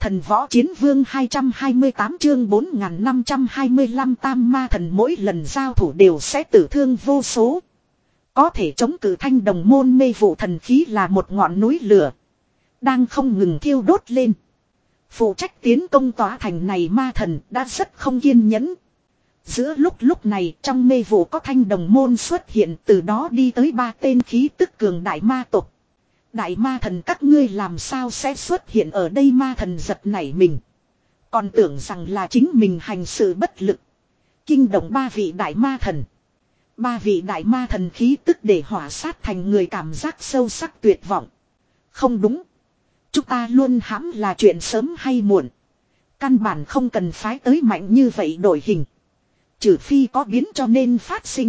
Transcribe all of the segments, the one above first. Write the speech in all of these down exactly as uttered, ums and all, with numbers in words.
Thần võ chiến vương hai trăm hai mươi tám chương bốn nghìn năm trăm hai mươi lăm tam ma thần mỗi lần giao thủ đều sẽ tử thương vô số. Có thể chống cự thanh đồng môn mê vụ thần khí là một ngọn núi lửa. Đang không ngừng thiêu đốt lên. Phụ trách tiến công tòa thành này ma thần đã rất không kiên nhẫn. Giữa lúc lúc này trong mê vụ có thanh đồng môn xuất hiện, từ đó đi tới ba tên khí tức cường đại ma tộc. Đại ma thần các ngươi làm sao sẽ xuất hiện ở đây, ma thần giật nảy mình. Còn tưởng rằng là chính mình hành sự bất lực. Kinh động ba vị đại ma thần. Ba vị đại ma thần khí tức để hỏa sát thành người cảm giác sâu sắc tuyệt vọng. Không đúng. Chúng ta luôn hãm là chuyện sớm hay muộn. Căn bản không cần phái tới mạnh như vậy đổi hình. Trừ phi có biến cho nên phát sinh.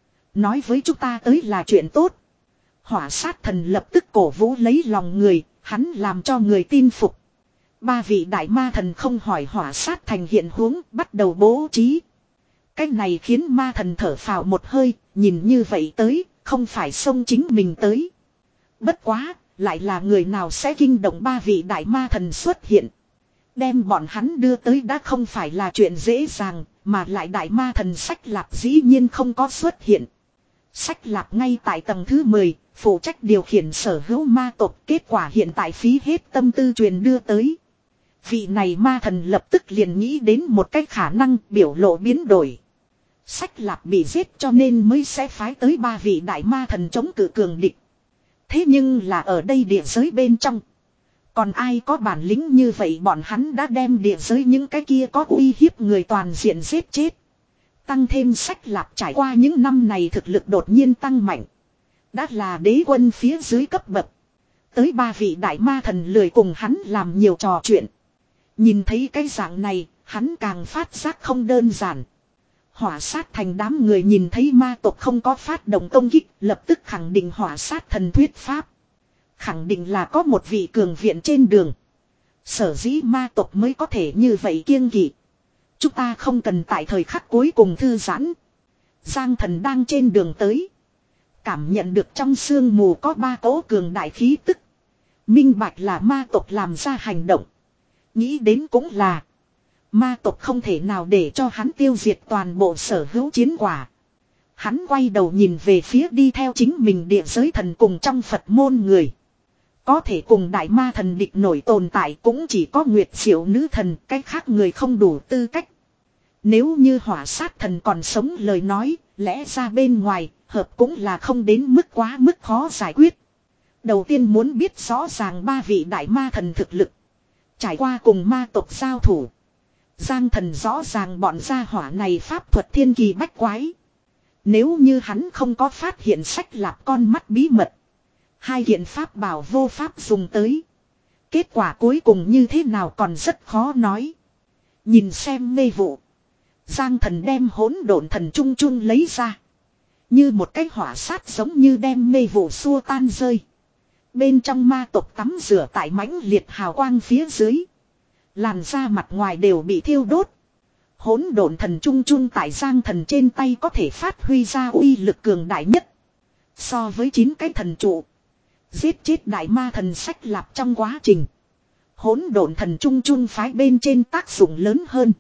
Nói với chúng ta tới là chuyện tốt. Hỏa sát thần lập tức cổ vũ lấy lòng người, hắn làm cho người tin phục. Ba vị đại ma thần không hỏi hỏa sát thành hiện huống, bắt đầu bố trí. Cái này khiến ma thần thở phào một hơi, nhìn như vậy tới, không phải xông chính mình tới. Bất quá, lại là người nào sẽ kinh động ba vị đại ma thần xuất hiện. Đem bọn hắn đưa tới đã không phải là chuyện dễ dàng, mà lại đại ma thần Sách Lạp dĩ nhiên không có xuất hiện. Sách Lạp ngay tại tầng thứ mười, phụ trách điều khiển sở hữu ma tộc, kết quả hiện tại phí hết tâm tư truyền đưa tới. Vị này ma thần lập tức liền nghĩ đến một cách khả năng, biểu lộ biến đổi. Sách Lạp bị giết cho nên mới sẽ phái tới ba vị đại ma thần chống cự cường địch. Thế nhưng là ở đây địa giới bên trong. Còn ai có bản lĩnh như vậy, bọn hắn đã đem địa giới những cái kia có uy hiếp người toàn diện giết chết. Tăng thêm Sách Lạp trải qua những năm này thực lực đột nhiên tăng mạnh. Đã là đế quân phía dưới cấp bậc. Tới ba vị đại ma thần lười cùng hắn làm nhiều trò chuyện. Nhìn thấy cái dạng này, hắn càng phát giác không đơn giản. Hỏa sát thành đám người nhìn thấy ma tộc không có phát động công kích, lập tức khẳng định hỏa sát thần thuyết pháp. Khẳng định là có một vị cường viện trên đường. Sở dĩ ma tộc mới có thể như vậy kiêng kỵ. Chúng ta không cần tại thời khắc cuối cùng thư giãn. Giang thần đang trên đường tới. Cảm nhận được trong sương mù có ba cỗ cường đại khí tức. Minh bạch là ma tộc làm ra hành động. Nghĩ đến cũng là. Ma tộc không thể nào để cho hắn tiêu diệt toàn bộ sở hữu chiến quả. Hắn quay đầu nhìn về phía đi theo chính mình địa giới thần cùng trong Phật môn người. Có thể cùng đại ma thần địch nổi tồn tại cũng chỉ có Nguyệt Diệu nữ thần, cách khác người không đủ tư cách. Nếu như hỏa sát thần còn sống lời nói, lẽ ra bên ngoài, hợp cũng là không đến mức quá mức khó giải quyết. Đầu tiên muốn biết rõ ràng ba vị đại ma thần thực lực. Trải qua cùng ma tộc giao thủ. Giang thần rõ ràng bọn gia hỏa này pháp thuật thiên kỳ bách quái. Nếu như hắn không có phát hiện Sách Lạp con mắt bí mật. Hai kiện pháp bảo vô pháp dùng tới. Kết quả cuối cùng như thế nào còn rất khó nói. Nhìn xem mê vụ. Giang thần đem hỗn độn thần trung trung lấy ra. Như một cái hỏa sát giống như đem mê vụ xua tan rơi. Bên trong ma tộc tắm rửa tại mãnh liệt hào quang phía dưới. Làn da mặt ngoài đều bị thiêu đốt. Hỗn độn thần trung trung tại Giang thần trên tay có thể phát huy ra uy lực cường đại nhất. So với chín cái thần trụ. Giết chết đại ma thần Sách Lạp trong quá trình. Hỗn độn thần trung trung phái bên trên tác dụng lớn hơn.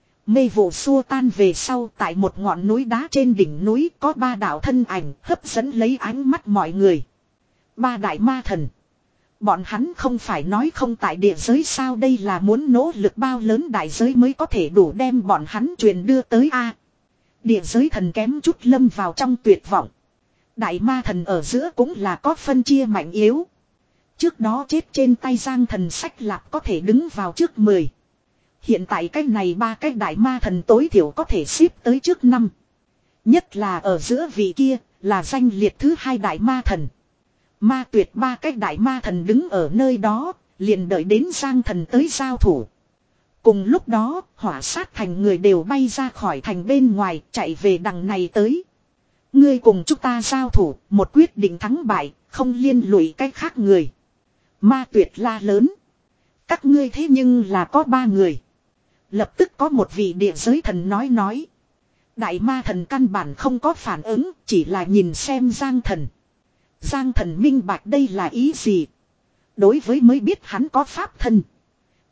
Mê vụ xua tan về sau, tại một ngọn núi đá trên đỉnh núi có ba đạo thân ảnh hấp dẫn lấy ánh mắt mọi người. Ba đại ma thần. Bọn hắn không phải nói không tại địa giới sao, đây là muốn nỗ lực bao lớn đại giới mới có thể đủ đem bọn hắn truyền đưa tới a. Địa giới thần kém chút lâm vào trong tuyệt vọng. Đại ma thần ở giữa cũng là có phân chia mạnh yếu. Trước đó chết trên tay Giang thần Sách Lạp có thể đứng vào trước mười. Hiện tại cái này ba cái đại ma thần tối thiểu có thể xếp tới trước năm. Nhất là ở giữa vị kia là danh liệt thứ hai đại ma thần. Ma tuyệt ba cái đại ma thần đứng ở nơi đó, liền đợi đến Giang thần tới giao thủ. Cùng lúc đó, hỏa sát thành người đều bay ra khỏi thành bên ngoài, chạy về đằng này tới. Ngươi cùng chúng ta giao thủ, một quyết định thắng bại, không liên lụy cách khác người. Ma tuyệt la lớn. Các ngươi thế nhưng là có ba người. Lập tức có một vị địa giới thần nói nói. Đại ma thần căn bản không có phản ứng, chỉ là nhìn xem Giang thần. Giang thần minh bạch đây là ý gì. Đối với mới biết hắn có pháp thân.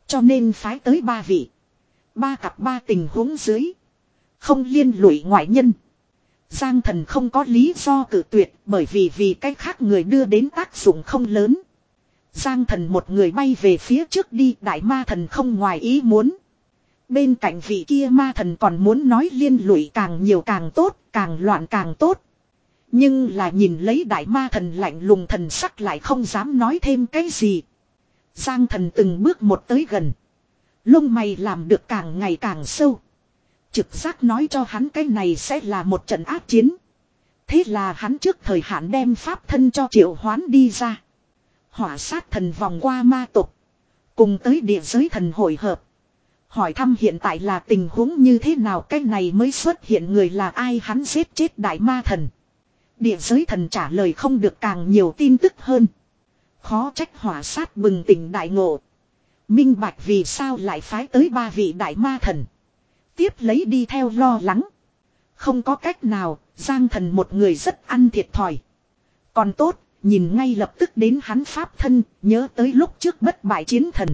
Cho nên phái tới ba vị. Ba cặp ba tình huống dưới. Không liên lụy ngoại nhân. Giang Thần không có lý do cự tuyệt bởi vì vì cách khác người đưa đến tác dụng không lớn. Giang Thần một người bay về phía trước đi, đại ma thần không ngoài ý muốn. Bên cạnh vị kia ma thần còn muốn nói liên lụy càng nhiều càng tốt, càng loạn càng tốt. Nhưng là nhìn lấy đại ma thần lạnh lùng thần sắc lại không dám nói thêm cái gì. Giang Thần từng bước một tới gần. Lông mày làm được càng ngày càng sâu. Trực giác nói cho hắn cái này sẽ là một trận ác chiến. Thế là hắn trước thời hạn đem pháp thân cho triệu hoán đi ra. Hỏa sát thần vòng qua ma tục. Cùng tới địa giới thần hội hợp. Hỏi thăm hiện tại là tình huống như thế nào, cái này mới xuất hiện người là ai, hắn giết chết đại ma thần. Địa giới thần trả lời không được càng nhiều tin tức hơn. Khó trách hỏa sát bừng tỉnh đại ngộ. Minh bạch vì sao lại phái tới ba vị đại ma thần. Tiếp lấy đi theo lo lắng. Không có cách nào, Giang Thần một người rất ăn thiệt thòi. Còn tốt, nhìn ngay lập tức đến hắn pháp thân, nhớ tới lúc trước bất bại chiến thần.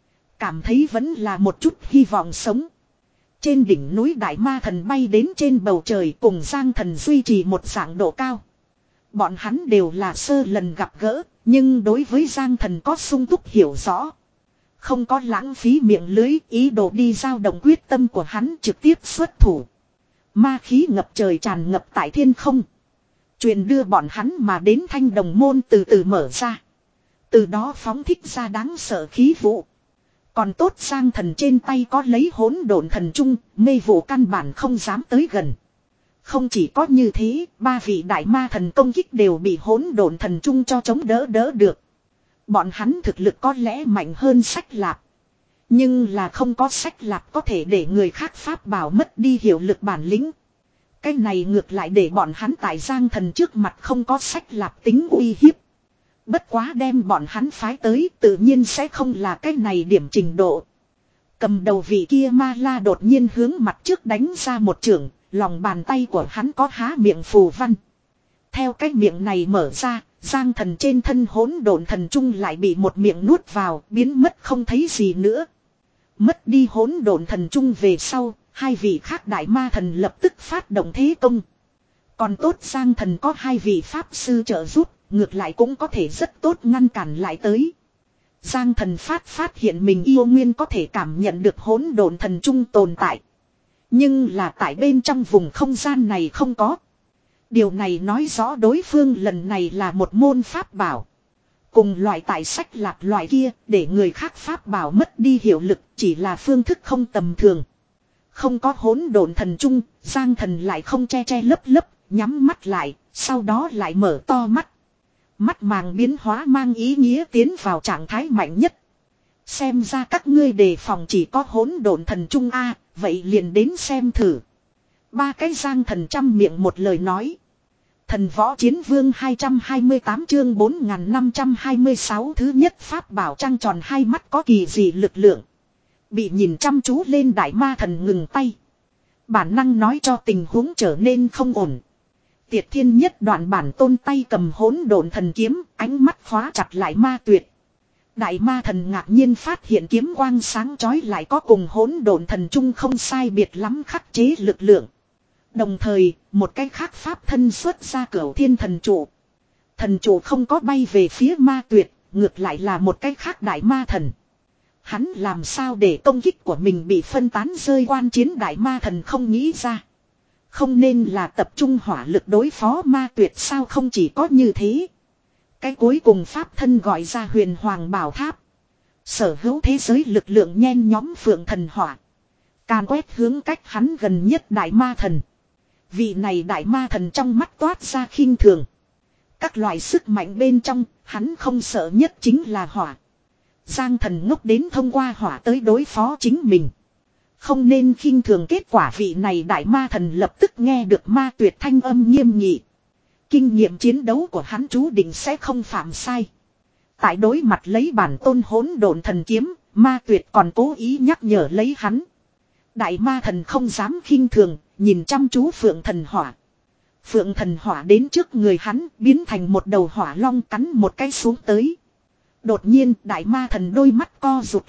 Cảm thấy vẫn là một chút hy vọng sống. Trên đỉnh núi đại ma thần bay đến trên bầu trời cùng Giang Thần duy trì một dạng độ cao. Bọn hắn đều là sơ lần gặp gỡ, nhưng đối với Giang Thần có sung túc hiểu rõ. Không có lãng phí miệng lưới, ý đồ đi giao động quyết tâm của hắn trực tiếp xuất thủ. Ma khí ngập trời tràn ngập tại thiên không. Truyền đưa bọn hắn mà đến thanh đồng môn từ từ mở ra. Từ đó phóng thích ra đáng sợ khí vụ. Còn tốt Giang Thần trên tay có lấy hỗn độn thần trung, mê vụ căn bản không dám tới gần. Không chỉ có như thế, ba vị đại ma thần công kích đều bị hỗn độn thần trung cho chống đỡ đỡ được. Bọn hắn thực lực có lẽ mạnh hơn Sách Lạp. Nhưng là không có Sách Lạp có thể để người khác pháp bảo mất đi hiệu lực bản lĩnh. Cái này ngược lại để bọn hắn tại Giang Thần trước mặt không có Sách Lạp tính uy hiếp. Bất quá đem bọn hắn phái tới tự nhiên sẽ không là cái này điểm trình độ. Cầm đầu vị kia ma la đột nhiên hướng mặt trước đánh ra một chưởng, lòng bàn tay của hắn có há miệng phù văn. Theo cái miệng này mở ra, Giang Thần trên thân hỗn độn thần trung lại bị một miệng nuốt vào, biến mất không thấy gì nữa. Mất đi hỗn độn thần trung về sau, hai vị khác đại ma thần lập tức phát động thế công. Còn tốt Giang Thần có hai vị pháp sư trợ giúp, ngược lại cũng có thể rất tốt ngăn cản lại tới. Giang Thần phát phát hiện mình yêu nguyên có thể cảm nhận được hỗn độn thần trung tồn tại. Nhưng là tại bên trong vùng không gian này không có. Điều này nói rõ đối phương lần này là một môn pháp bảo. Cùng loại tại Sách Lạp loại kia, để người khác pháp bảo mất đi hiệu lực, chỉ là phương thức không tầm thường. Không có hỗn độn thần trung, Giang Thần lại không che che lấp lấp, nhắm mắt lại, sau đó lại mở to mắt. Mắt màng biến hóa mang ý nghĩa tiến vào trạng thái mạnh nhất. Xem ra các ngươi đề phòng chỉ có hỗn độn thần trung a, vậy liền đến xem thử. Ba cái Giang Thần trăm miệng một lời nói. Thần võ chiến vương hai trăm hai mươi tám chương bốn nghìn năm trăm hai mươi sáu thứ nhất pháp bảo trăng tròn hai mắt có kỳ dị lực lượng. Bị nhìn chăm chú lên đại ma thần ngừng tay. Bản năng nói cho tình huống trở nên không ổn. Tiệt thiên nhất đoạn bản tôn tay cầm hỗn độn thần kiếm, ánh mắt khóa chặt lại ma tuyệt. Đại ma thần ngạc nhiên phát hiện kiếm quang sáng chói lại có cùng hỗn độn thần trung không sai biệt lắm khắc chế lực lượng. Đồng thời, một cái khác pháp thân xuất ra cửu thiên thần trụ. Thần trụ không có bay về phía ma tuyệt, ngược lại là một cái khác đại ma thần. Hắn làm sao để công kích của mình bị phân tán rơi, quan chiến đại ma thần không nghĩ ra. Không nên là tập trung hỏa lực đối phó ma tuyệt sao, không chỉ có như thế. Cái cuối cùng pháp thân gọi ra huyền hoàng bảo tháp. Sở hữu thế giới lực lượng nhen nhóm phượng thần hỏa. Càn quét hướng cách hắn gần nhất đại ma thần. Vị này đại ma thần trong mắt toát ra khinh thường. Các loại sức mạnh bên trong, hắn không sợ nhất chính là hỏa. Giang Thần ngốc đến thông qua hỏa tới đối phó chính mình. Không nên khinh thường kết quả, vị này đại ma thần lập tức nghe được ma tuyệt thanh âm nghiêm nghị. Kinh nghiệm chiến đấu của hắn chú định sẽ không phạm sai. Tại đối mặt lấy bản tôn hỗn độn thần kiếm, ma tuyệt còn cố ý nhắc nhở lấy hắn. Đại ma thần không dám khinh thường, nhìn chăm chú phượng thần hỏa. Phượng thần hỏa đến trước người hắn, biến thành một đầu hỏa long cắn một cái xuống tới. Đột nhiên đại ma thần đôi mắt co rụt lại,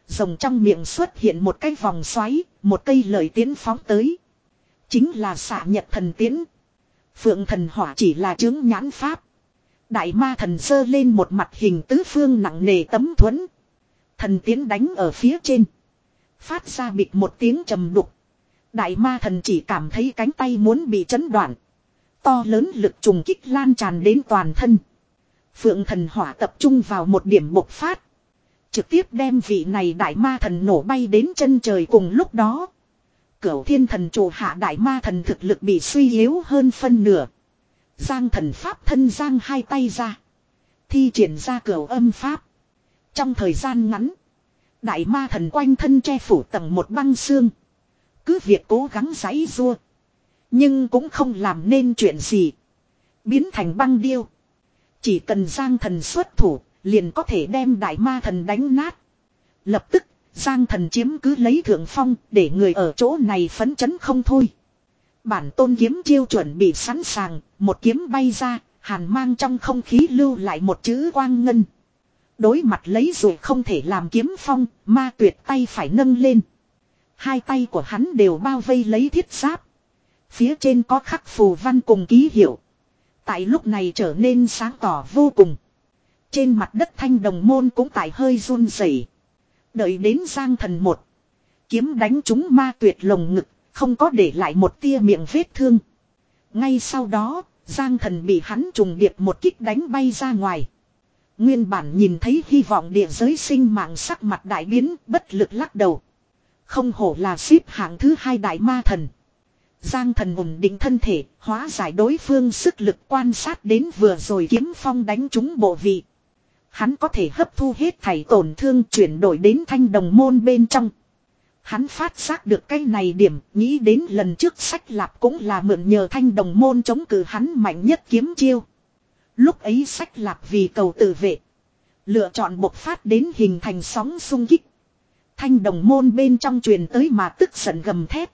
Rồng trong miệng xuất hiện một cái vòng xoáy, một cây lợi tiến phóng tới. Chính là xạ nhật thần tiến. Phượng thần hỏa chỉ là chứng nhãn pháp. Đại ma thần giơ lên một mặt hình tứ phương nặng nề tấm thuẫn. Thần tiến đánh ở phía trên. Phát ra bịch một tiếng trầm đục. Đại ma thần chỉ cảm thấy cánh tay muốn bị chấn đoạn. To lớn lực trùng kích lan tràn đến toàn thân. Phượng thần hỏa tập trung vào một điểm bộc phát. Trực tiếp đem vị này đại ma thần nổ bay đến chân trời cùng lúc đó. Cửu thiên thần trụ hạ đại ma thần thực lực bị suy yếu hơn phân nửa. Giang thần pháp thân giang hai tay ra. Thi triển ra cửu âm pháp. Trong thời gian ngắn. Đại ma thần quanh thân che phủ tầng một băng xương. Cứ việc cố gắng giãy giụa. Nhưng cũng không làm nên chuyện gì. Biến thành băng điêu. Chỉ cần giang thần xuất thủ. Liền có thể đem đại ma thần đánh nát. Lập tức giang thần chiếm cứ lấy thượng phong. Để người ở chỗ này phấn chấn không thôi. Bản tôn kiếm chiêu chuẩn bị sẵn sàng. Một kiếm bay ra. Hàn mang trong không khí lưu lại một chữ quang ngân. Đối mặt lấy rồi không thể làm kiếm phong. Ma tuyệt tay phải nâng lên. Hai tay của hắn đều bao vây lấy thiết giáp. Phía trên có khắc phù văn cùng ký hiệu. Tại lúc này trở nên sáng tỏ vô cùng. Trên mặt đất thanh đồng môn cũng tại hơi run rẩy. Đợi đến giang thần một. Kiếm đánh trúng ma tuyệt lồng ngực. Không có để lại một tia miệng vết thương. Ngay sau đó, giang thần bị hắn trùng điệp một kích đánh bay ra ngoài. Nguyên bản nhìn thấy hy vọng địa giới sinh mạng sắc mặt đại biến, bất lực lắc đầu. Không hổ là xếp hạng thứ hai đại ma thần. Giang thần ổn định thân thể, hóa giải đối phương sức lực quan sát đến vừa rồi kiếm phong đánh trúng bộ vị. Hắn có thể hấp thu hết thảy tổn thương chuyển đổi đến thanh đồng môn bên trong. Hắn phát giác được cái này điểm, nghĩ đến lần trước sách lạp cũng là mượn nhờ thanh đồng môn chống cự hắn mạnh nhất kiếm chiêu. Lúc ấy sách lạp vì cầu tự vệ. Lựa chọn bộc phát đến hình thành sóng xung kích. Thanh đồng môn bên trong truyền tới mà tức giận gầm thét.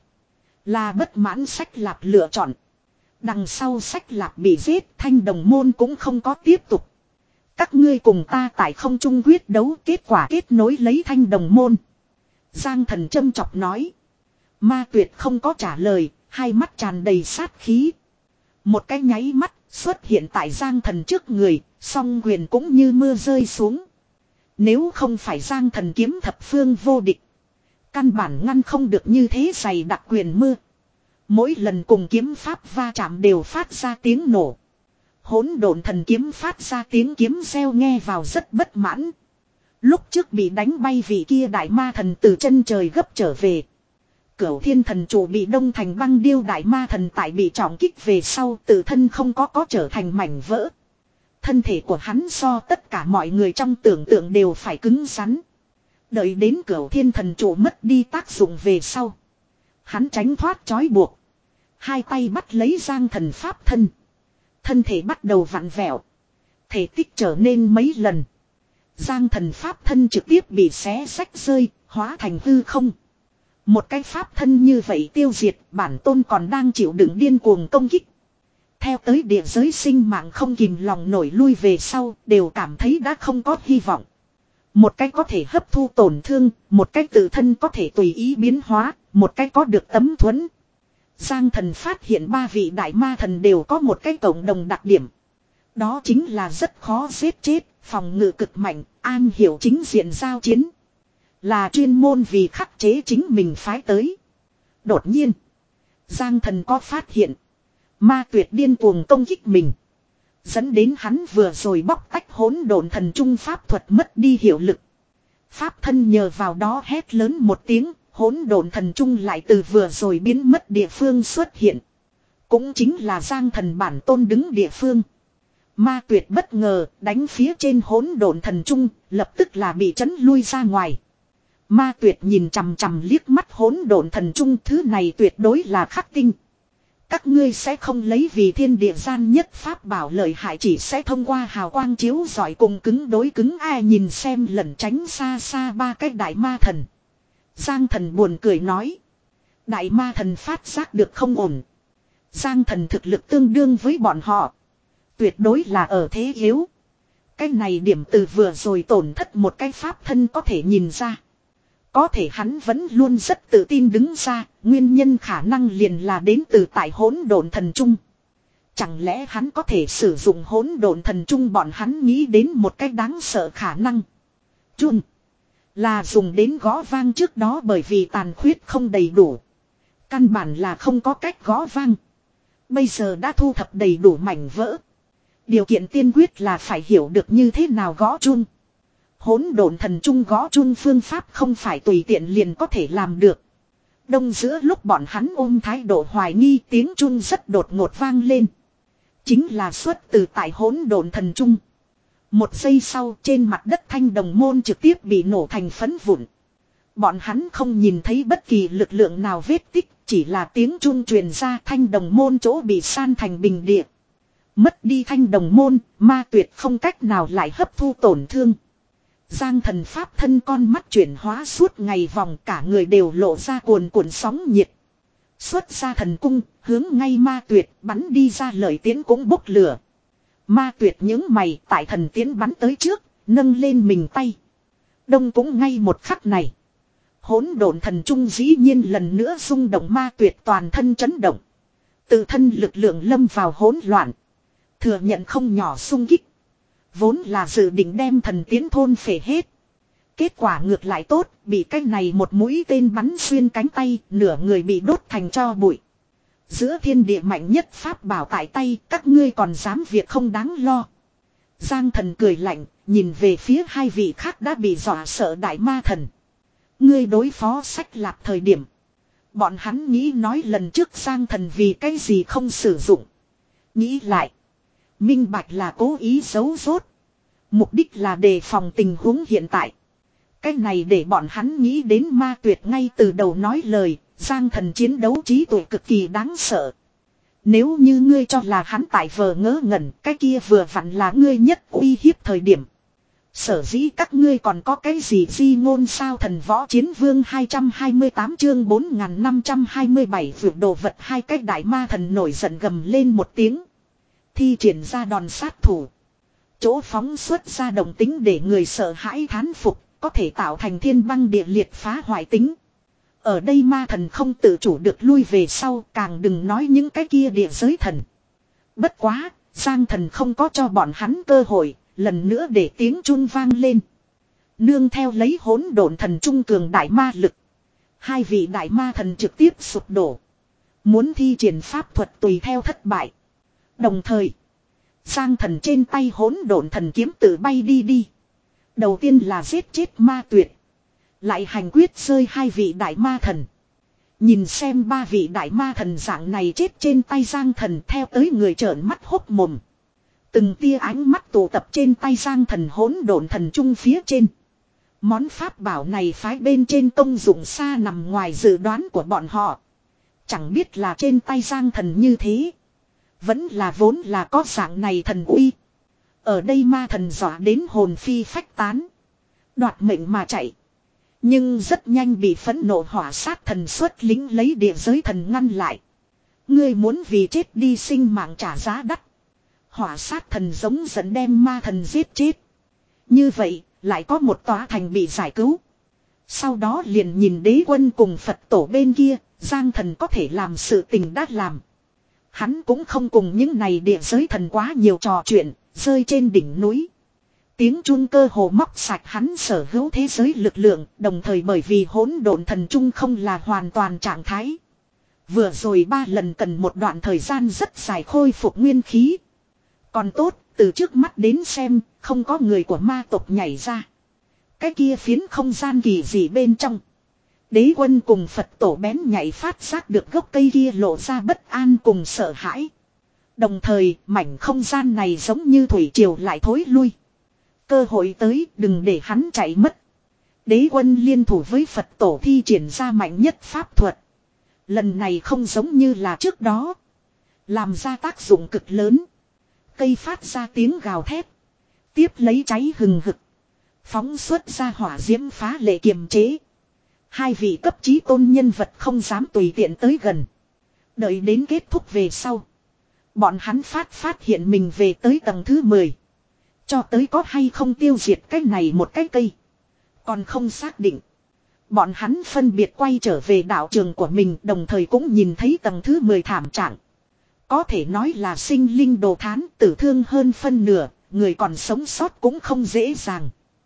Là bất mãn sách lạp lựa chọn. Đằng sau sách lạp bị giết, thanh đồng môn cũng không có tiếp tục. Các ngươi cùng ta tại không trung quyết đấu, kết quả kết nối lấy thanh đồng môn. Giang thần châm chọc nói. Ma tuyệt không có trả lời, hai mắt tràn đầy sát khí. Một cái nháy mắt xuất hiện tại giang thần trước người, song quyền cũng như mưa rơi xuống. Nếu không phải giang thần kiếm thập phương vô địch. Căn bản ngăn không được như thế dày đặc quyền mưa. Mỗi lần cùng kiếm pháp va chạm đều phát ra tiếng nổ. Hỗn độn thần kiếm phát ra tiếng kiếm reo nghe vào rất bất mãn. Lúc trước bị đánh bay vị kia đại ma thần từ chân trời gấp trở về. Cửu thiên thần chủ bị đông thành băng điêu đại ma thần tại bị trọng kích về sau tự thân không có có trở thành mảnh vỡ. Thân thể của hắn so tất cả mọi người trong tưởng tượng đều phải cứng rắn. Đợi đến cửu thiên thần chủ mất đi tác dụng về sau. Hắn tránh thoát trói buộc. Hai tay bắt lấy giang thần pháp thân. Thân thể bắt đầu vặn vẹo. Thể tích trở nên mấy lần. Giang thần pháp thân trực tiếp bị xé rách rơi, hóa thành hư không. Một cái pháp thân như vậy tiêu diệt, bản tôn còn đang chịu đựng điên cuồng công kích. Theo tới địa giới sinh mạng không kìm lòng nổi lui về sau, đều cảm thấy đã không có hy vọng. Một cái có thể hấp thu tổn thương, một cái tự thân có thể tùy ý biến hóa, một cái có được tấm thuẫn. Giang thần phát hiện ba vị đại ma thần đều có một cái cộng đồng đặc điểm. Đó chính là rất khó giết chết, phòng ngự cực mạnh, an hiểu chính diện giao chiến. Là chuyên môn vì khắc chế chính mình phái tới. Đột nhiên, Giang thần có phát hiện. Ma tuyệt điên cuồng công kích mình. Dẫn đến hắn vừa rồi bóc tách hỗn độn thần trung pháp thuật mất đi hiệu lực. Pháp thân nhờ vào đó hét lớn một tiếng, hỗn độn thần trung lại từ vừa rồi biến mất địa phương xuất hiện. Cũng chính là Giang thần bản tôn đứng địa phương. Ma tuyệt bất ngờ đánh phía trên hỗn độn thần trung, lập tức là bị chấn lui ra ngoài. Ma tuyệt nhìn chằm chằm liếc mắt hỗn độn thần trung, thứ này tuyệt đối là khắc tinh. Các ngươi sẽ không lấy vì thiên địa gian nhất pháp bảo lợi hại chỉ sẽ thông qua hào quang chiếu rọi cùng cứng đối cứng ai nhìn xem lẩn tránh xa xa ba cái đại ma thần. Giang thần buồn cười nói. Đại ma thần phát giác được không ổn. Giang thần thực lực tương đương với bọn họ. Tuyệt đối là ở thế yếu. Cái này điểm từ vừa rồi tổn thất một cái pháp thân có thể nhìn ra. Có thể hắn vẫn luôn rất tự tin đứng ra, nguyên nhân khả năng liền là đến từ tại hỗn độn thần trung. Chẳng lẽ hắn có thể sử dụng hỗn độn thần trung, bọn hắn nghĩ đến một cách đáng sợ khả năng. Chun là dùng đến gõ vang trước đó, bởi vì tàn khuyết không đầy đủ. Căn bản là không có cách gõ vang. Bây giờ đã thu thập đầy đủ mảnh vỡ. Điều kiện tiên quyết là phải hiểu được như thế nào gõ chun. Hỗn độn thần trung gõ chun phương pháp không phải tùy tiện liền có thể làm được. Đông giữa lúc bọn hắn ôm thái độ hoài nghi, tiếng chun rất đột ngột vang lên. Chính là xuất từ tại hỗn độn thần trung. Một giây sau, trên mặt đất thanh đồng môn trực tiếp bị nổ thành phấn vụn. Bọn hắn không nhìn thấy bất kỳ lực lượng nào vết tích, chỉ là tiếng chun truyền ra, thanh đồng môn chỗ bị san thành bình địa. Mất đi thanh đồng môn, ma tuyệt không cách nào lại hấp thu tổn thương. Giang thần pháp thân con mắt chuyển hóa suốt ngày vòng, cả người đều lộ ra cuồn cuộn sóng nhiệt. Xuất ra thần cung, hướng ngay ma tuyệt, bắn đi ra lợi tiến cũng bốc lửa. Ma tuyệt những mày, tại thần tiến bắn tới trước, nâng lên mình tay. Đông cũng ngay một khắc này. Hỗn độn thần trung dĩ nhiên lần nữa rung động, ma tuyệt toàn thân chấn động. Tự thân lực lượng lâm vào hỗn loạn. Thừa nhận không nhỏ xung kích. Vốn là dự định đem thần tiến thôn phệ hết. Kết quả ngược lại tốt, bị cái này một mũi tên bắn xuyên cánh tay, nửa người bị đốt thành tro bụi. Giữa thiên địa mạnh nhất pháp bảo tại tay, các ngươi còn dám việc không đáng lo. Giang thần cười lạnh, nhìn về phía hai vị khác đã bị dọa sợ đại ma thần. Ngươi đối phó Sách Lạp thời điểm. Bọn hắn nghĩ nói lần trước Giang thần vì cái gì không sử dụng. Nghĩ lại. Minh bạch là cố ý giấu rốt. Mục đích là đề phòng tình huống hiện tại. Cái này để bọn hắn nghĩ đến ma tuyệt ngay từ đầu nói lời. Giang thần chiến đấu trí tuệ cực kỳ đáng sợ. Nếu như ngươi cho là hắn tại vờ ngớ ngẩn, cái kia vừa vặn là ngươi nhất uy hiếp thời điểm. Sở dĩ các ngươi còn có cái gì di ngôn sao? Thần võ chiến vương hai trăm hai mươi tám chương bốn nghìn năm trăm hai mươi bảy vượt đồ vật. Hai cái đại ma thần nổi giận gầm lên một tiếng. Thi triển ra đòn sát thủ. Chỗ phóng xuất ra động tính để người sợ hãi thán phục, có thể tạo thành thiên băng địa liệt phá hoại tính. Ở đây ma thần không tự chủ được lui về sau, càng đừng nói những cái kia địa giới thần. Bất quá, Giang thần không có cho bọn hắn cơ hội, lần nữa để tiếng chun vang lên. Nương theo lấy hỗn độn thần trung cường đại ma lực. Hai vị đại ma thần trực tiếp sụp đổ. Muốn thi triển pháp thuật tùy theo thất bại. Đồng thời, Giang thần trên tay hỗn độn thần kiếm tự bay đi đi. Đầu tiên là giết chết ma tuyệt. Lại hành quyết rơi hai vị đại ma thần. Nhìn xem ba vị đại ma thần dạng này chết trên tay Giang thần, theo tới người trợn mắt hốc mồm. Từng tia ánh mắt tụ tập trên tay Giang thần hỗn độn thần trung phía trên. Món pháp bảo này phái bên trên công dụng xa nằm ngoài dự đoán của bọn họ. Chẳng biết là trên tay Giang thần như thế. Vẫn là vốn là có dạng này thần uy. Ở đây ma thần dọa đến hồn phi phách tán. Đoạt mệnh mà chạy. Nhưng rất nhanh bị phẫn nộ hỏa sát thần xuất lính lấy địa giới thần ngăn lại. Ngươi muốn vì chết đi sinh mạng trả giá đắt. Hỏa sát thần giống dẫn đem ma thần giết chết. Như vậy, lại có một tòa thành bị giải cứu. Sau đó liền nhìn đế quân cùng Phật tổ bên kia, Giang thần có thể làm sự tình đã làm. Hắn cũng không cùng những này địa giới thần quá nhiều trò chuyện, rơi trên đỉnh núi. Tiếng chun cơ hồ móc sạch hắn sở hữu thế giới lực lượng, đồng thời bởi vì hỗn độn thần trung không là hoàn toàn trạng thái. Vừa rồi ba lần cần một đoạn thời gian rất dài khôi phục nguyên khí. Còn tốt, từ trước mắt đến xem, không có người của ma tộc nhảy ra. Cái kia phiến không gian kỳ dị bên trong. Đế quân cùng Phật tổ bén nhảy phát giác được gốc cây kia lộ ra bất an cùng sợ hãi. Đồng thời, mảnh không gian này giống như thủy triều lại thối lui. Cơ hội tới, đừng để hắn chạy mất. Đế quân liên thủ với Phật tổ thi triển ra mạnh nhất pháp thuật. Lần này không giống như là trước đó. Làm ra tác dụng cực lớn. Cây phát ra tiếng gào thét. Tiếp lấy cháy hừng hực. Phóng xuất ra hỏa diễm phá lệ kiềm chế. Hai vị cấp chí tôn nhân vật không dám tùy tiện tới gần. Đợi đến kết thúc về sau. Bọn hắn phát phát hiện mình về tới tầng thứ mười. Cho tới có hay không tiêu diệt cái này một cái cây. Còn không xác định. Bọn hắn phân biệt quay trở về đạo trường của mình, đồng thời cũng nhìn thấy tầng thứ mười thảm trạng. Có thể nói là sinh linh đồ thán, tử thương hơn phân nửa, người còn sống sót cũng không dễ dàng.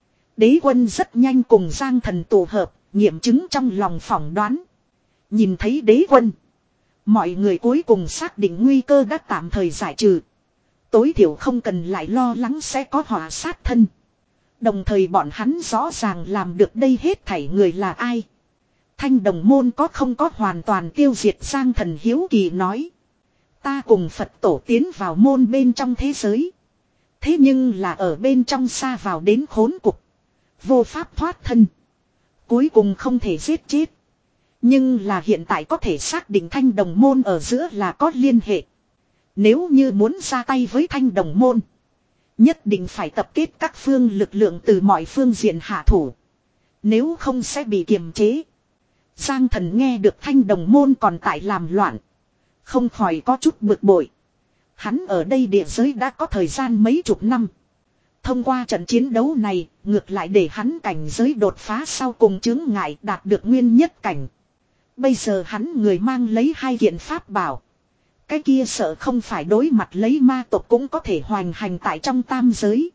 Đế quân rất nhanh cùng Giang Thần tụ hợp, nghiệm chứng trong lòng phỏng đoán. Nhìn thấy đế quân, mọi người cuối cùng xác định nguy cơ đã tạm thời giải trừ. Tối thiểu không cần lại lo lắng sẽ có họa sát thân. Đồng thời bọn hắn rõ ràng làm được đây hết thảy người là ai. Thanh đồng môn có không có hoàn toàn tiêu diệt. Giang Thần hiếu kỳ nói. Ta cùng Phật tổ tiến vào môn bên trong thế giới. Thế nhưng là ở bên trong xa vào đến khốn cục. Vô pháp thoát thân. Cuối cùng không thể giết chết. Nhưng là hiện tại có thể xác định thanh đồng môn ở giữa là có liên hệ. Nếu như muốn ra tay với thanh đồng môn, nhất định phải tập kết các phương lực lượng từ mọi phương diện hạ thủ. Nếu không sẽ bị kiềm chế. Giang Thần nghe được thanh đồng môn còn tại làm loạn, không khỏi có chút bực bội. Hắn ở đây địa giới đã có thời gian mấy chục năm. Thông qua trận chiến đấu này, ngược lại để hắn cảnh giới đột phá sau cùng chướng ngại đạt được nguyên nhất cảnh. Bây giờ hắn người mang lấy hai kiện pháp bảo. Cái kia sợ không phải đối mặt lấy ma tộc cũng có thể hoành hành tại trong tam giới.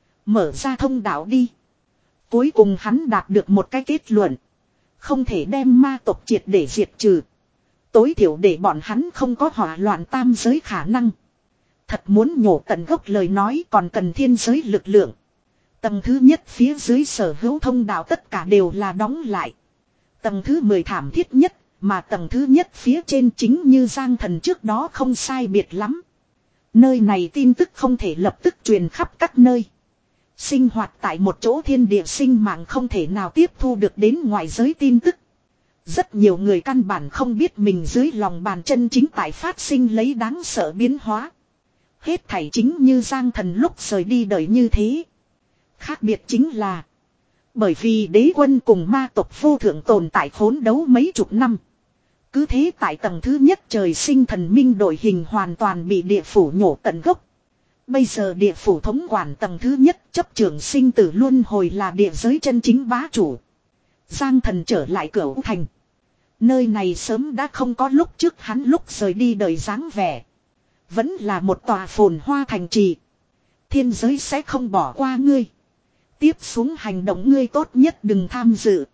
Mở ra thông đạo đi. Cuối cùng hắn đạt được một cái kết luận. Không thể đem ma tộc triệt để diệt trừ. Tối thiểu để bọn hắn không có hỏa loạn tam giới khả năng. Thật muốn nhổ tận gốc lời nói còn cần thiên giới lực lượng. Tầng thứ nhất phía dưới sở hữu thông đạo tất cả đều là đóng lại. Tầng thứ mười thảm thiết nhất, mà tầng thứ nhất phía trên chính như Giang Thần trước đó không sai biệt lắm. Nơi này tin tức không thể lập tức truyền khắp các nơi. Sinh hoạt tại một chỗ thiên địa sinh mạng không thể nào tiếp thu được đến ngoại giới tin tức. Rất nhiều người căn bản không biết mình dưới lòng bàn chân chính tại phát sinh lấy đáng sợ biến hóa. Hết thảy chính như Giang Thần lúc rời đi đời như thế. Khác biệt chính là, bởi vì đế quân cùng ma tộc vô thượng tồn tại khốn đấu mấy chục năm. Cứ thế tại tầng thứ nhất trời sinh thần minh đội hình hoàn toàn bị địa phủ nhổ tận gốc. Bây giờ địa phủ thống quản tầng thứ nhất chấp trưởng sinh tử luân hồi là địa giới chân chính bá chủ. Giang Thần trở lại Cửu Thành. Nơi này sớm đã không có lúc trước hắn lúc rời đi đời dáng vẻ. Vẫn là một tòa phồn hoa thành trì. Thiên giới sẽ không bỏ qua ngươi. Tiếp xuống hành động ngươi tốt nhất đừng tham dự.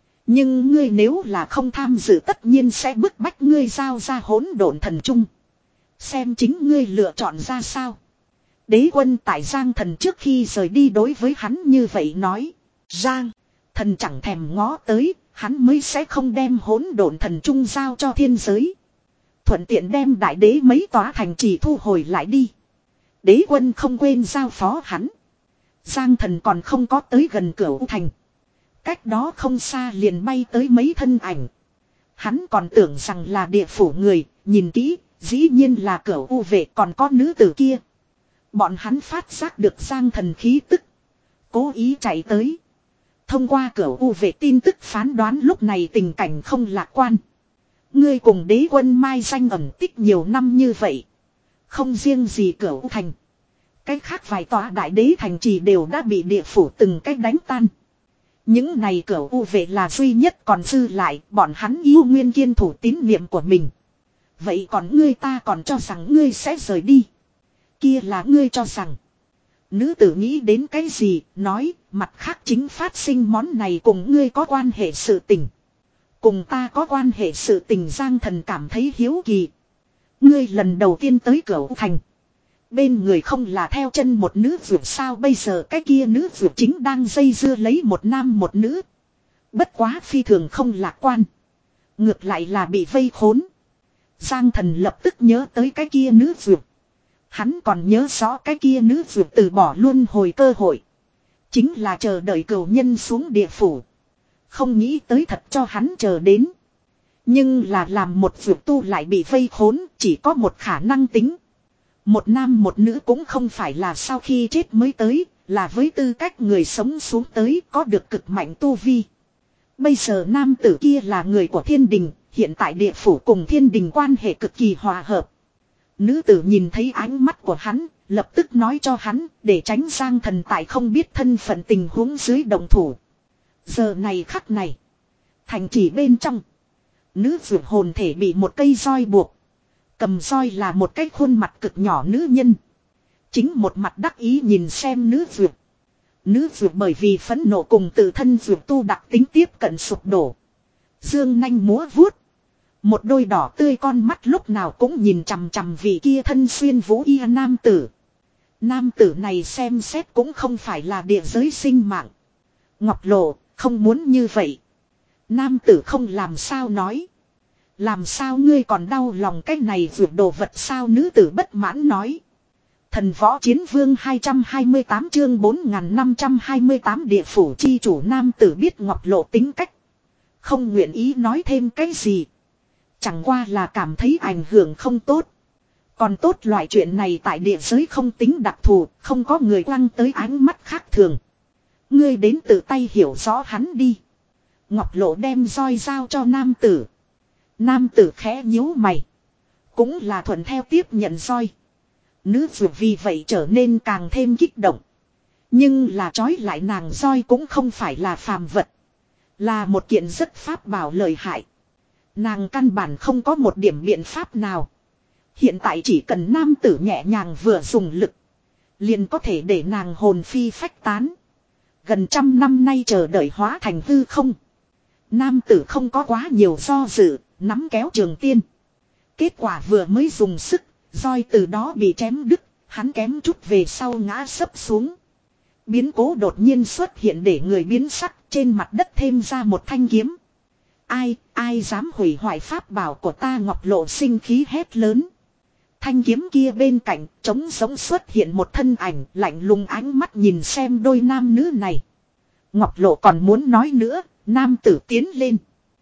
Nhưng ngươi nếu là không tham dự tất nhiên sẽ bức bách ngươi giao ra hỗn độn thần trung. Xem chính ngươi lựa chọn ra sao. Đế quân tại Giang Thần trước khi rời đi đối với hắn như vậy nói. Giang Thần chẳng thèm ngó tới, hắn mới sẽ không đem hỗn độn thần trung giao cho thiên giới. Thuận tiện đem đại đế mấy tòa thành trì thu hồi lại đi. Đế quân không quên giao phó hắn. Giang Thần còn không có tới gần Cửu Thành. Cách đó không xa liền bay tới mấy thân ảnh. Hắn còn tưởng rằng là địa phủ người, nhìn kỹ, dĩ nhiên là Cửu U vệ còn có nữ tử kia. Bọn hắn phát giác được Giang Thần khí tức, cố ý chạy tới. Thông qua Cửu U vệ tin tức phán đoán lúc này tình cảnh không lạc quan. Ngươi cùng đế quân mai danh ẩn tích nhiều năm như vậy. Không riêng gì Cửu Thành. Cách khác vài tòa đại đế thành trì đều đã bị địa phủ từng cách đánh tan. Những này Cửu U vệ là duy nhất còn dư lại, bọn hắn yêu nguyên kiên thủ tín niệm của mình. Vậy còn ngươi ta còn cho rằng ngươi sẽ rời đi. Kia là ngươi cho rằng. Nữ tử nghĩ đến cái gì, nói, mặt khác chính phát sinh món này cùng ngươi có quan hệ sự tình. Cùng ta có quan hệ sự tình. Giang Thần cảm thấy hiếu kỳ. Ngươi lần đầu tiên tới Cửu Thành. Bên người không là theo chân một nữ vượt sao bây giờ cái kia nữ vượt chính đang dây dưa lấy một nam một nữ. Bất quá phi thường không lạc quan. Ngược lại là bị vây khốn. Giang Thần lập tức nhớ tới cái kia nữ vượt. Hắn còn nhớ rõ cái kia nữ vượt từ bỏ luôn hồi cơ hội. Chính là chờ đợi cửu nhân xuống địa phủ. Không nghĩ tới thật cho hắn chờ đến. Nhưng là làm một vượt tu lại bị vây khốn chỉ có một khả năng tính. Một nam một nữ cũng không phải là sau khi chết mới tới, là với tư cách người sống xuống tới có được cực mạnh tu vi. Bây giờ nam tử kia là người của thiên đình, hiện tại địa phủ cùng thiên đình quan hệ cực kỳ hòa hợp. Nữ tử nhìn thấy ánh mắt của hắn, lập tức nói cho hắn, để tránh Giang Thần tại không biết thân phận tình huống dưới đồng thủ. Giờ này khắc này, Thành trì bên trong. Nữ vượt hồn thể bị một cây roi buộc. Cầm roi là một cái khuôn mặt cực nhỏ nữ nhân. Chính một mặt đắc ý nhìn xem nữ vượt. Nữ vượt bởi vì phẫn nộ cùng tự thân vượt tu đặc tính tiếp cận sụp đổ. Dương nanh múa vuốt. Một đôi đỏ tươi con mắt lúc nào cũng nhìn chằm chằm vị kia thân xuyên vũ y nam tử. Nam tử này xem xét cũng không phải là địa giới sinh mạng. Ngọc Lộ, không muốn như vậy. Nam tử không làm sao nói. Làm sao ngươi còn đau lòng cái này vượt đồ vật sao, nữ tử bất mãn nói. Thần võ chiến vương hai trăm hai mươi tám chương bốn nghìn năm trăm hai mươi tám địa phủ chi chủ. Nam tử biết Ngọc Lộ tính cách. Không nguyện ý nói thêm cái gì. Chẳng qua là cảm thấy ảnh hưởng không tốt. Còn tốt loại chuyện này tại địa giới không tính đặc thù, không có người quăng tới ánh mắt khác thường. Ngươi đến tự tay hiểu rõ hắn đi. Ngọc Lộ đem roi giao cho nam tử. Nam tử khẽ nhíu mày. Cũng là thuận theo tiếp nhận roi. Nữ vượt vì vậy trở nên càng thêm kích động. Nhưng là trói lại nàng roi cũng không phải là phàm vật. Là một kiện rất pháp bảo lợi hại. Nàng căn bản không có một điểm biện pháp nào. Hiện tại chỉ cần nam tử nhẹ nhàng vừa dùng lực. Liền có thể để nàng hồn phi phách tán. Gần trăm năm nay chờ đợi hóa thành hư không. Nam tử không có quá nhiều do dự, nắm kéo trường tiên. Kết quả vừa mới dùng sức, roi từ đó bị chém đứt, hắn kém chút về sau ngã sấp xuống. Biến cố đột nhiên xuất hiện để người biến sắc, trên mặt đất thêm ra một thanh kiếm. Ai, ai dám hủy hoại pháp bảo của ta, Ngọc Lộ sinh khí hét lớn. Thanh kiếm kia bên cạnh, trống giống xuất hiện một thân ảnh, lạnh lùng ánh mắt nhìn xem đôi nam nữ này. Ngọc Lộ còn muốn nói nữa, nam tử tiến lên.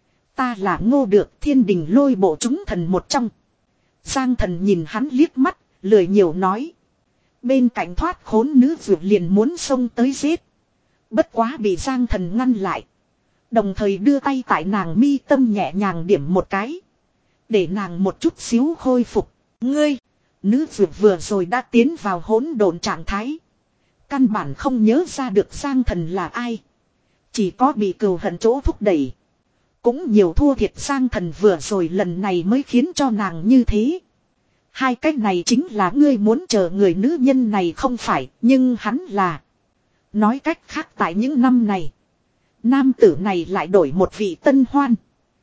Ta là Ngô Được, thiên đình lôi bộ chúng thần một trong. Giang Thần nhìn hắn liếc mắt, lười nhiều nói. Bên cạnh thoát khốn nữ vượt liền muốn xông tới giết. Bất quá bị Giang Thần ngăn lại. Đồng thời đưa tay tại nàng mi tâm nhẹ nhàng điểm một cái. Để nàng một chút xíu khôi phục. Ngươi, nữ vượt vừa rồi đã tiến vào hỗn độn trạng thái. Căn bản không nhớ ra được Giang Thần là ai. Chỉ có bị cừu hận chỗ thúc đẩy. Cũng nhiều thua thiệt Giang Thần vừa rồi lần này mới khiến cho nàng như thế. Hai cách này chính là ngươi muốn chờ người nữ nhân này không phải, nhưng hắn là. Nói cách khác tại những năm này. Nam tử này lại đổi một vị tân hoan.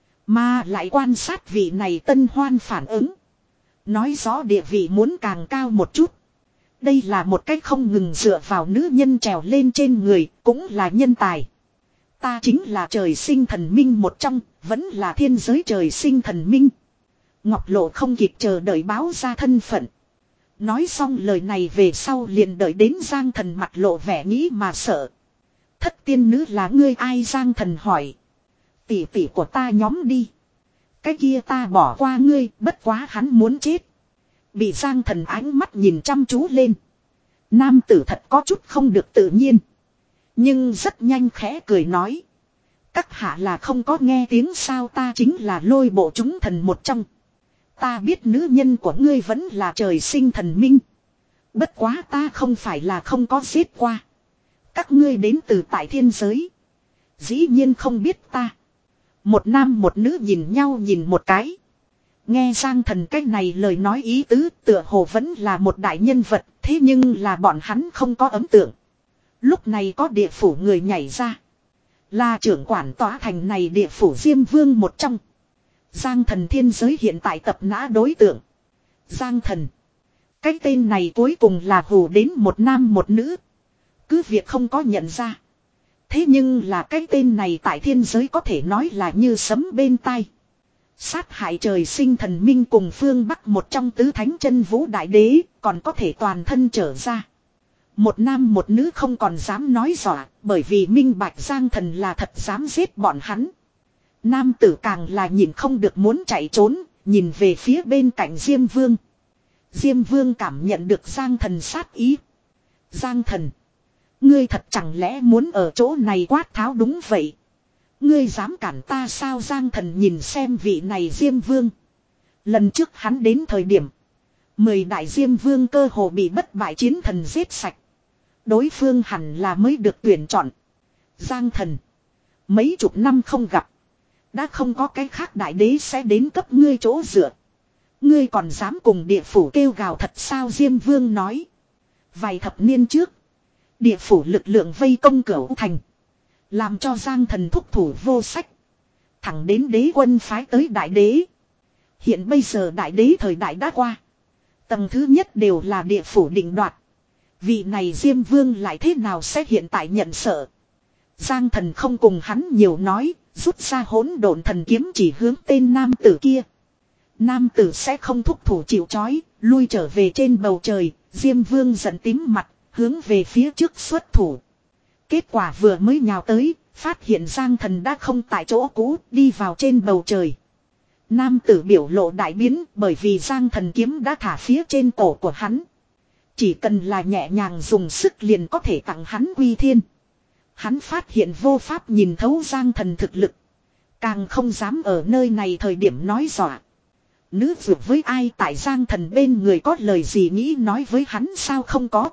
Mà lại quan sát vị này tân hoan phản ứng. Nói rõ địa vị muốn càng cao một chút. Đây là một cách không ngừng dựa vào nữ nhân trèo lên trên người, cũng là nhân tài. Ta chính là trời sinh thần minh một trong, vẫn là thiên giới trời sinh thần minh. Ngọc Lộ không kịp chờ đợi báo ra thân phận. Nói xong lời này về sau liền đợi đến Giang Thần mặt lộ vẻ nghĩ mà sợ. Thất tiên nữ là ngươi ai, Giang Thần hỏi. Tỷ tỷ của ta nhóm đi. Cái kia ta bỏ qua ngươi, bất quá hắn muốn chết. Bị Giang Thần ánh mắt nhìn chăm chú lên. Nam tử thật có chút không được tự nhiên. Nhưng rất nhanh khẽ cười nói. Các hạ là không có nghe tiếng sao, ta chính là lôi bộ chúng thần một trong. Ta biết nữ nhân của ngươi vẫn là trời sinh thần minh. Bất quá ta không phải là không có giết qua. Các ngươi đến từ tại thiên giới. Dĩ nhiên không biết ta. Một nam một nữ nhìn nhau nhìn một cái. Nghe Giang Thần cái này lời nói ý tứ tựa hồ vẫn là một đại nhân vật. Thế nhưng là bọn hắn không có ấn tượng. Lúc này có địa phủ người nhảy ra. Là trưởng quản tòa thành này địa phủ Diêm Vương một trong. Giang Thần thiên giới hiện tại tập nã đối tượng. Giang Thần. Cái tên này cuối cùng là hù đến một nam một nữ. Cứ việc không có nhận ra. Thế nhưng là cái tên này tại thiên giới có thể nói là như sấm bên tai. Sát hại trời sinh thần minh cùng phương Bắc một trong tứ thánh chân vũ đại đế, còn có thể toàn thân trở ra. Một nam một nữ không còn dám nói dọa, bởi vì minh bạch Giang Thần là thật dám giết bọn hắn. Nam tử càng là nhìn không được muốn chạy trốn, nhìn về phía bên cạnh Diêm Vương. Diêm Vương cảm nhận được Giang Thần sát ý. Giang Thần, ngươi thật chẳng lẽ muốn ở chỗ này quát tháo? Đúng vậy. Ngươi dám cản ta sao? Giang Thần nhìn xem vị này Diêm Vương. Lần trước hắn đến thời điểm, mười đại Diêm Vương cơ hồ bị bất bại chiến thần giết sạch. Đối phương hẳn là mới được tuyển chọn. Giang Thần, mấy chục năm không gặp. Đã không có cái khác đại đế sẽ đến cấp ngươi chỗ dựa. Ngươi còn dám cùng địa phủ kêu gào thật sao, Diêm Vương nói. Vài thập niên trước. Địa phủ lực lượng vây công Cửu Thành. Làm cho Giang Thần thúc thủ vô sách. Thẳng đến đế quân phái tới đại đế. Hiện bây giờ đại đế thời đại đã qua. Tầng thứ nhất đều là địa phủ định đoạt. Vị này Diêm Vương lại thế nào sẽ hiện tại nhận sợ. Giang Thần không cùng hắn nhiều nói. Rút ra hỗn độn thần kiếm chỉ hướng tên nam tử kia. Nam tử sẽ không thúc thủ chịu chói. Lui trở về trên bầu trời. Diêm Vương giận tím mặt. Hướng về phía trước xuất thủ. Kết quả vừa mới nhào tới. Phát hiện Giang Thần đã không tại chỗ cũ. Đi vào trên bầu trời. Nam tử biểu lộ đại biến. Bởi vì Giang Thần kiếm đã thả phía trên cổ của hắn. Chỉ cần là nhẹ nhàng dùng sức liền có thể tặng hắn quy thiên. Hắn phát hiện vô pháp nhìn thấu Giang Thần thực lực. Càng không dám ở nơi này thời điểm nói dọa. Nữ vượt với ai tại Giang Thần bên người có lời gì nghĩ nói với hắn sao không có.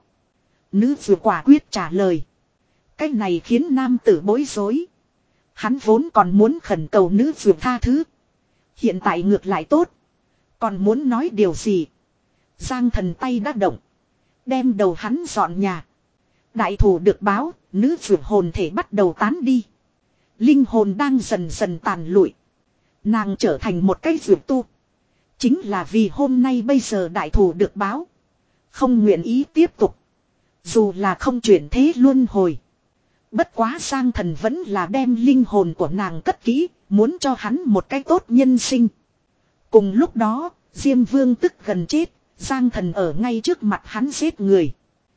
Nữ vượt quả quyết trả lời. Cái này khiến nam tử bối rối. Hắn vốn còn muốn khẩn cầu nữ vượt tha thứ. Hiện tại ngược lại tốt. Còn muốn nói điều gì. Giang Thần tay đã động. Đem đầu hắn dọn nhà. Đại thủ được báo. Nữ vượt hồn thể bắt đầu tán đi. Linh hồn đang dần dần tàn lụi. Nàng trở thành một cái vượt tu. Chính là vì hôm nay bây giờ đại thủ được báo. Không nguyện ý tiếp tục. Dù là không chuyển thế luân hồi. Bất quá Giang Thần vẫn là đem linh hồn của nàng cất kỹ. Muốn cho hắn một cái tốt nhân sinh. Cùng lúc đó Diêm Vương tức gần chết. Giang Thần ở ngay trước mặt hắn giết người.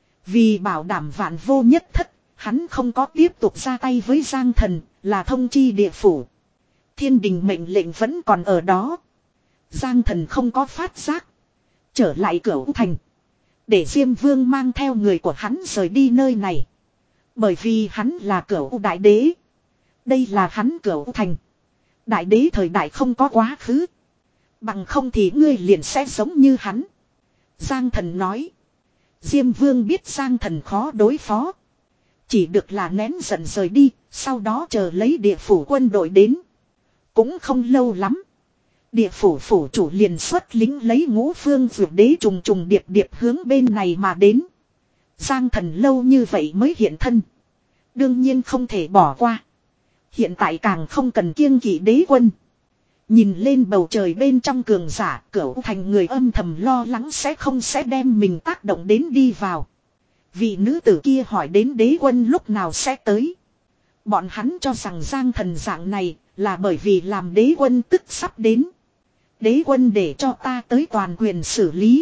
Vì bảo đảm vạn vô nhất thất. Hắn không có tiếp tục ra tay với Giang Thần. Là thông chi địa phủ. Thiên đình mệnh lệnh vẫn còn ở đó. Giang Thần không có phát giác. Trở lại Cửu Thành. Để Diêm Vương mang theo người của hắn rời đi nơi này. Bởi vì hắn là Cửu Đại Đế. Đây là hắn Cửu Thành. Đại Đế thời đại không có quá khứ. Bằng không thì ngươi liền sẽ giống như hắn. Giang Thần nói. Diêm Vương biết Giang Thần khó đối phó. Chỉ được là nén giận rời đi. Sau đó chờ lấy địa phủ quân đội đến. Cũng không lâu lắm. Địa phủ phủ chủ liền xuất lính lấy ngũ phương vượt đế trùng trùng điệp điệp hướng bên này mà đến. Giang Thần lâu như vậy mới hiện thân. Đương nhiên không thể bỏ qua. Hiện tại càng không cần kiêng kỵ đế quân. Nhìn lên bầu trời bên trong cường giả, Cửu Thành người âm thầm lo lắng sẽ không sẽ đem mình tác động đến đi vào. Vị nữ tử kia hỏi đến đế quân lúc nào sẽ tới. Bọn hắn cho rằng Giang Thần dạng này là bởi vì làm đế quân tức sắp đến. Đế quân để cho ta tới toàn quyền xử lý.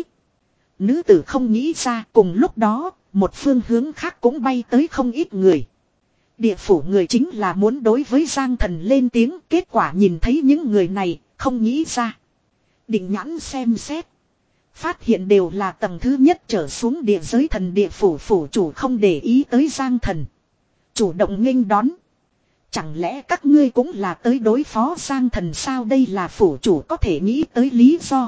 Nữ tử không nghĩ ra, cùng lúc đó, một phương hướng khác cũng bay tới không ít người. Địa phủ người chính là muốn đối với Giang Thần lên tiếng, kết quả nhìn thấy những người này, không nghĩ ra. Định nhãn xem xét. Phát hiện đều là tầng thứ nhất trở xuống địa giới thần, địa phủ phủ chủ không để ý tới Giang Thần. Chủ động nghênh đón. Chẳng lẽ các ngươi cũng là tới đối phó Giang Thần sao, đây là phủ chủ có thể nghĩ tới lý do.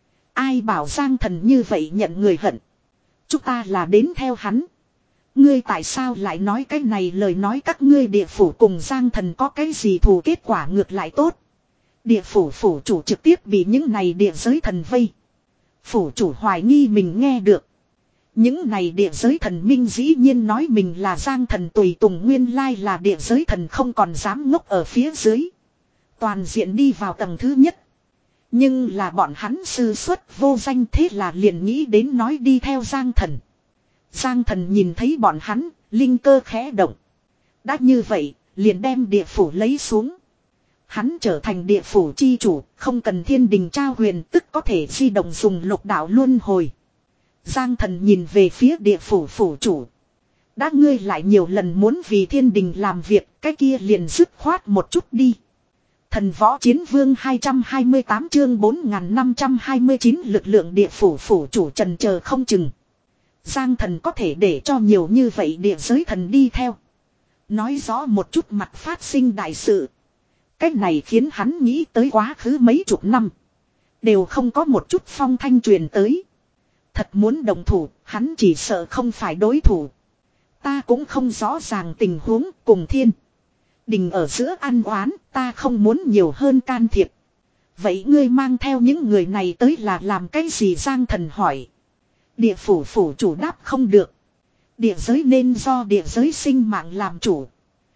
Ai bảo Giang Thần như vậy nhận người hận. Chúng ta là đến theo hắn. Ngươi tại sao lại nói cái này lời nói, các ngươi địa phủ cùng Giang Thần có cái gì thù, kết quả ngược lại tốt. Địa phủ phủ chủ trực tiếp bị những này địa giới thần vây. Phủ chủ hoài nghi mình nghe được. Những này địa giới thần minh dĩ nhiên nói mình là Giang Thần tùy tùng, nguyên lai là địa giới thần không còn dám ngốc ở phía dưới. Toàn diện đi vào tầng thứ nhất. Nhưng là bọn hắn sư xuất vô danh, thế là liền nghĩ đến nói đi theo Giang Thần. Giang Thần nhìn thấy bọn hắn, linh cơ khẽ động. Đã như vậy, liền đem địa phủ lấy xuống. Hắn trở thành địa phủ chi chủ, không cần thiên đình trao huyền, tức có thể di động dùng lục đạo luân hồi. Giang Thần nhìn về phía địa phủ phủ chủ. Đã ngươi lại nhiều lần muốn vì thiên đình làm việc, cái kia liền dứt khoát một chút đi. Thần võ chiến vương hai trăm hai mươi tám chương bốn nghìn năm trăm hai mươi chín lực lượng địa phủ phủ chủ trần chờ không chừng. Giang Thần có thể để cho nhiều như vậy địa giới thần đi theo. Nói rõ một chút mặt phát sinh đại sự. Cách này khiến hắn nghĩ tới quá khứ mấy chục năm. Đều không có một chút phong thanh truyền tới. Thật muốn đồng thủ, hắn chỉ sợ không phải đối thủ. Ta cũng không rõ ràng tình huống cùng thiên. Đình ở giữa ăn oán, ta không muốn nhiều hơn can thiệp. Vậy ngươi mang theo những người này tới là làm cái gì? Giang Thần hỏi. Địa phủ phủ chủ đáp không được. Địa giới nên do địa giới sinh mạng làm chủ.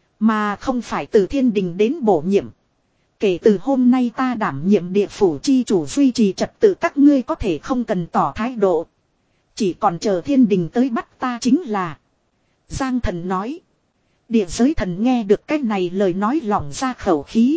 Mà không phải từ thiên đình đến bổ nhiệm. Kể từ hôm nay ta đảm nhiệm địa phủ chi chủ duy trì trật tự, các ngươi có thể không cần tỏ thái độ. Chỉ còn chờ thiên đình tới bắt ta chính là. Giang Thần nói. Địa giới thần nghe được cái này lời nói lỏng ra khẩu khí.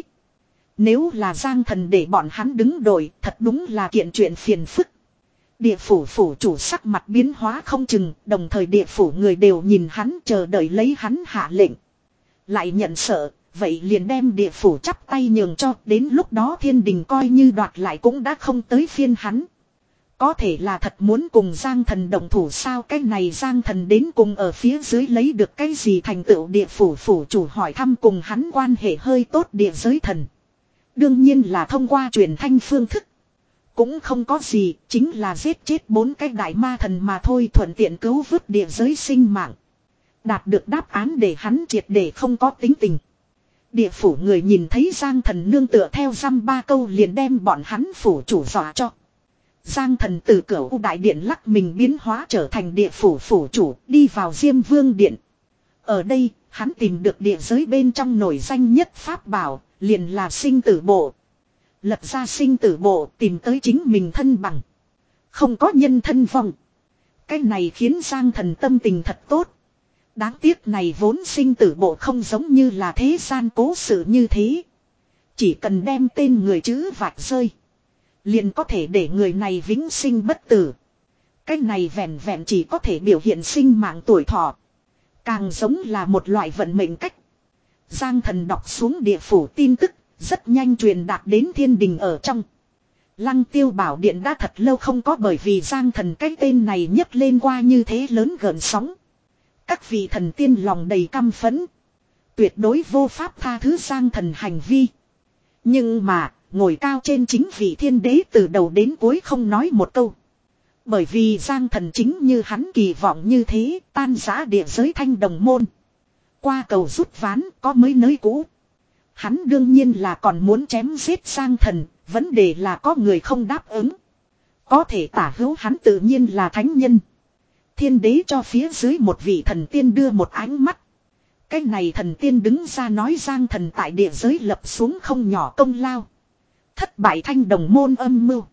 Nếu là Giang Thần để bọn hắn đứng đội, thật đúng là kiện chuyện phiền phức. Địa phủ phủ chủ sắc mặt biến hóa không chừng, đồng thời địa phủ người đều nhìn hắn chờ đợi lấy hắn hạ lệnh. Lại nhận sợ, vậy liền đem địa phủ chắp tay nhường cho, đến lúc đó thiên đình coi như đoạt lại cũng đã không tới phiên hắn. Có thể là thật muốn cùng Giang Thần đồng thủ sao? Cái này Giang Thần đến cùng ở phía dưới lấy được cái gì thành tựu? Địa phủ phủ chủ hỏi thăm cùng hắn quan hệ hơi tốt địa giới thần. Đương nhiên là thông qua truyền thanh phương thức. Cũng không có gì, chính là giết chết bốn cái đại ma thần mà thôi, thuận tiện cứu vớt địa giới sinh mạng. Đạt được đáp án để hắn triệt để không có tính tình. Địa phủ người nhìn thấy Giang Thần nương tựa theo dăm ba câu liền đem bọn hắn phủ chủ dọa cho. Giang Thần từ cửa u đại điện lắc mình biến hóa trở thành địa phủ phủ chủ, đi vào Diêm Vương điện. Ở đây, hắn tìm được địa giới bên trong nổi danh nhất pháp bảo, liền là sinh tử bộ. Lật ra sinh tử bộ, tìm tới chính mình thân bằng. Không có nhân thân vong. Cái này khiến Giang Thần tâm tình thật tốt. Đáng tiếc này vốn sinh tử bộ không giống như là thế gian cố sự như thế. Chỉ cần đem tên người chữ vạch rơi, liền có thể để người này vĩnh sinh bất tử. Cái này vẹn vẹn chỉ có thể biểu hiện sinh mạng tuổi thọ. Càng giống là một loại vận mệnh cách. Giang Thần đọc xuống địa phủ tin tức, rất nhanh truyền đạt đến thiên đình ở trong. Lăng Tiêu Bảo Điện đã thật lâu không có bởi vì Giang Thần cái tên này nhấc lên qua như thế lớn gợn sóng. Các vị thần tiên lòng đầy căm phẫn. Tuyệt đối vô pháp tha thứ Giang Thần hành vi. Nhưng mà, ngồi cao trên chính vị thiên đế từ đầu đến cuối không nói một câu. Bởi vì Giang Thần chính như hắn kỳ vọng như thế, tan rã địa giới thanh đồng môn. Qua cầu rút ván, có mới nới cũ. Hắn đương nhiên là còn muốn chém giết Giang Thần, vấn đề là có người không đáp ứng. Có thể tả hữu hắn tự nhiên là thánh nhân. Thiên đế cho phía dưới một vị thần tiên đưa một ánh mắt. Cái này thần tiên đứng ra nói Giang Thần tại địa giới lập xuống không nhỏ công lao. Thất bại thanh đồng môn âm mưu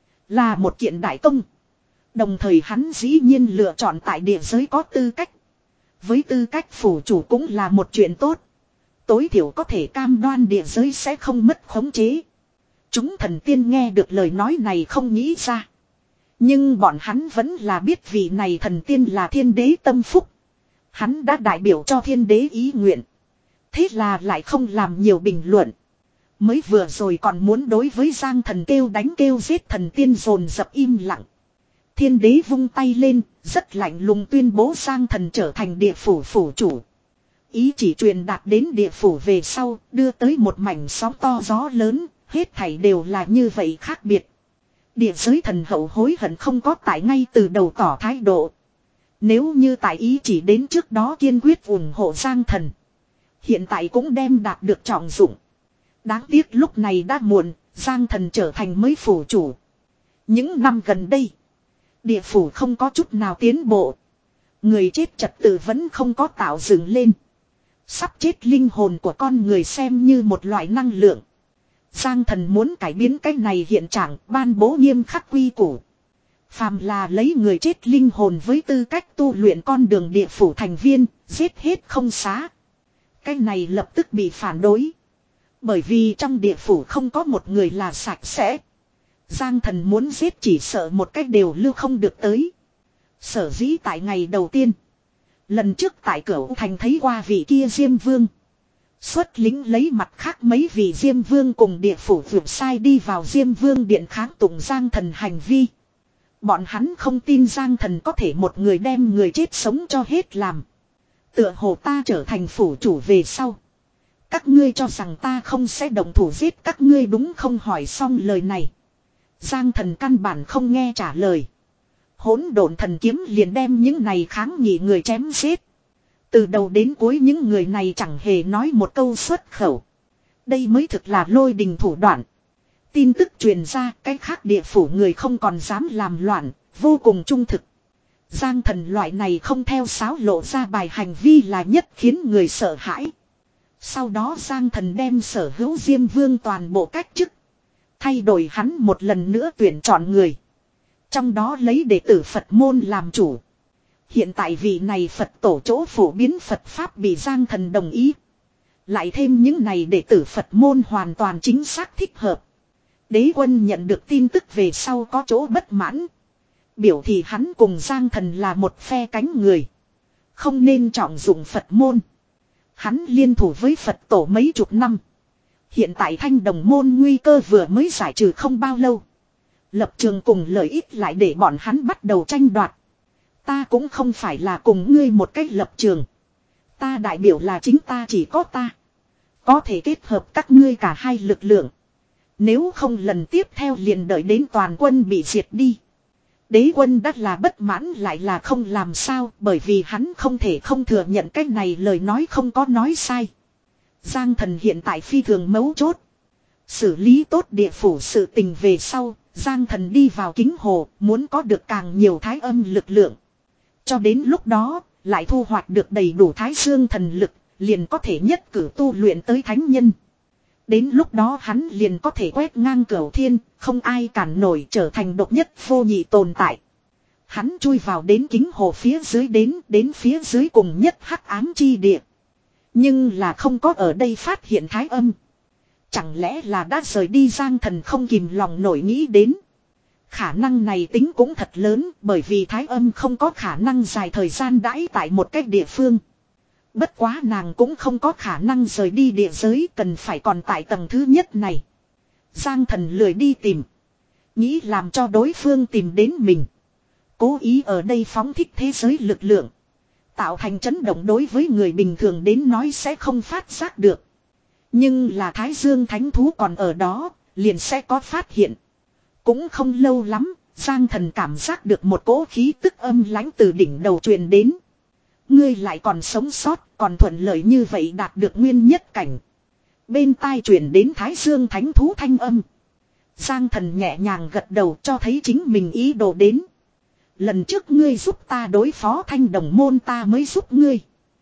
là một kiện đại công. Đồng thời hắn dĩ nhiên lựa chọn tại địa giới có tư cách. Với tư cách phủ chủ cũng là một chuyện tốt. Tối thiểu có thể cam đoan địa giới sẽ không mất khống chế. Chúng thần tiên nghe được lời nói này không nghĩ ra. Nhưng bọn hắn vẫn là biết vị này thần tiên là thiên đế tâm phúc. Hắn đã đại biểu cho thiên đế ý nguyện. Thế là lại không làm nhiều bình luận. Mới vừa rồi còn muốn đối với Giang Thần kêu đánh kêu giết thần tiên dồn dập im lặng. Thiên đế vung tay lên, rất lạnh lùng tuyên bố Giang Thần trở thành địa phủ phủ chủ. Ý chỉ truyền đạt đến địa phủ về sau, đưa tới một mảnh sóng to gió lớn, hết thảy đều là như vậy khác biệt. Địa giới thần hậu hối hận không có tại ngay từ đầu tỏ thái độ. Nếu như tại ý chỉ đến trước đó kiên quyết ủng hộ Giang Thần, hiện tại cũng đem đạt được trọng dụng. Đáng tiếc lúc này đã muộn, Giang Thần trở thành mới phủ chủ. Những năm gần đây, địa phủ không có chút nào tiến bộ. Người chết trật tự vẫn không có tạo dựng lên. Sắp chết linh hồn của con người xem như một loại năng lượng. Giang Thần muốn cải biến cái này hiện trạng, ban bố nghiêm khắc quy củ. Phàm là lấy người chết linh hồn với tư cách tu luyện con đường địa phủ thành viên, giết hết không xá. Cái này lập tức bị phản đối. Bởi vì trong địa phủ không có một người là sạch sẽ. Giang Thần muốn giết chỉ sợ một cách đều lưu không được tới. Sở dĩ tại ngày đầu tiên, lần trước tại cửa thành thấy qua vị kia Diêm Vương. Xuất lính lấy mặt khác mấy vị Diêm Vương cùng địa phủ vượt sai đi vào Diêm Vương điện kháng tụng Giang Thần hành vi. Bọn hắn không tin Giang Thần có thể một người đem người chết sống cho hết làm. Tựa hồ ta trở thành phủ chủ về sau, các ngươi cho rằng ta không sẽ động thủ giết các ngươi đúng không? Hỏi xong lời này, Giang Thần căn bản không nghe trả lời. Hỗn độn thần kiếm liền đem những này kháng nghị người chém giết. Từ đầu đến cuối những người này chẳng hề nói một câu xuất khẩu. Đây mới thực là lôi đình thủ đoạn. Tin tức truyền ra, cái khác địa phủ người không còn dám làm loạn, vô cùng trung thực. Giang Thần loại này không theo sáo lộ ra bài hành vi là nhất khiến người sợ hãi. Sau đó Giang Thần đem sở hữu Diêm Vương toàn bộ cách chức. Thay đổi hắn một lần nữa tuyển chọn người. Trong đó lấy đệ tử Phật môn làm chủ. Hiện tại vị này Phật tổ chỗ phổ biến Phật Pháp bị Giang Thần đồng ý. Lại thêm những này đệ tử Phật môn hoàn toàn chính xác thích hợp. Đế quân nhận được tin tức về sau có chỗ bất mãn. Biểu thì hắn cùng Giang Thần là một phe cánh người. Không nên trọng dụng Phật môn. Hắn liên thủ với Phật tổ mấy chục năm. Hiện tại Thanh Đồng môn nguy cơ vừa mới giải trừ không bao lâu. Lập trường cùng lợi ích lại để bọn hắn bắt đầu tranh đoạt. Ta cũng không phải là cùng ngươi một cách lập trường. Ta đại biểu là chính ta, chỉ có ta. Có thể kết hợp các ngươi cả hai lực lượng. Nếu không lần tiếp theo liền đợi đến toàn quân bị diệt đi. Đế quân đắt là bất mãn lại là không làm sao, bởi vì hắn không thể không thừa nhận cái này lời nói không có nói sai. Giang Thần hiện tại phi thường mấu chốt. Xử lý tốt địa phủ sự tình về sau, Giang Thần đi vào Kính Hồ, muốn có được càng nhiều thái âm lực lượng. Cho đến lúc đó, lại thu hoạch được đầy đủ thái dương thần lực, liền có thể nhất cử tu luyện tới thánh nhân. Đến lúc đó hắn liền có thể quét ngang cửu thiên, không ai cản nổi, trở thành độc nhất vô nhị tồn tại. Hắn chui vào đến Kính Hồ phía dưới, đến đến phía dưới cùng nhất hắc ám chi địa. Nhưng là không có ở đây phát hiện thái âm. Chẳng lẽ là đã rời đi? Giang Thần không kìm lòng nổi nghĩ đến. Khả năng này tính cũng thật lớn, bởi vì thái âm không có khả năng dài thời gian đãi tại một cái địa phương. Bất quá nàng cũng không có khả năng rời đi địa giới, cần phải còn tại tầng thứ nhất này. Giang Thần lười đi tìm. Nghĩ làm cho đối phương tìm đến mình. Cố ý ở đây phóng thích thế giới lực lượng. Tạo thành chấn động đối với người bình thường đến nói sẽ không phát giác được. Nhưng là Thái Dương Thánh Thú còn ở đó, liền sẽ có phát hiện. Cũng không lâu lắm, Giang Thần cảm giác được một cỗ khí tức âm lãnh từ đỉnh đầu truyền đến. Ngươi lại còn sống sót, còn thuận lợi như vậy đạt được nguyên nhất cảnh. Bên tai truyền đến Thái Dương Thánh Thú thanh âm. Giang Thần nhẹ nhàng gật đầu cho thấy chính mình ý đồ đến. Lần trước ngươi giúp ta đối phó Thanh Đồng môn, ta mới giúp ngươi.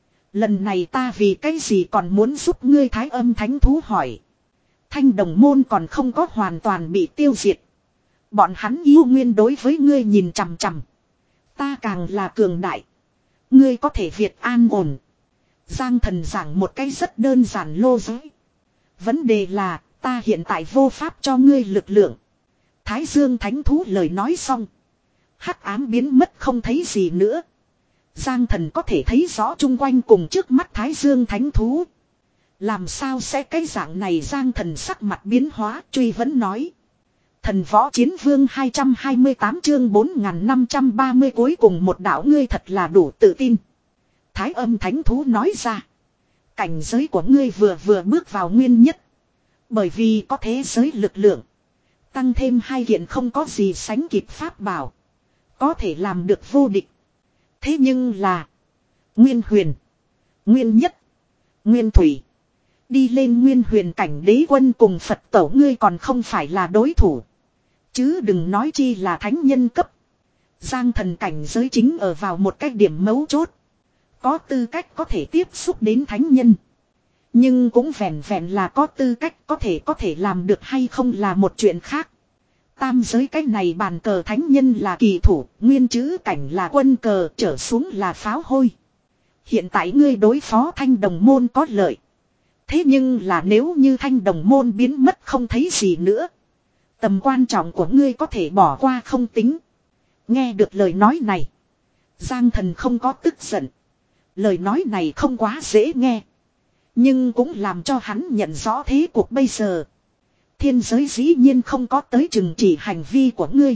Lần này ta vì cái gì còn muốn giúp ngươi? Thái Âm Thánh Thú hỏi. Thanh Đồng môn còn không có hoàn toàn bị tiêu diệt. Bọn hắn yêu nguyên đối với ngươi nhìn chằm chằm. Ta càng là cường đại. Ngươi có thể Việt an ổn. Giang Thần giảng một cái rất đơn giản lô giới. Vấn đề là ta hiện tại vô pháp cho ngươi lực lượng. Thái Dương Thánh Thú lời nói xong. Hắc ám biến mất không thấy gì nữa. Giang Thần có thể thấy rõ chung quanh cùng trước mắt Thái Dương Thánh Thú. Làm sao sẽ cái dạng này? Giang Thần sắc mặt biến hóa, truy vấn nói. Thần Võ Chiến Vương hai trăm hai mươi tám chương bốn nghìn năm trăm ba mươi cuối cùng một đạo, ngươi thật là đủ tự tin. Thái Âm Thánh Thú nói ra. Cảnh giới của ngươi vừa vừa bước vào nguyên nhất. Bởi vì có thế giới lực lượng. Tăng thêm hai kiện không có gì sánh kịp pháp bảo. Có thể làm được vô địch. Thế nhưng là. Nguyên huyền. Nguyên nhất. Nguyên thủy. Đi lên nguyên huyền cảnh đế quân cùng Phật tổ ngươi còn không phải là đối thủ. Chứ đừng nói chi là thánh nhân cấp. Giang Thần cảnh giới chính ở vào một cái điểm mấu chốt. Có tư cách có thể tiếp xúc đến thánh nhân. Nhưng cũng vẹn vẹn là có tư cách, có thể có thể làm được hay không là một chuyện khác. Tam giới cách này bàn cờ thánh nhân là kỳ thủ, nguyên chữ cảnh là quân cờ, trở xuống là pháo hôi. Hiện tại ngươi đối phó Thanh Đồng môn có lợi. Thế nhưng là nếu như Thanh Đồng môn biến mất không thấy gì nữa. Tầm quan trọng của ngươi có thể bỏ qua không tính. Nghe được lời nói này. Giang Thần không có tức giận. Lời nói này không quá dễ nghe. Nhưng cũng làm cho hắn nhận rõ thế cuộc bây giờ. Thiên giới dĩ nhiên không có tới trừng trị hành vi của ngươi.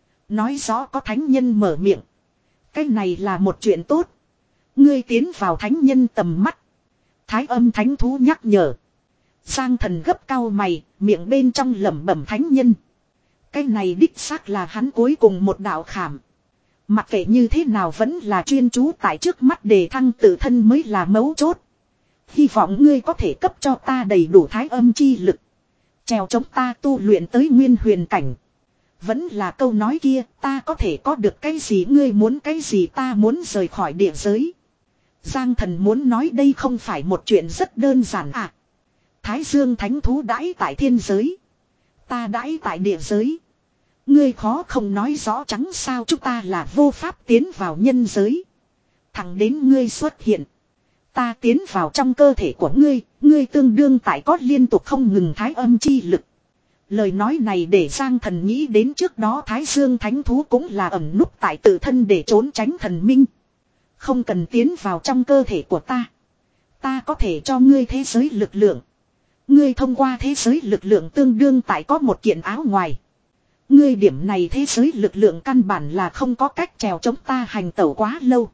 Nói rõ có thánh nhân mở miệng. Cái này là một chuyện tốt. Ngươi tiến vào thánh nhân tầm mắt. Thái Âm Thánh Thú nhắc nhở. Giang Thần gấp cau mày, miệng bên trong lẩm bẩm thánh nhân. Cái này đích xác là hắn cuối cùng một đạo khảm. Mặc kệ như thế nào vẫn là chuyên chú tại trước mắt đề thăng tự thân mới là mấu chốt. Hy vọng ngươi có thể cấp cho ta đầy đủ thái âm chi lực. Trèo chống ta tu luyện tới nguyên huyền cảnh. Vẫn là câu nói kia, ta có thể có được cái gì ngươi muốn cái gì ta muốn rời khỏi địa giới. Giang Thần muốn nói đây không phải một chuyện rất đơn giản à. Thái Dương thánh thú đãi tại thiên giới. Ta đãi tại địa giới. Ngươi khó không nói rõ trắng sao chúng ta là vô pháp tiến vào nhân giới. Thẳng đến ngươi xuất hiện. Ta tiến vào trong cơ thể của ngươi, ngươi tương đương tại có liên tục không ngừng thái âm chi lực. Lời nói này để Giang Thần nghĩ đến trước đó Thái Dương thánh thú cũng là ẩn núp tại tự thân để trốn tránh thần minh. Không cần tiến vào trong cơ thể của ta. Ta có thể cho ngươi thế giới lực lượng. Ngươi thông qua thế giới lực lượng tương đương tại có một kiện áo ngoài. Ngươi điểm này thế giới lực lượng căn bản là không có cách trèo chống ta hành tẩu quá lâu.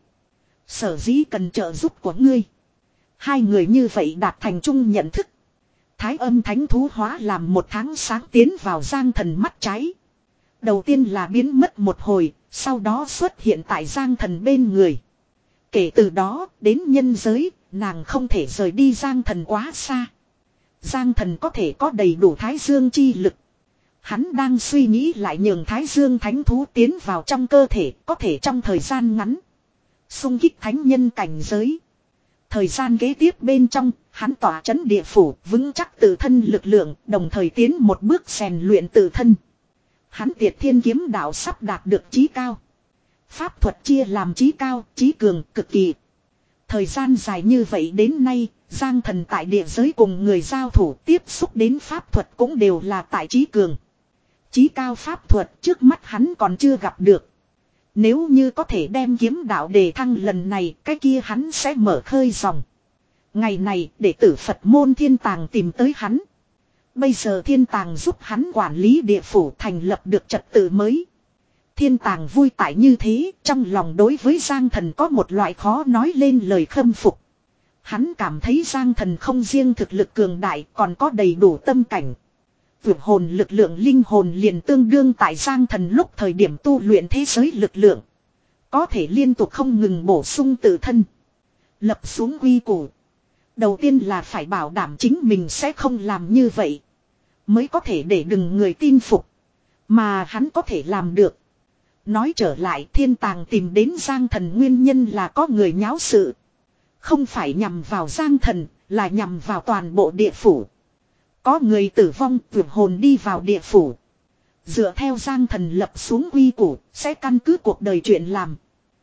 Sở dĩ cần trợ giúp của ngươi. Hai người như vậy đạt thành chung nhận thức. Thái âm thánh thú hóa làm một tháng sáng tiến vào Giang Thần mắt trái. Đầu tiên là biến mất một hồi, sau đó xuất hiện tại Giang Thần bên người. Kể từ đó, đến nhân giới, nàng không thể rời đi Giang Thần quá xa. Giang Thần có thể có đầy đủ Thái Dương chi lực. Hắn đang suy nghĩ lại nhường Thái Dương thánh thú tiến vào trong cơ thể, có thể trong thời gian ngắn. Xung kích thánh nhân cảnh giới. Thời gian kế tiếp bên trong, hắn tỏa chấn địa phủ, vững chắc tự thân lực lượng, đồng thời tiến một bước rèn luyện tự thân. Hắn Tiệt Thiên kiếm đạo sắp đạt được chí cao. Pháp thuật chia làm chí cao, chí cường, cực kỳ. Thời gian dài như vậy đến nay, Giang Thần tại địa giới cùng người giao thủ tiếp xúc đến pháp thuật cũng đều là tại chí cường. Chí cao pháp thuật trước mắt hắn còn chưa gặp được. Nếu như có thể đem kiếm đạo đề thăng lần này, cái kia hắn sẽ mở khơi dòng. Ngày này, đệ tử Phật môn Thiên Tàng tìm tới hắn. Bây giờ Thiên Tàng giúp hắn quản lý địa phủ thành lập được trật tự mới. Thiên Tàng vui tại như thế, trong lòng đối với Giang Thần có một loại khó nói lên lời khâm phục. Hắn cảm thấy Giang Thần không riêng thực lực cường đại còn có đầy đủ tâm cảnh. Vượt hồn lực lượng linh hồn liền tương đương tại Giang Thần lúc thời điểm tu luyện thế giới lực lượng. Có thể liên tục không ngừng bổ sung tự thân. Lập xuống quy củ. Đầu tiên là phải bảo đảm chính mình sẽ không làm như vậy. Mới có thể để đừng người tin phục. Mà hắn có thể làm được. Nói trở lại Thiên Tàng tìm đến Giang Thần nguyên nhân là có người nháo sự. Không phải nhằm vào Giang Thần, là nhằm vào toàn bộ địa phủ. Có người tử vong vượt hồn đi vào địa phủ. Dựa theo Giang Thần lập xuống quy củ, sẽ căn cứ cuộc đời chuyện làm.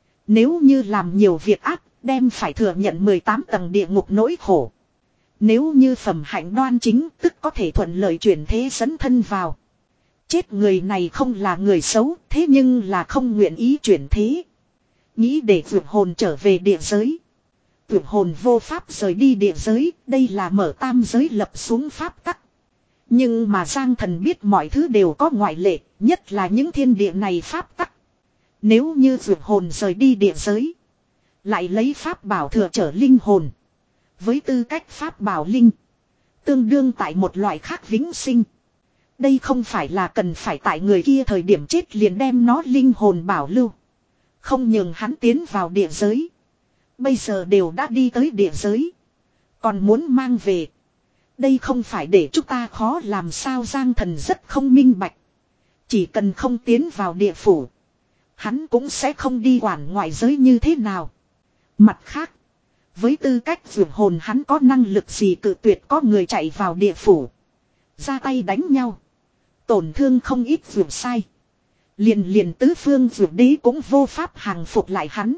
Nếu như làm nhiều việc ác, đem phải thừa nhận mười tám tầng địa ngục nỗi khổ. Nếu như phẩm hạnh đoan chính, tức có thể thuận lợi chuyển thế dẫn thân vào. Chết người này không là người xấu, thế nhưng là không nguyện ý chuyển thế. Nghĩ để vượt hồn trở về địa giới. Vượt hồn vô pháp rời đi địa giới, đây là mở tam giới lập xuống pháp tắc. Nhưng mà Giang Thần biết mọi thứ đều có ngoại lệ, nhất là những thiên địa này pháp tắc. Nếu như vượt hồn rời đi địa giới, lại lấy pháp bảo thừa trở linh hồn. Với tư cách pháp bảo linh, tương đương tại một loại khác vĩnh sinh. Đây không phải là cần phải tại người kia thời điểm chết liền đem nó linh hồn bảo lưu. Không nhường hắn tiến vào địa giới. Bây giờ đều đã đi tới địa giới. Còn muốn mang về. Đây không phải để chúng ta khó làm sao. Giang Thần rất không minh bạch. Chỉ cần không tiến vào địa phủ, hắn cũng sẽ không đi quản ngoại giới như thế nào. Mặt khác, với tư cách vượt hồn hắn có năng lực gì cự tuyệt có người chạy vào địa phủ. Ra tay đánh nhau. Tổn thương không ít vượt sai. Liền liền tứ phương vượt đế cũng vô pháp hàng phục lại hắn.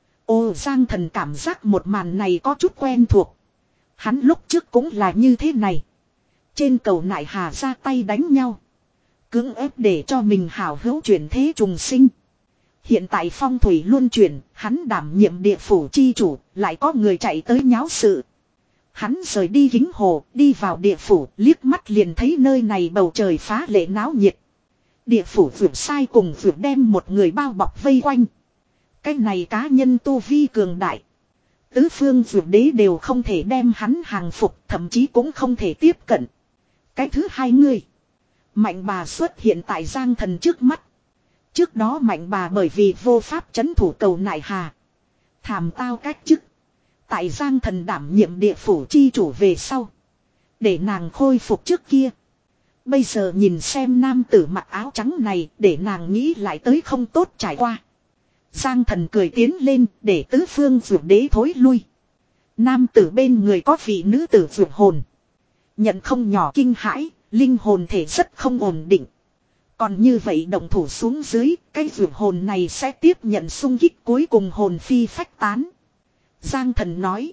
Ô Giang Thần cảm giác một màn này có chút quen thuộc. Hắn lúc trước cũng là như thế này. Trên cầu nại hà ra tay đánh nhau. Cưỡng ép để cho mình hảo hữu chuyển thế trùng sinh. Hiện tại phong thủy luân chuyển, hắn đảm nhiệm địa phủ chi chủ, lại có người chạy tới nháo sự. Hắn rời đi Kính Hồ, đi vào địa phủ, liếc mắt liền thấy nơi này bầu trời phá lệ náo nhiệt. Địa phủ vượt sai cùng vượt đem một người bao bọc vây quanh. Cái này cá nhân tu vi cường đại. Tứ phương vượt đế đều không thể đem hắn hàng phục, thậm chí cũng không thể tiếp cận. Cái thứ hai người. Mạnh bà xuất hiện tại Giang Thần trước mắt. Trước đó Mạnh Bà bởi vì vô pháp chấn thủ cầu nại hà. Thảm tao cách chức. Tại Giang Thần đảm nhiệm địa phủ chi chủ về sau. Để nàng khôi phục trước kia. Bây giờ nhìn xem nam tử mặc áo trắng này để nàng nghĩ lại tới không tốt trải qua. Giang Thần cười tiến lên để tứ phương vượt đế thối lui. Nam tử bên người có vị nữ tử vượt hồn. Nhận không nhỏ kinh hãi, linh hồn thể rất không ổn định. Còn như vậy động thủ xuống dưới, cái vượt hồn này sẽ tiếp nhận xung kích cuối cùng hồn phi phách tán. Giang Thần nói.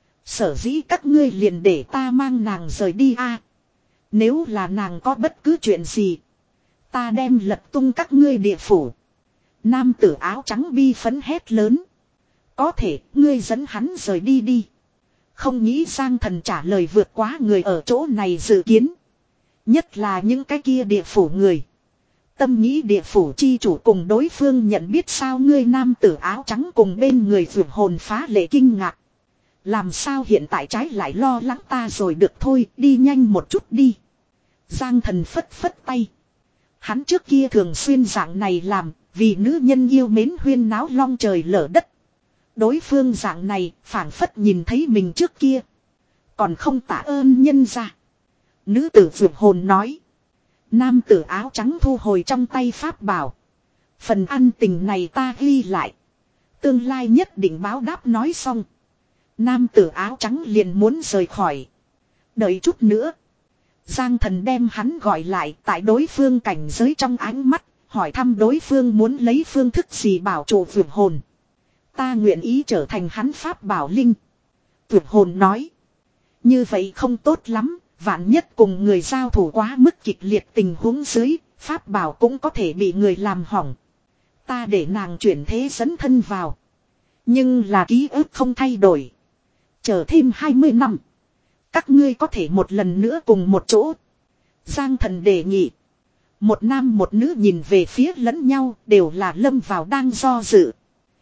Sở dĩ các ngươi liền để ta mang nàng rời đi a. Nếu là nàng có bất cứ chuyện gì. Ta đem lật tung các ngươi địa phủ. Nam tử áo trắng bi phấn hét lớn. Có thể ngươi dẫn hắn rời đi đi. Không nghĩ Giang Thần trả lời vượt quá người ở chỗ này dự kiến. Nhất là những cái kia địa phủ người. Tâm nghĩ địa phủ chi chủ cùng đối phương nhận biết sao ngươi nam tử áo trắng cùng bên người vượt hồn phá lệ kinh ngạc. Làm sao hiện tại trái lại lo lắng ta rồi được thôi, đi nhanh một chút đi. Giang Thần phất phất tay. Hắn trước kia thường xuyên dạng này làm, vì nữ nhân yêu mến huyên náo long trời lở đất. Đối phương dạng này, phảng phất nhìn thấy mình trước kia. Còn không tạ ơn nhân ra. Nữ tử vượt hồn nói. Nam tử áo trắng thu hồi trong tay pháp bảo. Phần ăn tình này ta ghi lại. Tương lai nhất định báo đáp nói xong. Nam tử áo trắng liền muốn rời khỏi. Đợi chút nữa. Giang Thần đem hắn gọi lại tại đối phương cảnh giới trong ánh mắt. Hỏi thăm đối phương muốn lấy phương thức gì bảo trụ vượt hồn. Ta nguyện ý trở thành hắn pháp bảo linh. Vượt hồn nói. Như vậy không tốt lắm. Vạn nhất cùng người giao thủ quá mức kịch liệt tình huống dưới. Pháp bảo cũng có thể bị người làm hỏng. Ta để nàng chuyển thế dẫn thân vào. Nhưng là ký ức không thay đổi. Chờ thêm hai mươi năm. Các ngươi có thể một lần nữa cùng một chỗ. Giang Thần đề nghị. Một nam một nữ nhìn về phía lẫn nhau đều là lâm vào đang do dự.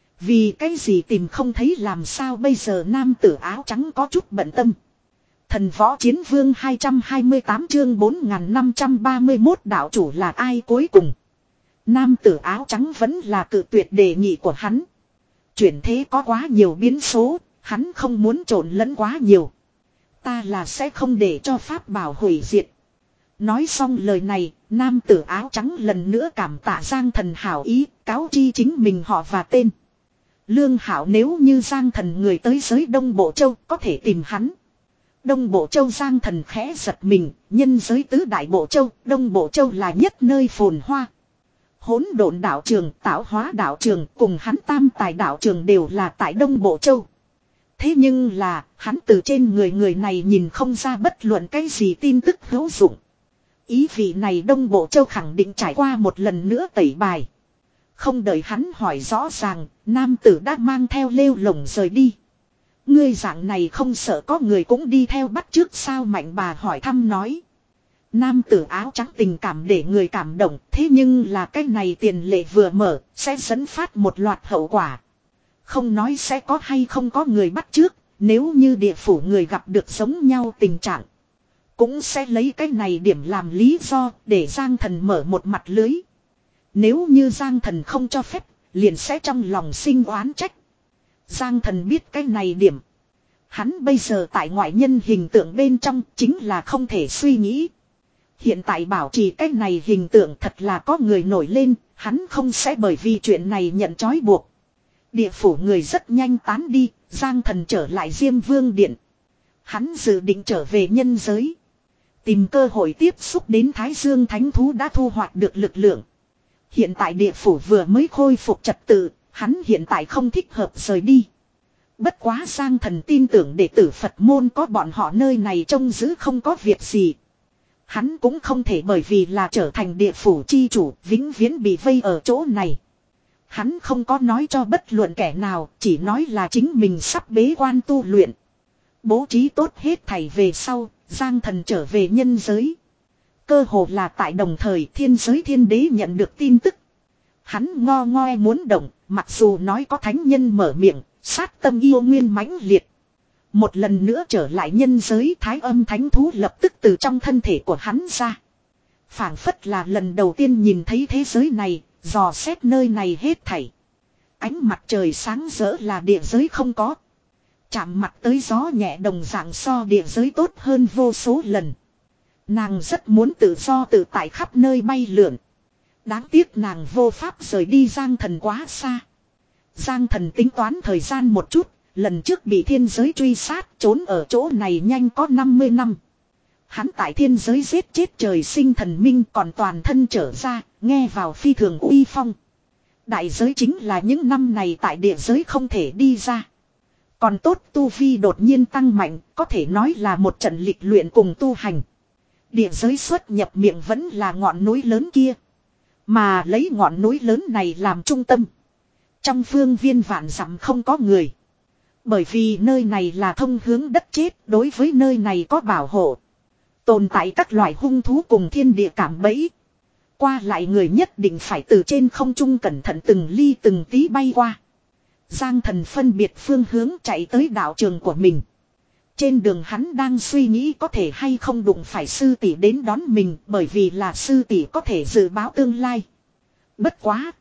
Vì cái gì tìm không thấy làm sao bây giờ nam tử áo trắng có chút bận tâm. Thần võ chiến vương hai trăm hai mươi tám chương bốn nghìn năm trăm ba mươi mốt đạo chủ là ai cuối cùng. Nam tử áo trắng vẫn là cự tuyệt đề nghị của hắn. Chuyển thế có quá nhiều biến số, hắn không muốn trộn lẫn quá nhiều. Ta là sẽ không để cho pháp bảo hủy diệt. Nói xong lời này, nam tử áo trắng lần nữa cảm tạ Giang Thần hảo ý, cáo chi chính mình họ và tên. Lương Hảo nếu như Giang Thần người tới giới Đông Bộ Châu có thể tìm hắn. Đông Bộ Châu Giang Thần khẽ giật mình, nhân giới tứ đại Bộ Châu, Đông Bộ Châu là nhất nơi phồn hoa. Hỗn độn đạo trường, tạo hóa đạo trường cùng hắn tam tài đạo trường đều là tại Đông Bộ Châu. Thế nhưng là, hắn từ trên người người này nhìn không ra bất luận cái gì tin tức hữu dụng. Ý vị này Đông Bộ Châu khẳng định trải qua một lần nữa tẩy bài. Không đợi hắn hỏi rõ ràng, nam tử đã mang theo lêu lồng rời đi. Ngươi dạng này không sợ có người cũng đi theo bắt trước sao Mạnh Bà hỏi thăm nói. Nam tử áo trắng tình cảm để người cảm động, thế nhưng là cái này tiền lệ vừa mở, sẽ dẫn phát một loạt hậu quả. Không nói sẽ có hay không có người bắt trước, nếu như địa phủ người gặp được giống nhau tình trạng. Cũng sẽ lấy cái này điểm làm lý do để Giang Thần mở một mặt lưới. Nếu như Giang Thần không cho phép, liền sẽ trong lòng sinh oán trách. Giang Thần biết cái này điểm. Hắn bây giờ tại ngoại nhân hình tượng bên trong chính là không thể suy nghĩ. Hiện tại bảo trì cái này hình tượng thật là có người nổi lên, hắn không sẽ bởi vì chuyện này nhận trói buộc. Địa phủ người rất nhanh tán đi, Giang Thần trở lại Diêm Vương Điện. Hắn dự định trở về nhân giới. Tìm cơ hội tiếp xúc đến Thái Dương Thánh Thú đã thu hoạch được lực lượng. Hiện tại địa phủ vừa mới khôi phục trật tự, hắn hiện tại không thích hợp rời đi. Bất quá Giang Thần tin tưởng đệ tử Phật môn có bọn họ nơi này trông giữ không có việc gì. Hắn cũng không thể bởi vì là trở thành địa phủ chi chủ vĩnh viễn bị vây ở chỗ này. Hắn không có nói cho bất luận kẻ nào, chỉ nói là chính mình sắp bế quan tu luyện. Bố trí tốt hết thảy về sau, Giang Thần trở về nhân giới. Cơ hồ là tại đồng thời thiên giới thiên đế nhận được tin tức. Hắn ngo ngoe muốn động, mặc dù nói có thánh nhân mở miệng, sát tâm yêu nguyên mãnh liệt. Một lần nữa trở lại nhân giới Thái Âm Thánh Thú lập tức từ trong thân thể của hắn ra. Phảng phất là lần đầu tiên nhìn thấy thế giới này, Dò xét nơi này hết thảy. Ánh mặt trời sáng rỡ là địa giới không có. Chạm mặt tới gió nhẹ đồng dạng so địa giới tốt hơn vô số lần. Nàng rất muốn tự do tự tại khắp nơi bay lượn. Đáng tiếc nàng vô pháp rời đi Giang Thần quá xa. Giang Thần tính toán thời gian một chút. Lần trước bị thiên giới truy sát trốn ở chỗ này nhanh có năm mươi năm. Hắn tại thiên giới giết chết trời sinh thần minh còn toàn thân trở ra, nghe vào phi thường uy phong. Đại giới chính là những năm này tại địa giới không thể đi ra. Còn tốt tu vi đột nhiên tăng mạnh, có thể nói là một trận lịch luyện cùng tu hành. Địa giới xuất nhập miệng vẫn là ngọn núi lớn kia. Mà lấy ngọn núi lớn này làm trung tâm. Trong phương viên vạn dặm không có người. Bởi vì nơi này là thông hướng đất chết, đối với nơi này có bảo hộ. Tồn tại các loại hung thú cùng thiên địa cảm bẫy. Qua lại người nhất định phải từ trên không trung cẩn thận từng ly từng tí bay qua. Giang Thần phân biệt phương hướng chạy tới đạo trường của mình. Trên đường hắn đang suy nghĩ có thể hay không đụng phải sư tỷ đến đón mình, bởi vì là sư tỷ có thể dự báo tương lai. Bất quá.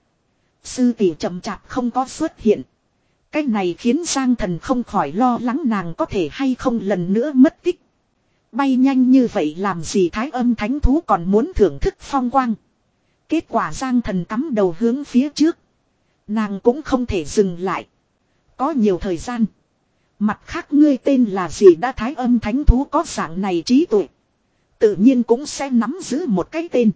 Sư tỷ chậm chạp không có xuất hiện. Cái này khiến Giang Thần không khỏi lo lắng nàng có thể hay không lần nữa mất tích. Bay nhanh như vậy làm gì Thái Âm thánh thú còn muốn thưởng thức phong quang. Kết quả Giang Thần cắm đầu hướng phía trước. Nàng cũng không thể dừng lại. Có nhiều thời gian. Mặt khác ngươi tên là gì đã Thái Âm thánh thú có dạng này trí tuệ. Tự nhiên cũng sẽ nắm giữ một cái tên.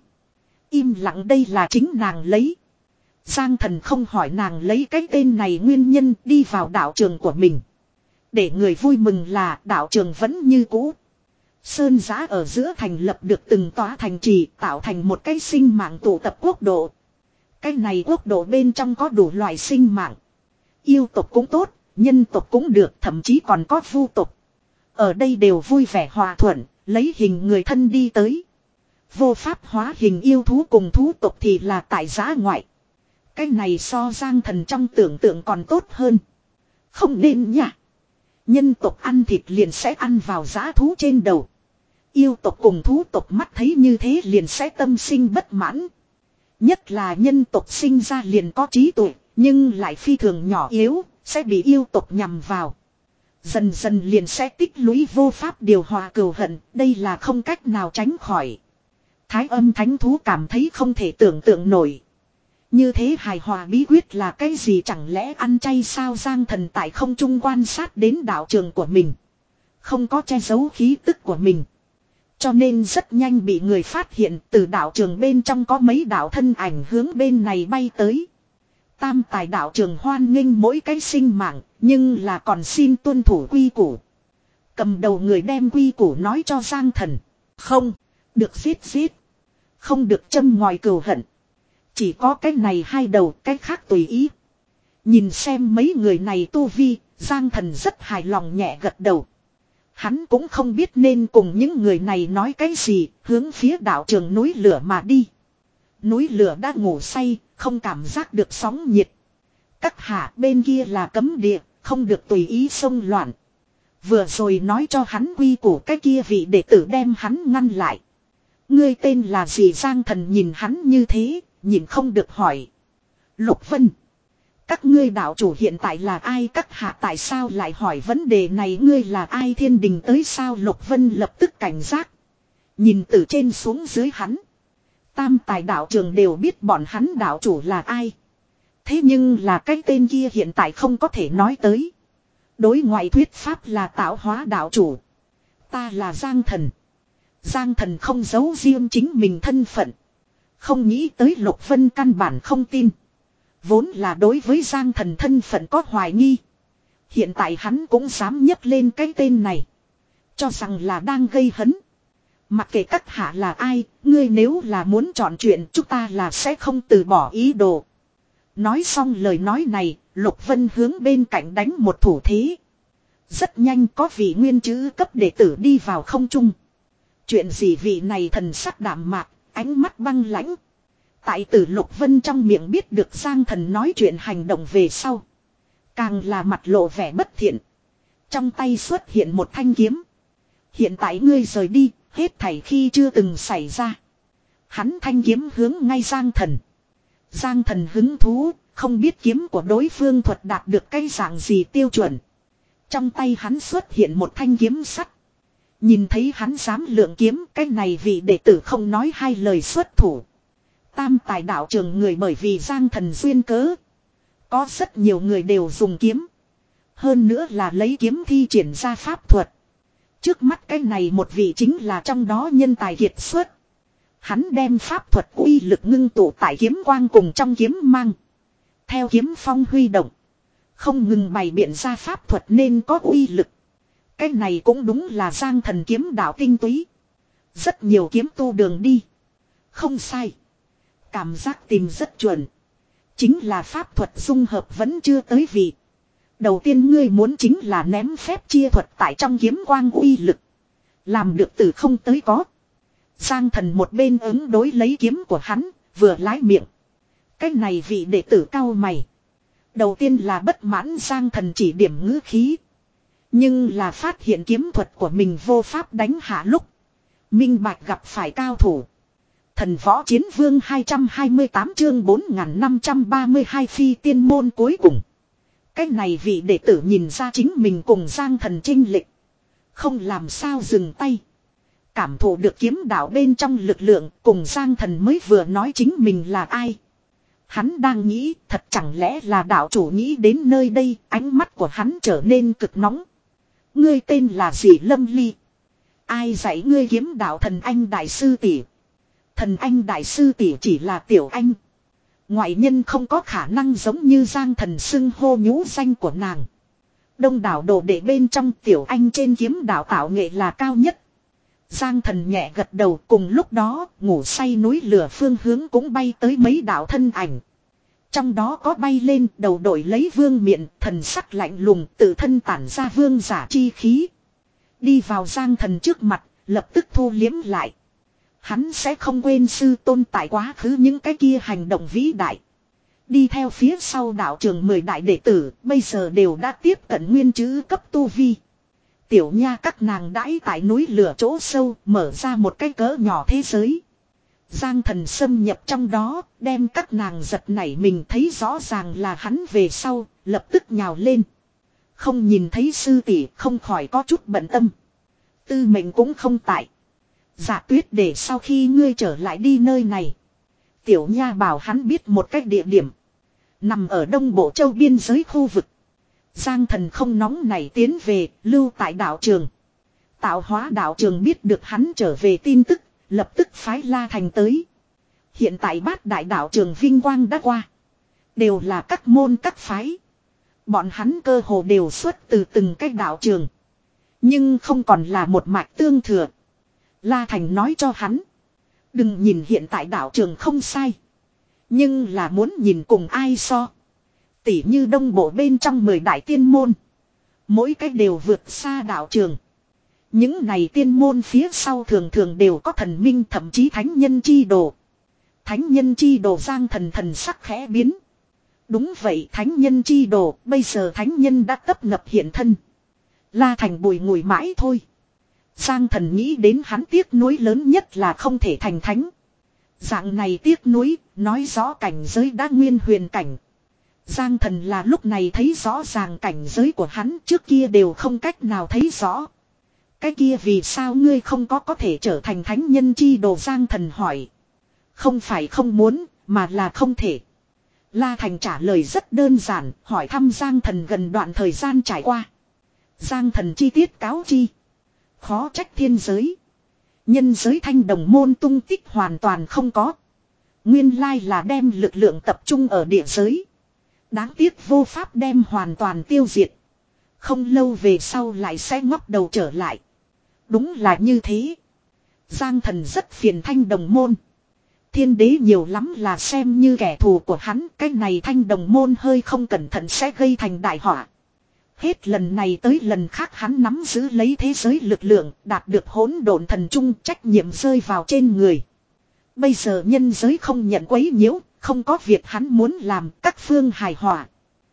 Im lặng đây là chính nàng lấy. Giang Thần không hỏi nàng lấy cái tên này nguyên nhân đi vào đạo trường của mình. Để người vui mừng là đạo trường vẫn như cũ. Sơn giã ở giữa thành lập được từng tòa thành trì tạo thành một cái sinh mạng tụ tập quốc độ. Cái này quốc độ bên trong có đủ loại sinh mạng. Yêu tộc cũng tốt, nhân tộc cũng được, thậm chí còn có vu tộc. Ở đây đều vui vẻ hòa thuận, lấy hình người thân đi tới. Vô pháp hóa hình yêu thú cùng thú tộc thì là tại giã ngoại. Cái này so Giang Thần trong tưởng tượng còn tốt hơn. Không nên nhỉ. Nhân tộc ăn thịt liền sẽ ăn vào giã thú trên đầu. Yêu tộc cùng thú tộc mắt thấy như thế liền sẽ tâm sinh bất mãn. Nhất là nhân tộc sinh ra liền có trí tuệ, nhưng lại phi thường nhỏ yếu, sẽ bị yêu tộc nhằm vào. Dần dần liền sẽ tích lũy vô pháp điều hòa cừu hận, đây là không cách nào tránh khỏi. Thái Âm thánh thú cảm thấy không thể tưởng tượng nổi. Như thế hài hòa bí quyết là cái gì, chẳng lẽ ăn chay sao? Giang Thần tại không trung quan sát đến đạo trường của mình. Không có che giấu khí tức của mình. Cho nên rất nhanh bị người phát hiện, từ đạo trường bên trong có mấy đạo thân ảnh hướng bên này bay tới. Tam tài đạo trường hoan nghênh mỗi cái sinh mạng, nhưng là còn xin tuân thủ quy củ. Cầm đầu người đem quy củ nói cho Giang Thần. Không, được giết giết. Không được châm ngòi cừu hận. Chỉ có cái này hai đầu, cái khác tùy ý. Nhìn xem mấy người này tu vi, Giang Thần rất hài lòng nhẹ gật đầu. Hắn cũng không biết nên cùng những người này nói cái gì, hướng phía đạo trường núi lửa mà đi. Núi lửa đã ngủ say, không cảm giác được sóng nhiệt. Các hạ bên kia là cấm địa, không được tùy ý xông loạn. Vừa rồi nói cho hắn quy củ cái kia vị đệ tử đem hắn ngăn lại. Ngươi tên là gì? Giang Thần nhìn hắn như thế, nhìn không được hỏi. Lục Vân. Các ngươi đạo chủ hiện tại là ai? Các hạ tại sao lại hỏi vấn đề này? Ngươi là ai? Thiên đình tới sao? Lục Vân lập tức cảnh giác. Nhìn từ trên xuống dưới hắn. Tam tài đạo trường đều biết bọn hắn đạo chủ là ai. Thế nhưng là cái tên kia hiện tại không có thể nói tới. Đối ngoại thuyết pháp là tạo hóa đạo chủ. Ta là Giang Thần. Giang Thần không giấu riêng chính mình thân phận. Không nghĩ tới Lục Vân căn bản không tin. Vốn là đối với Giang Thần thân phận có hoài nghi. Hiện tại hắn cũng dám nhấc lên cái tên này. Cho rằng là đang gây hấn. Mặc kệ các hạ là ai, ngươi nếu là muốn chọn chuyện chúng ta là sẽ không từ bỏ ý đồ. Nói xong lời nói này, Lục Vân hướng bên cạnh đánh một thủ thế. Rất nhanh có vị nguyên chữ cấp đệ tử đi vào không trung. Chuyện gì? Vị này thần sắc đạm mạc, ánh mắt băng lãnh. Tại tử Lục Vân trong miệng biết được Giang Thần nói chuyện hành động về sau. Càng là mặt lộ vẻ bất thiện. Trong tay xuất hiện một thanh kiếm. Hiện tại ngươi rời đi, hết thảy khi chưa từng xảy ra. Hắn thanh kiếm hướng ngay Giang Thần. Giang Thần hứng thú, không biết kiếm của đối phương thuật đạt được cái dạng gì tiêu chuẩn. Trong tay hắn xuất hiện một thanh kiếm sắt. Nhìn thấy hắn dám lượng kiếm, cái này vị đệ tử không nói hai lời xuất thủ. Tam tài đạo trường người bởi vì Giang Thần duyên cớ. Có rất nhiều người đều dùng kiếm. Hơn nữa là lấy kiếm thi triển ra pháp thuật. Trước mắt cái này một vị chính là trong đó nhân tài kiệt xuất. Hắn đem pháp thuật uy lực ngưng tụ tại kiếm quang cùng trong kiếm mang. Theo kiếm phong huy động. Không ngừng bày biện ra pháp thuật nên có uy lực. Cái này cũng đúng là Giang Thần kiếm đạo tinh túy. Rất nhiều kiếm tu đường đi. Không sai. Cảm giác tìm rất chuẩn. Chính là pháp thuật dung hợp vẫn chưa tới vị. Đầu tiên ngươi muốn chính là ném phép chia thuật tại trong kiếm quang uy lực. Làm được từ không tới có. Giang Thần một bên ứng đối lấy kiếm của hắn, vừa lái miệng. Cái này vị đệ tử cao mày. Đầu tiên là bất mãn Giang Thần chỉ điểm ngữ khí. Nhưng là phát hiện kiếm thuật của mình vô pháp đánh hạ lúc. Minh bạch gặp phải cao thủ. Thần võ chiến vương hai trăm hai mươi tám chương bốn nghìn năm trăm ba mươi hai phi tiên môn cuối cùng. Cái này vị đệ tử nhìn ra chính mình cùng Giang Thần chênh lệch. Không làm sao dừng tay. Cảm thụ được kiếm đạo bên trong lực lượng cùng Giang Thần mới vừa nói chính mình là ai. Hắn đang nghĩ thật chẳng lẽ là đạo chủ nghĩ đến nơi đây, ánh mắt của hắn trở nên cực nóng. Ngươi tên là gì Lâm Ly? Ai dạy ngươi kiếm đạo thần anh đại sư tỷ? Thần anh đại sư tỷ chỉ là tiểu anh. Ngoại nhân không có khả năng giống như Giang Thần xưng hô nhũ danh của nàng. Đông đảo đồ đệ bên trong tiểu anh trên kiếm đạo tạo nghệ là cao nhất. Giang Thần nhẹ gật đầu, cùng lúc đó ngủ say núi lửa phương hướng cũng bay tới mấy đạo thân ảnh. Trong đó có bay lên đầu đội lấy vương miện, thần sắc lạnh lùng tự thân tản ra vương giả chi khí. Đi vào Giang Thần trước mặt, lập tức thu liếm lại. Hắn sẽ không quên sư tôn tại quá khứ những cái kia hành động vĩ đại. Đi theo phía sau đạo trường mười đại đệ tử, bây giờ đều đã tiếp cận nguyên chữ cấp tu vi. Tiểu nha các nàng đãi tại núi lửa chỗ sâu, mở ra một cái cỡ nhỏ thế giới. Giang Thần xâm nhập trong đó, đem các nàng giật nảy mình thấy rõ ràng là hắn về sau, lập tức nhào lên. Không nhìn thấy sư tỷ không khỏi có chút bận tâm. Tư mệnh cũng không tại. Dạ Tuyết để sau khi ngươi trở lại đi nơi này. Tiểu nha bảo hắn biết một cách địa điểm. Nằm ở Đông Bộ Châu biên giới khu vực. Giang Thần không nóng nảy tiến về, lưu tại đạo trường. Tạo hóa đạo trường biết được hắn trở về tin tức, lập tức phái La Thành tới. Hiện tại bát đại đạo trường vinh quang đã qua. Đều là các môn các phái. Bọn hắn cơ hồ đều xuất từ từng cái đạo trường. Nhưng không còn là một mạch tương thừa. La Thành nói cho hắn. Đừng nhìn hiện tại đạo trường không sai. Nhưng là muốn nhìn cùng ai so. Tỉ như Đông Bộ bên trong mười đại tiên môn. Mỗi cái đều vượt xa đạo trường. Những này tiên môn phía sau thường thường đều có thần minh thậm chí thánh nhân chi đồ. Thánh nhân chi đồ Giang Thần thần sắc khẽ biến. Đúng vậy, thánh nhân chi đồ, bây giờ thánh nhân đã tấp nập hiện thân. La Thành bùi ngùi mãi thôi. Giang Thần nghĩ đến hắn tiếc nuối lớn nhất là không thể thành thánh. Dạng này tiếc nuối, nói rõ cảnh giới đã nguyên huyền cảnh. Giang Thần là lúc này thấy rõ ràng cảnh giới của hắn, trước kia đều không cách nào thấy rõ. Cái kia vì sao ngươi không có có thể trở thành thánh nhân chi đồ? Giang Thần hỏi. Không phải không muốn, mà là không thể. La Thành trả lời rất đơn giản, hỏi thăm Giang Thần gần đoạn thời gian trải qua. Giang Thần chi tiết cáo chi. Khó trách thiên giới. Nhân giới thanh đồng môn tung tích hoàn toàn không có. Nguyên lai là đem lực lượng tập trung ở địa giới. Đáng tiếc vô pháp đem hoàn toàn tiêu diệt. Không lâu về sau lại sẽ ngóc đầu trở lại. Đúng là như thế. Giang Thần rất phiền thanh đồng môn. Thiên đế nhiều lắm là xem như kẻ thù của hắn. Cái này thanh đồng môn hơi không cẩn thận sẽ gây thành đại họa. Hết lần này tới lần khác hắn nắm giữ lấy thế giới lực lượng, đạt được hỗn độn thần trung, trách nhiệm rơi vào trên người. Bây giờ nhân giới không nhận quấy nhiễu, không có việc hắn muốn làm, các phương hài hòa.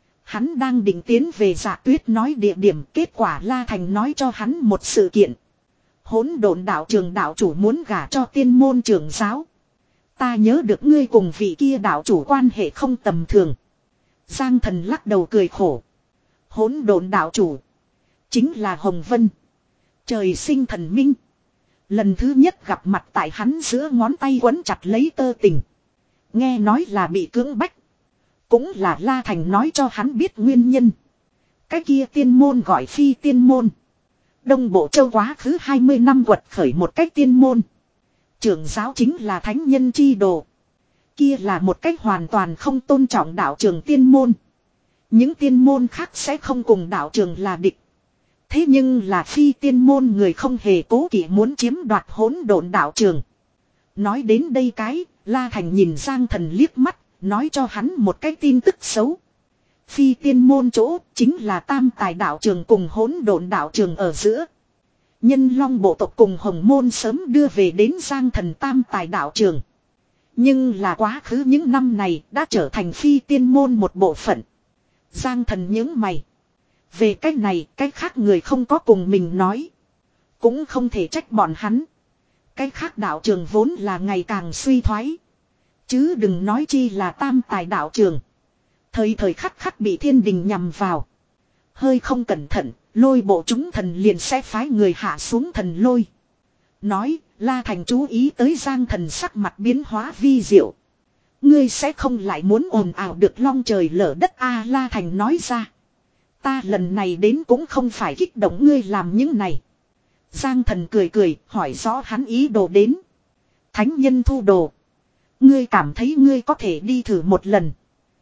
Hắn đang định tiến về Dạ Tuyết nói địa điểm, kết quả La Thành nói cho hắn một sự kiện. Hỗn độn đạo trường đạo chủ muốn gả cho tiên môn trưởng giáo. Ta nhớ được ngươi cùng vị kia đạo chủ quan hệ không tầm thường. Giang Thần lắc đầu cười khổ. Hỗn độn đạo chủ. Chính là Hồng Vân. Trời sinh thần minh. Lần thứ nhất gặp mặt tại hắn giữa ngón tay quấn chặt lấy tơ tình. Nghe nói là bị cưỡng bách. Cũng là La Thành nói cho hắn biết nguyên nhân. Cái kia tiên môn gọi phi tiên môn. Đông Bộ Châu quá khứ hai mươi năm quật khởi một cách tiên môn. Trưởng giáo chính là thánh nhân chi đồ. Kia là một cách hoàn toàn không tôn trọng đạo trường tiên môn. Những tiên môn khác sẽ không cùng đạo trường là địch. Thế nhưng là phi tiên môn người không hề cố kỵ muốn chiếm đoạt hỗn độn đạo trường. Nói đến đây cái, La Thành nhìn Giang Thần liếc mắt, nói cho hắn một cái tin tức xấu. Phi tiên môn chỗ chính là tam tài đạo trường cùng hỗn độn đạo trường ở giữa. Nhân Long bộ tộc cùng Hồng Môn sớm đưa về đến Giang Thần tam tài đạo trường. Nhưng là quá khứ những năm này đã trở thành phi tiên môn một bộ phận. Giang Thần những mày. Về cách này, cách khác người không có cùng mình nói. Cũng không thể trách bọn hắn. Cách khác đạo trường vốn là ngày càng suy thoái. Chứ đừng nói chi là tam tài đạo trường. Thời thời khắc khắc bị thiên đình nhằm vào. Hơi không cẩn thận, lôi bộ chúng thần liền sẽ phái người hạ xuống thần lôi. Nói, La Thành chú ý tới Giang Thần sắc mặt biến hóa vi diệu. Ngươi sẽ không lại muốn ồn ào được long trời lở đất a La Thành nói ra. Ta lần này đến cũng không phải kích động ngươi làm những này. Giang Thần cười cười, hỏi rõ hắn ý đồ đến. Thánh nhân thu đồ. Ngươi cảm thấy ngươi có thể đi thử một lần.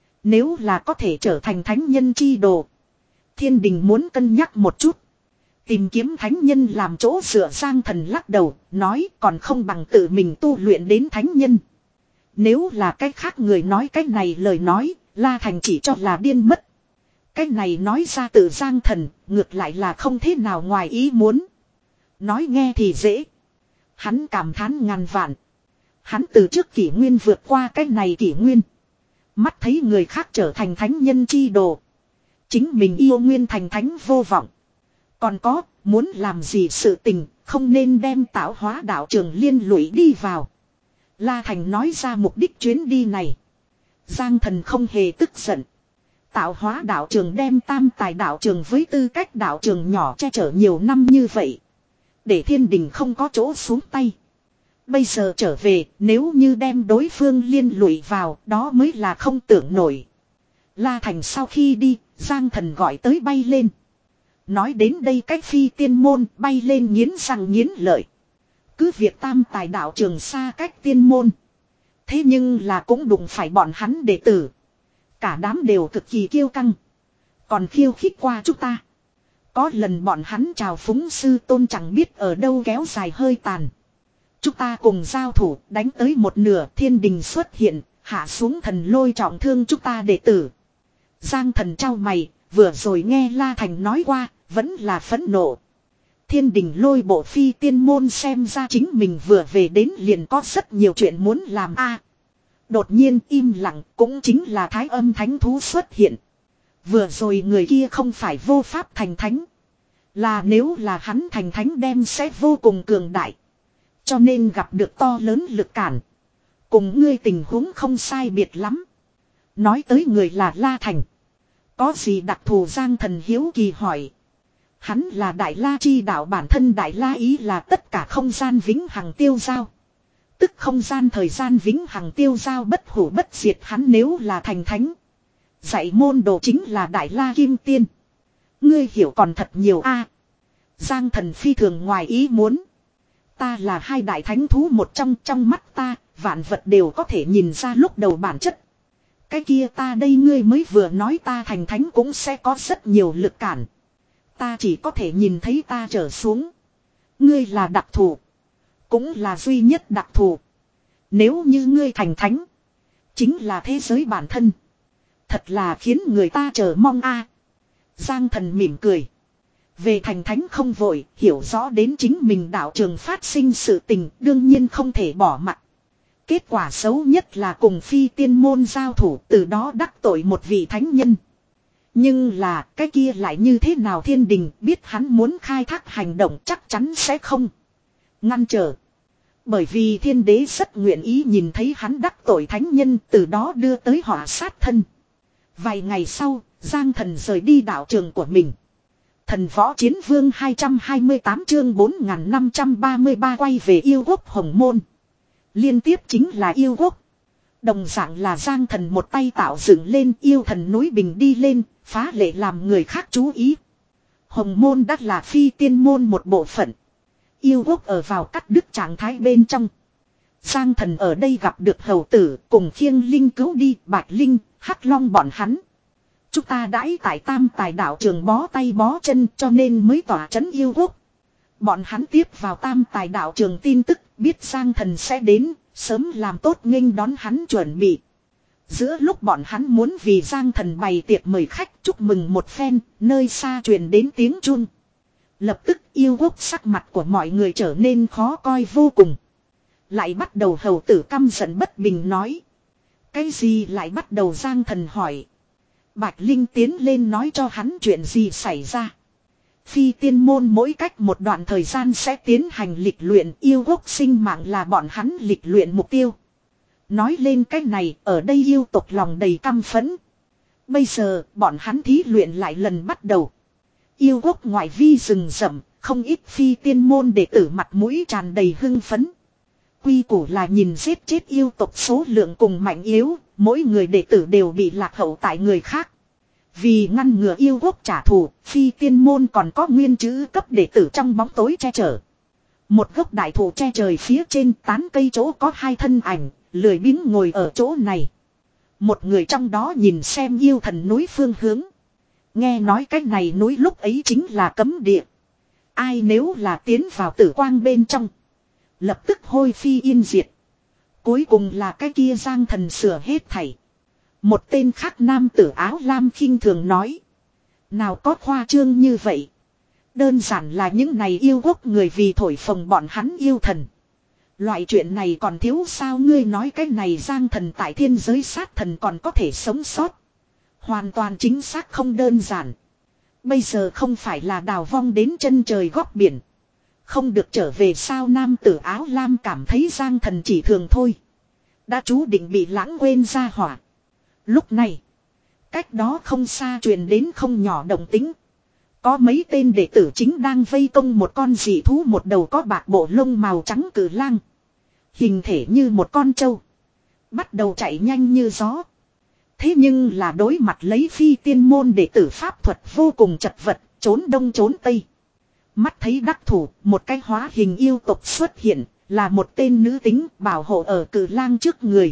Nếu là có thể trở thành thánh nhân chi đồ. Thiên đình muốn cân nhắc một chút. Tìm kiếm thánh nhân làm chỗ dựa. Giang Thần lắc đầu, nói còn không bằng tự mình tu luyện đến thánh nhân. Nếu là cách khác người nói cách này lời nói, La Thành chỉ cho là điên mất. Cách này nói ra từ Giang Thần, ngược lại là không thế nào ngoài ý muốn. Nói nghe thì dễ. Hắn cảm thán ngàn vạn. Hắn từ trước kỷ nguyên vượt qua cách này kỷ nguyên. Mắt thấy người khác trở thành thánh nhân chi đồ. Chính mình yêu nguyên thành thánh vô vọng. Còn có, muốn làm gì sự tình, không nên đem tạo hóa đạo trường liên lụy đi vào. La Thành nói ra mục đích chuyến đi này. Giang Thần không hề tức giận. Tạo hóa đạo trường đem tam tài đạo trường với tư cách đạo trường nhỏ che chở nhiều năm như vậy. Để thiên đình không có chỗ xuống tay. Bây giờ trở về, nếu như đem đối phương liên lụy vào, đó mới là không tưởng nổi. La Thành sau khi đi, Giang Thần gọi tới bay lên. Nói đến đây cách phi tiên môn, bay lên nghiến răng nghiến lợi. Cứ việc tam tài đạo trường xa cách tiên môn. Thế nhưng là cũng đụng phải bọn hắn đệ tử. Cả đám đều cực kỳ kiêu căng. Còn khiêu khích qua chúng ta. Có lần bọn hắn chào phúng sư tôn chẳng biết ở đâu kéo dài hơi tàn. Chúng ta cùng giao thủ đánh tới một nửa thiên đình xuất hiện. Hạ xuống thần lôi trọng thương chúng ta đệ tử. Giang Thần trao mày. Vừa rồi nghe La Thành nói qua. Vẫn là phẫn nộ. Thiên đình lôi bộ phi tiên môn xem ra chính mình vừa về đến liền có rất nhiều chuyện muốn làm a. Đột nhiên im lặng cũng chính là thái âm thánh thú xuất hiện. Vừa rồi người kia không phải vô pháp thành thánh. Là nếu là hắn thành thánh đem sẽ vô cùng cường đại. Cho nên gặp được to lớn lực cản. Cùng ngươi tình huống không sai biệt lắm. Nói tới người là La Thành. Có gì đặc thù Giang Thần hiếu kỳ hỏi. Hắn là Đại La chi đạo bản thân Đại La ý là tất cả không gian vĩnh hằng tiêu giao. Tức không gian thời gian vĩnh hằng tiêu giao bất hủ bất diệt hắn nếu là thành thánh. Dạy môn đồ chính là Đại La Kim Tiên. Ngươi hiểu còn thật nhiều a. Giang Thần phi thường ngoài ý muốn. Ta là hai đại thánh thú một trong trong mắt ta, vạn vật đều có thể nhìn ra lúc đầu bản chất. Cái kia ta đây ngươi mới vừa nói ta thành thánh cũng sẽ có rất nhiều lực cản. Ta chỉ có thể nhìn thấy ta trở xuống. Ngươi là đặc thù. Cũng là duy nhất đặc thù. Nếu như ngươi thành thánh. Chính là thế giới bản thân. Thật là khiến người ta chờ mong a. Giang Thần mỉm cười. Về thành thánh không vội, hiểu rõ đến chính mình đạo trường phát sinh sự tình, đương nhiên không thể bỏ mặc. Kết quả xấu nhất là cùng phi tiên môn giao thủ, từ đó đắc tội một vị thánh nhân. Nhưng là, cái kia lại như thế nào thiên đình biết hắn muốn khai thác hành động chắc chắn sẽ không ngăn trở. Bởi vì thiên đế rất nguyện ý nhìn thấy hắn đắc tội thánh nhân, từ đó đưa tới họa sát thân. Vài ngày sau, Giang Thần rời đi đạo trường của mình. Thần võ chiến vương hai trăm hai mươi tám chương bốn nghìn năm trăm ba mươi ba quay về yêu quốc Hồng Môn. Liên tiếp chính là yêu quốc. Đồng dạng là Giang Thần một tay tạo dựng lên yêu thần núi bình đi lên, phá lệ làm người khác chú ý. Hồng Môn đắt là phi tiên môn một bộ phận. Yêu quốc ở vào cắt đứt trạng thái bên trong. Giang Thần ở đây gặp được hầu tử cùng khiêng linh cứu đi Bạch Linh, Hắc Long bọn hắn. Chúng ta đãi tại tam tài đạo trường bó tay bó chân cho nên mới tỏa trấn yêu quốc. Bọn hắn tiếp vào tam tài đạo trường tin tức biết Giang Thần sẽ đến, sớm làm tốt nghênh đón hắn chuẩn bị. Giữa lúc bọn hắn muốn vì Giang Thần bày tiệc mời khách chúc mừng một phen, nơi xa truyền đến tiếng chun. Lập tức yêu quốc sắc mặt của mọi người trở nên khó coi vô cùng. Lại bắt đầu hầu tử căm giận bất bình nói. Cái gì lại bắt đầu Giang Thần hỏi. Bạch Linh tiến lên nói cho hắn chuyện gì xảy ra. Phi tiên môn mỗi cách một đoạn thời gian sẽ tiến hành lịch luyện, yêu quốc sinh mạng là bọn hắn lịch luyện mục tiêu. Nói lên cái này, ở đây yêu tộc lòng đầy căm phẫn. Bây giờ, bọn hắn thí luyện lại lần bắt đầu. Yêu quốc ngoại vi rừng rậm, không ít phi tiên môn đệ tử mặt mũi tràn đầy hưng phấn. Quy củ là nhìn giết chết yêu tộc số lượng cùng mạnh yếu, mỗi người đệ tử đều bị lạc hậu tại người khác. Vì ngăn ngừa yêu quốc trả thù, phi tiên môn còn có nguyên chữ cấp đệ tử trong bóng tối che chở. Một gốc đại thụ che trời phía trên tán cây chỗ có hai thân ảnh, lười biếng ngồi ở chỗ này. Một người trong đó nhìn xem yêu thần núi phương hướng. Nghe nói cái này núi lúc ấy chính là cấm địa. Ai nếu là tiến vào tử quang bên trong, lập tức hôi phi yên diệt. Cuối cùng là cái kia Giang Thần sửa hết thảy. Một tên khác nam tử áo lam khinh thường nói. Nào có khoa trương như vậy. Đơn giản là những này yêu quốc người vì thổi phồng bọn hắn yêu thần. Loại chuyện này còn thiếu sao ngươi nói cái này Giang Thần tại thiên giới sát thần còn có thể sống sót. Hoàn toàn chính xác không đơn giản. Bây giờ không phải là đào vong đến chân trời góc biển. Không được trở về sao nam tử áo lam cảm thấy Giang Thần chỉ thường thôi. Đã chú định bị lãng quên ra hỏa. Lúc này, cách đó không xa truyền đến không nhỏ động tính. Có mấy tên đệ tử chính đang vây công một con dị thú một đầu có bạc bộ lông màu trắng cử lang. Hình thể như một con trâu. Bắt đầu chạy nhanh như gió. Thế nhưng là đối mặt lấy phi tiên môn đệ tử pháp thuật vô cùng chật vật, trốn đông trốn tây. Mắt thấy đắc thủ, một cái hóa hình yêu tộc xuất hiện, là một tên nữ tính bảo hộ ở cử lang trước người.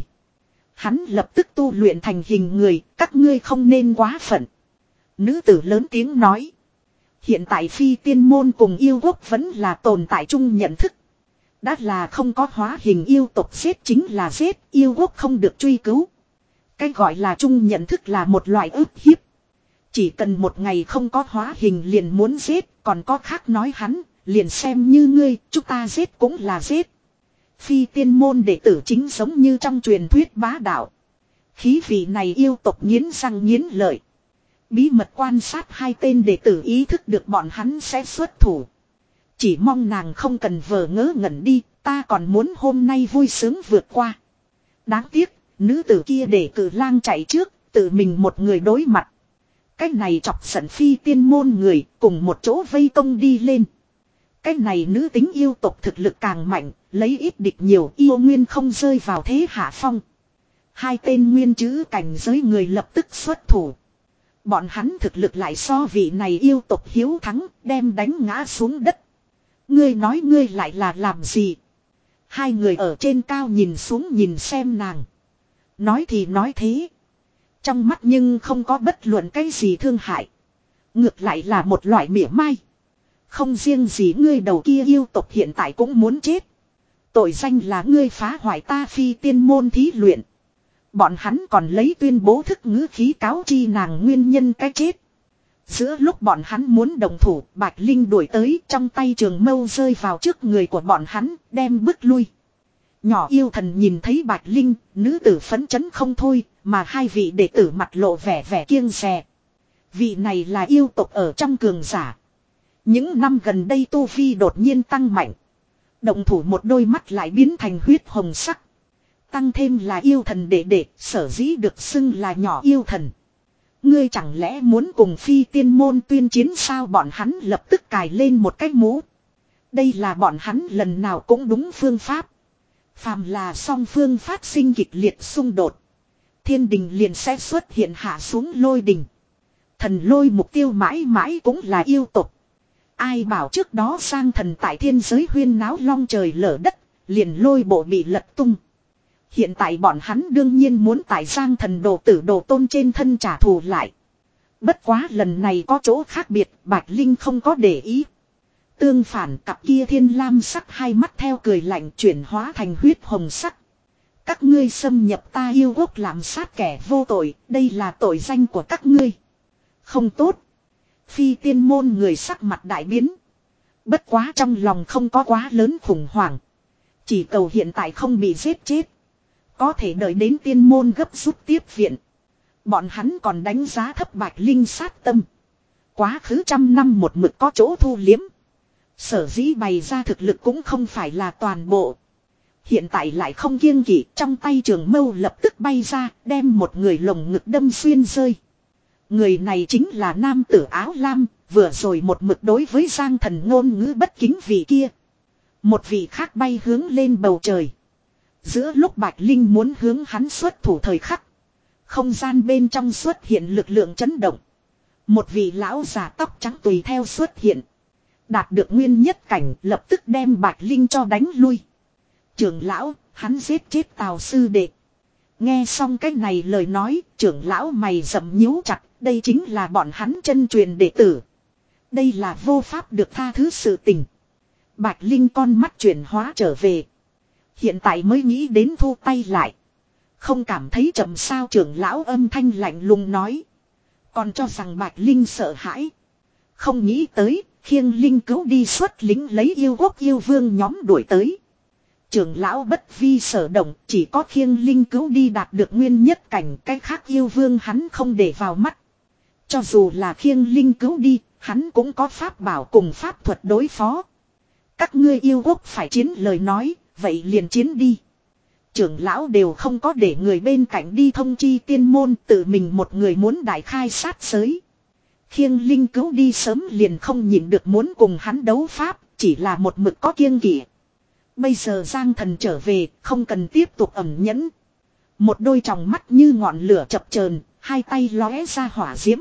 Hắn lập tức tu luyện thành hình người, các ngươi không nên quá phận. Nữ tử lớn tiếng nói. Hiện tại phi tiên môn cùng yêu quốc vẫn là tồn tại chung nhận thức. Đã là không có hóa hình yêu tộc giết chính là giết, yêu quốc không được truy cứu. Cái gọi là chung nhận thức là một loại ức hiếp. Chỉ cần một ngày không có hóa hình liền muốn giết, còn có khác nói hắn, liền xem như ngươi, chúng ta giết cũng là giết. Phi tiên môn đệ tử chính giống như trong truyền thuyết bá đạo. Khí vị này yêu tộc nghiến răng nghiến lợi. Bí mật quan sát hai tên đệ tử ý thức được bọn hắn sẽ xuất thủ. Chỉ mong nàng không cần vờ ngớ ngẩn đi, ta còn muốn hôm nay vui sướng vượt qua. Đáng tiếc, nữ tử kia để cử lang chạy trước, tự mình một người đối mặt. Cái này chọc giận phi tiên môn người, cùng một chỗ vây công đi lên. Cái này nữ tính yêu tộc thực lực càng mạnh, lấy ít địch nhiều, yêu nguyên không rơi vào thế hạ phong. Hai tên nguyên chữ cảnh giới người lập tức xuất thủ. Bọn hắn thực lực lại so vị này yêu tộc hiếu thắng, đem đánh ngã xuống đất. Ngươi nói ngươi lại là làm gì? Hai người ở trên cao nhìn xuống nhìn xem nàng. Nói thì nói thế. Trong mắt nhưng không có bất luận cái gì thương hại. Ngược lại là một loại mỉa mai. Không riêng gì ngươi đầu kia yêu tộc hiện tại cũng muốn chết. Tội danh là ngươi phá hoại ta phi tiên môn thí luyện. Bọn hắn còn lấy tuyên bố thức ngữ khí cáo chi nàng nguyên nhân cái chết. Giữa lúc bọn hắn muốn đồng thủ, Bạch Linh đuổi tới, trong tay trường mâu rơi vào trước người của bọn hắn, đem bước lui. Nhỏ yêu thần nhìn thấy Bạch Linh, nữ tử phấn chấn không thôi, mà hai vị đệ tử mặt lộ vẻ vẻ kiêng dè. Vị này là yêu tộc ở trong cường giả. Những năm gần đây tu vi đột nhiên tăng mạnh. Động thủ một đôi mắt lại biến thành huyết hồng sắc. Tăng thêm là yêu thần đệ đệ, sở dĩ được xưng là nhỏ yêu thần. Ngươi chẳng lẽ muốn cùng phi tiên môn tuyên chiến sao? Bọn hắn lập tức cài lên một cái mũ. Đây là bọn hắn lần nào cũng đúng phương pháp. Phàm là song phương phát sinh kịch liệt xung đột, thiên đình liền sẽ xuất hiện hạ xuống lôi đình. Thần lôi mục tiêu mãi mãi cũng là yêu tộc. Ai bảo trước đó sang thần tại thiên giới huyên náo long trời lở đất, liền lôi bộ bị lật tung. Hiện tại bọn hắn đương nhiên muốn tại Giang thần đồ tử đồ tôn trên thân trả thù lại. Bất quá lần này có chỗ khác biệt, Bạch Linh không có để ý. Tương phản, cặp kia thiên lam sắc hai mắt theo cười lạnh chuyển hóa thành huyết hồng sắc. Các ngươi xâm nhập ta yêu quốc làm sát kẻ vô tội, đây là tội danh của các ngươi. Không tốt. Phi tiên môn người sắc mặt đại biến. Bất quá trong lòng không có quá lớn khủng hoảng. Chỉ cầu hiện tại không bị giết chết. Có thể đợi đến tiên môn gấp rút tiếp viện. Bọn hắn còn đánh giá thấp Bạch Linh sát tâm. Quá khứ trăm năm một mực có chỗ thu liếm. Sở dĩ bày ra thực lực cũng không phải là toàn bộ. Hiện tại lại không kiêng kỵ, trong tay trường mâu lập tức bay ra, đem một người lồng ngực đâm xuyên rơi. Người này chính là nam tử áo lam, vừa rồi một mực đối với Giang thần ngôn ngữ bất kính vị kia. Một vị khác bay hướng lên bầu trời. Giữa lúc Bạch Linh muốn hướng hắn xuất thủ thời khắc, không gian bên trong xuất hiện lực lượng chấn động. Một vị lão già tóc trắng tùy theo xuất hiện. Đạt được nguyên nhất cảnh lập tức đem Bạch Linh cho đánh lui. Trưởng lão, hắn giết chết Tào sư đệ. Nghe xong cái này lời nói, trưởng lão mày rậm nhíu chặt, đây chính là bọn hắn chân truyền đệ tử. Đây là vô pháp được tha thứ sự tình. Bạch Linh con mắt chuyển hóa trở về. Hiện tại mới nghĩ đến thu tay lại. Không cảm thấy chậm sao? Trưởng lão âm thanh lạnh lùng nói. Còn cho rằng Bạch Linh sợ hãi. Không nghĩ tới, khiêng Linh cứu đi xuất lính lấy yêu quốc yêu vương nhóm đuổi tới. Trưởng lão bất vi sở động, chỉ có khiêng Linh cứu đi đạt được nguyên nhất cảnh, cái khác yêu vương hắn không để vào mắt. Cho dù là khiêng Linh cứu đi, hắn cũng có pháp bảo cùng pháp thuật đối phó. Các ngươi yêu quốc phải chiến lời nói, vậy liền chiến đi. Trưởng lão đều không có để người bên cạnh đi thông chi tiên môn, tự mình một người muốn đại khai sát giới. Khiêng Linh cứu đi sớm liền không nhịn được muốn cùng hắn đấu pháp, chỉ là một mực có kiêng kỵ. Bây giờ Giang thần trở về, không cần tiếp tục ẩn nhẫn. Một đôi tròng mắt như ngọn lửa chập chờn, hai tay lóe ra hỏa diễm.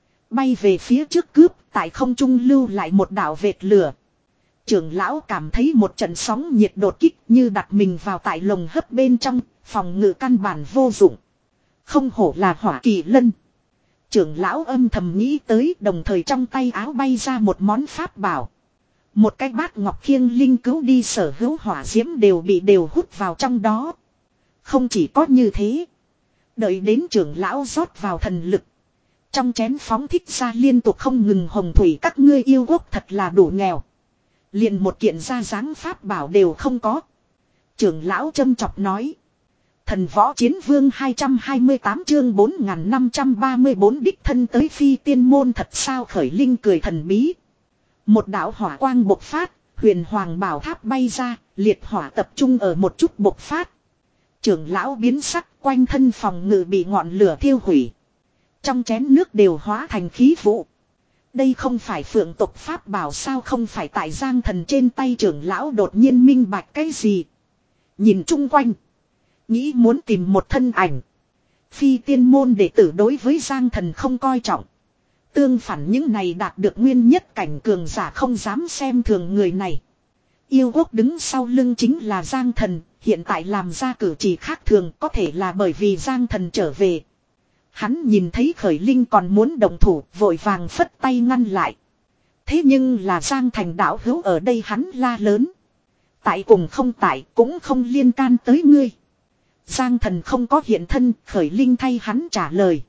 Bay về phía trước cướp, tại không trung lưu lại một đạo vệt lửa. Trưởng lão cảm thấy một trận sóng nhiệt đột kích như đặt mình vào tại lồng hấp bên trong, phòng ngự căn bản vô dụng. Không hổ là hỏa kỳ lân. Trưởng lão âm thầm nghĩ tới, đồng thời trong tay áo bay ra một món pháp bảo. Một cái bát ngọc khiêng Linh cứu đi sở hữu hỏa diễm đều bị đều hút vào trong đó. Không chỉ có như thế. Đợi đến trưởng lão rót vào thần lực. Trong chén phóng thích ra liên tục không ngừng hồng thủy, các ngươi yêu quốc thật là đủ nghèo. Liền một kiện ra dáng pháp bảo đều không có. Trưởng lão châm chọc nói. Thần võ chiến vương hai trăm hai mươi tám chương bốn nghìn năm trăm ba mươi bốn đích thân tới phi tiên môn thật sao? Khởi Linh cười thần bí. Một đạo hỏa quang bộc phát, huyền hoàng bảo tháp bay ra, liệt hỏa tập trung ở một chút bộc phát. Trưởng lão biến sắc, quanh thân phòng ngự bị ngọn lửa thiêu hủy. Trong chén nước đều hóa thành khí vụ. Đây không phải phượng tộc pháp bảo sao? Không phải tại Giang thần trên tay? Trưởng lão đột nhiên minh bạch cái gì. Nhìn chung quanh, nghĩ muốn tìm một thân ảnh. Phi tiên môn đệ tử đối với Giang thần không coi trọng. Tương phản những này đạt được nguyên nhất cảnh cường giả không dám xem thường người này. Yêu quốc đứng sau lưng chính là Giang thần, hiện tại làm ra cử chỉ khác thường có thể là bởi vì Giang thần trở về. Hắn nhìn thấy Khởi Linh còn muốn động thủ, vội vàng phất tay ngăn lại. Thế nhưng là Giang thành đạo hữu ở đây, hắn la lớn. Tại cùng không tại cũng không liên can tới ngươi. Giang thần không có hiện thân, Khởi Linh thay hắn trả lời.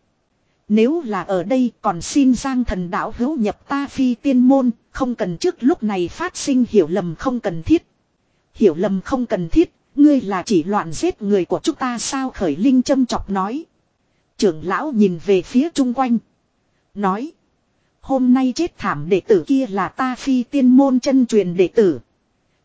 Nếu là ở đây còn xin Giang thần đạo hữu nhập ta phi tiên môn, không cần trước lúc này phát sinh hiểu lầm không cần thiết. Hiểu lầm không cần thiết, ngươi là chỉ loạn giết người của chúng ta sao? Khởi Linh châm chọc nói. Trưởng lão nhìn về phía chung quanh. Nói. Hôm nay chết thảm đệ tử kia là ta phi tiên môn chân truyền đệ tử.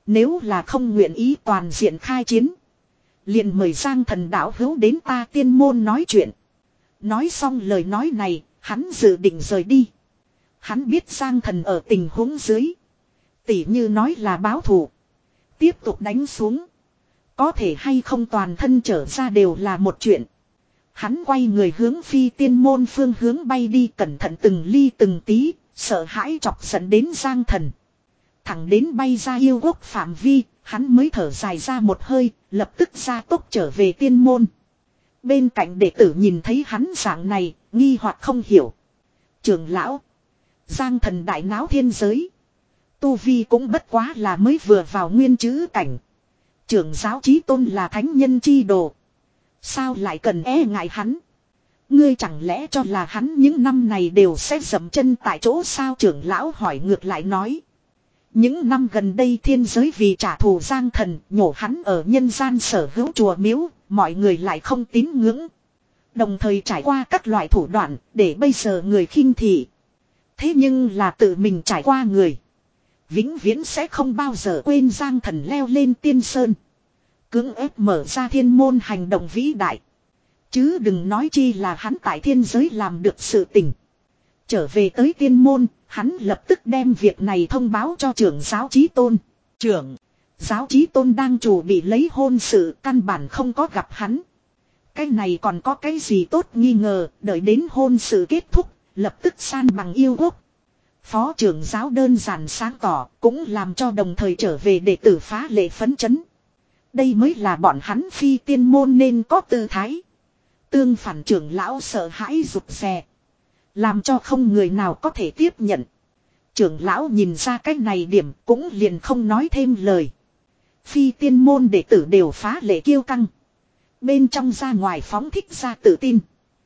Nếu là không nguyện ý toàn diện khai chiến. Liền mời Giang Thần đạo hữu đến ta tiên môn nói chuyện. Nói xong lời nói này, hắn dự định rời đi. Hắn biết Giang Thần ở tình huống dưới. Tỉ như nói là báo thù. Tiếp tục đánh xuống. Có thể hay không toàn thân trở ra đều là một chuyện. Hắn quay người hướng phi tiên môn phương hướng bay đi, cẩn thận từng ly từng tí, sợ hãi chọc giận đến Giang Thần. Thẳng đến bay ra yêu quốc phạm vi, hắn mới thở dài ra một hơi, lập tức ra tốc trở về tiên môn. Bên cạnh đệ tử nhìn thấy hắn dạng này, nghi hoặc không hiểu. Trưởng lão, Giang Thần đại náo thiên giới. Tu vi cũng bất quá là mới vừa vào nguyên chữ cảnh. Trưởng giáo chí tôn là thánh nhân chi đồ. Sao lại cần e ngại hắn? Ngươi chẳng lẽ cho là hắn những năm này đều sẽ dậm chân tại chỗ sao? Trưởng lão hỏi ngược lại nói. Những năm gần đây thiên giới vì trả thù Giang Thần, nhổ hắn ở nhân gian sở hữu chùa miếu, mọi người lại không tín ngưỡng. Đồng thời trải qua các loại thủ đoạn để bây giờ người khinh thị. Thế nhưng là tự mình trải qua người. Vĩnh viễn sẽ không bao giờ quên Giang Thần leo lên tiên sơn. Cưỡng ép mở ra thiên môn hành động vĩ đại. Chứ đừng nói chi là hắn tại thiên giới làm được sự tình. Trở về tới tiên môn, hắn lập tức đem việc này thông báo cho trưởng giáo chí tôn. Trưởng giáo chí tôn đang chủ bị lấy hôn sự, căn bản không có gặp hắn. Cái này còn có cái gì tốt nghi ngờ, đợi đến hôn sự kết thúc, lập tức san bằng yêu quốc. Phó trưởng giáo đơn giản sáng tỏ, cũng làm cho đồng thời trở về đệ tử phá lệ phấn chấn. Đây mới là bọn hắn phi tiên môn nên có tư thái. Tương phản trưởng lão sợ hãi rụt rè. Làm cho không người nào có thể tiếp nhận. Trưởng lão nhìn ra cái này điểm cũng liền không nói thêm lời. Phi tiên môn đệ tử đều phá lệ kiêu căng. Bên trong ra ngoài phóng thích ra tự tin.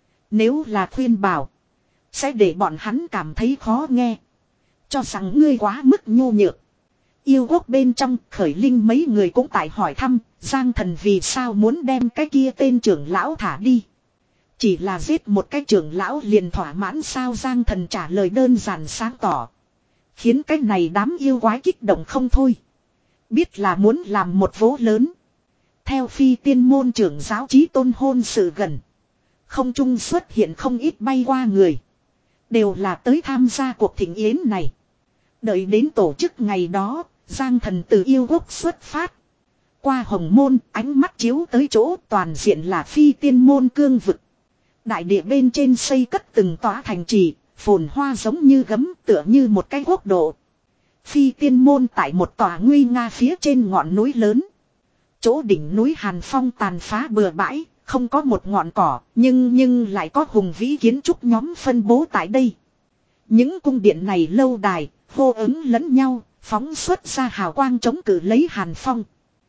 Nếu là khuyên bảo. Sẽ để bọn hắn cảm thấy khó nghe. Cho rằng ngươi quá mức nhu nhược. Yêu quốc bên trong khởi linh mấy người cũng tại hỏi thăm. Giang Thần vì sao muốn đem cái kia tên trưởng lão thả đi. Chỉ là giết một cái trưởng lão liền thỏa mãn sao? Giang Thần trả lời đơn giản sáng tỏ. Khiến cái này đám yêu quái kích động không thôi. Biết là muốn làm một vố lớn. Theo phi tiên môn trưởng giáo chí tôn hôn sự gần. Không trung xuất hiện không ít bay qua người. Đều là tới tham gia cuộc thịnh yến này. Đợi đến tổ chức ngày đó, Giang Thần từ yêu quốc xuất phát. Qua hồng môn, ánh mắt chiếu tới chỗ toàn diện là phi tiên môn cương vực. Đại địa bên trên xây cất từng tòa thành trì, phồn hoa giống như gấm, tựa như một cái quốc độ. Phi tiên môn tại một tòa nguy nga phía trên ngọn núi lớn. Chỗ đỉnh núi Hàn Phong tàn phá bừa bãi, không có một ngọn cỏ, nhưng nhưng lại có hùng vĩ kiến trúc nhóm phân bố tại đây. Những cung điện này lâu đài, hô ứng lẫn nhau, phóng xuất ra hào quang chống cự lấy Hàn Phong.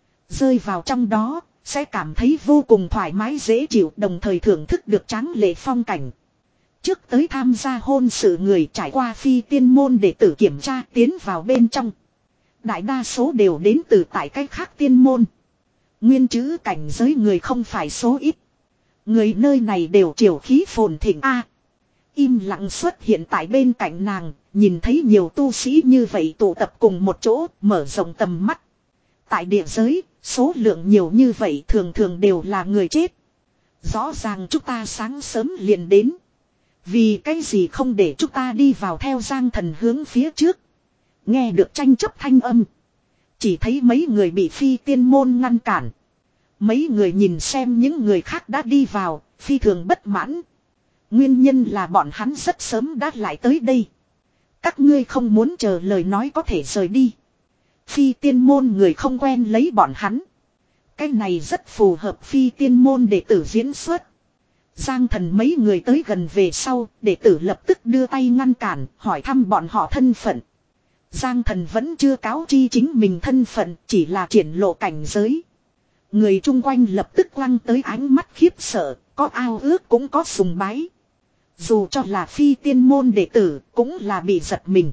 Rơi vào trong đó, sẽ cảm thấy vô cùng thoải mái dễ chịu, đồng thời thưởng thức được tráng lệ phong cảnh. Trước tới tham gia hôn sự người trải qua phi tiên môn để tử kiểm tra tiến vào bên trong. Đại đa số đều đến từ tại cách khác tiên môn. Nguyên chữ cảnh giới người không phải số ít. Người nơi này đều triều khí phồn thịnh a. Im lặng xuất hiện tại bên cạnh nàng, nhìn thấy nhiều tu sĩ như vậy tụ tập cùng một chỗ, mở rộng tầm mắt. Tại địa giới, số lượng nhiều như vậy thường thường đều là người chết. Rõ ràng chúng ta sáng sớm liền đến. Vì cái gì không để chúng ta đi vào? Theo Giang Thần hướng phía trước. Nghe được tranh chấp thanh âm. Chỉ thấy mấy người bị phi tiên môn ngăn cản. Mấy người nhìn xem những người khác đã đi vào, phi thường bất mãn. Nguyên nhân là bọn hắn rất sớm đã lại tới đây. Các ngươi không muốn chờ lời nói có thể rời đi. Phi tiên môn người không quen lấy bọn hắn. Cái này rất phù hợp phi tiên môn đệ tử diễn xuất. Giang Thần mấy người tới gần về sau, đệ tử lập tức đưa tay ngăn cản, hỏi thăm bọn họ thân phận. Giang Thần vẫn chưa cáo chi chính mình thân phận, chỉ là triển lộ cảnh giới. Người chung quanh lập tức quăng tới ánh mắt khiếp sợ, có ao ước cũng có sùng bái. Dù cho là phi tiên môn đệ tử, cũng là bị giật mình.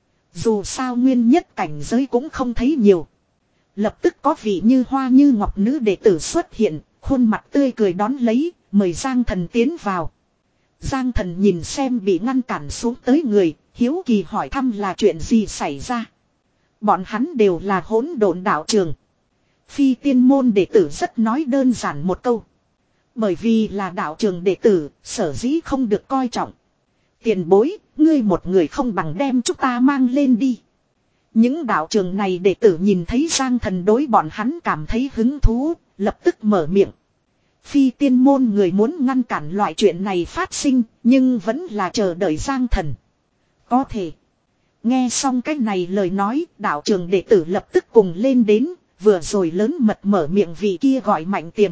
Dù sao nguyên nhất cảnh giới cũng không thấy nhiều. Lập tức có vị như hoa như ngọc nữ đệ tử xuất hiện, khuôn mặt tươi cười đón lấy, mời Giang Thần tiến vào. Giang Thần nhìn xem bị ngăn cản xuống tới người, hiếu kỳ hỏi thăm là chuyện gì xảy ra. Bọn hắn đều là hỗn độn đạo trường. Phi tiên môn đệ tử rất nói đơn giản một câu. Bởi vì là đạo trường đệ tử, sở dĩ không được coi trọng. Tiền bối, ngươi một người không bằng đem chúng ta mang lên đi. Những đạo trường này đệ tử nhìn thấy Giang Thần đối bọn hắn cảm thấy hứng thú, lập tức mở miệng. Phi tiên môn người muốn ngăn cản loại chuyện này phát sinh, nhưng vẫn là chờ đợi Giang Thần. Có thể. Nghe xong cái này lời nói, đạo trường đệ tử lập tức cùng lên đến, vừa rồi lớn mật mở miệng vị kia gọi Mạnh Tiềm.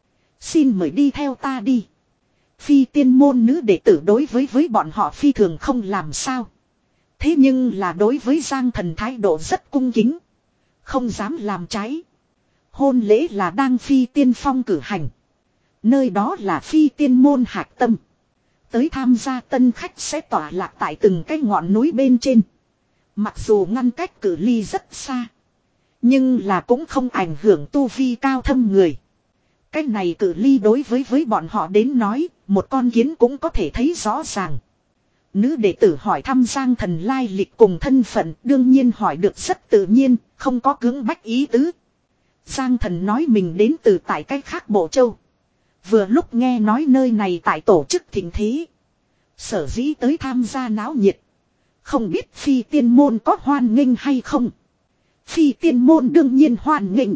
Xin mời đi theo ta đi. Phi tiên môn nữ đệ tử đối với với bọn họ phi thường không làm sao. Thế nhưng là đối với Giang Thần thái độ rất cung kính. Không dám làm trái. Hôn lễ là đang phi tiên phong cử hành. Nơi đó là phi tiên môn hạc tâm. Tới tham gia tân khách sẽ tỏa lạc tại từng cái ngọn núi bên trên. Mặc dù ngăn cách cử ly rất xa. Nhưng là cũng không ảnh hưởng tu vi cao thâm người. Cái này cử ly đối với với bọn họ đến nói, một con kiến cũng có thể thấy rõ ràng. Nữ đệ tử hỏi thăm Giang Thần lai lịch cùng thân phận, đương nhiên hỏi được rất tự nhiên, không có cưỡng bách ý tứ. Giang Thần nói mình đến từ tại cách khác Bộ Châu. Vừa lúc nghe nói nơi này tại tổ chức thịnh thế. Sở dĩ tới tham gia náo nhiệt. Không biết phi tiên môn có hoan nghênh hay không. Phi tiên môn đương nhiên hoan nghênh.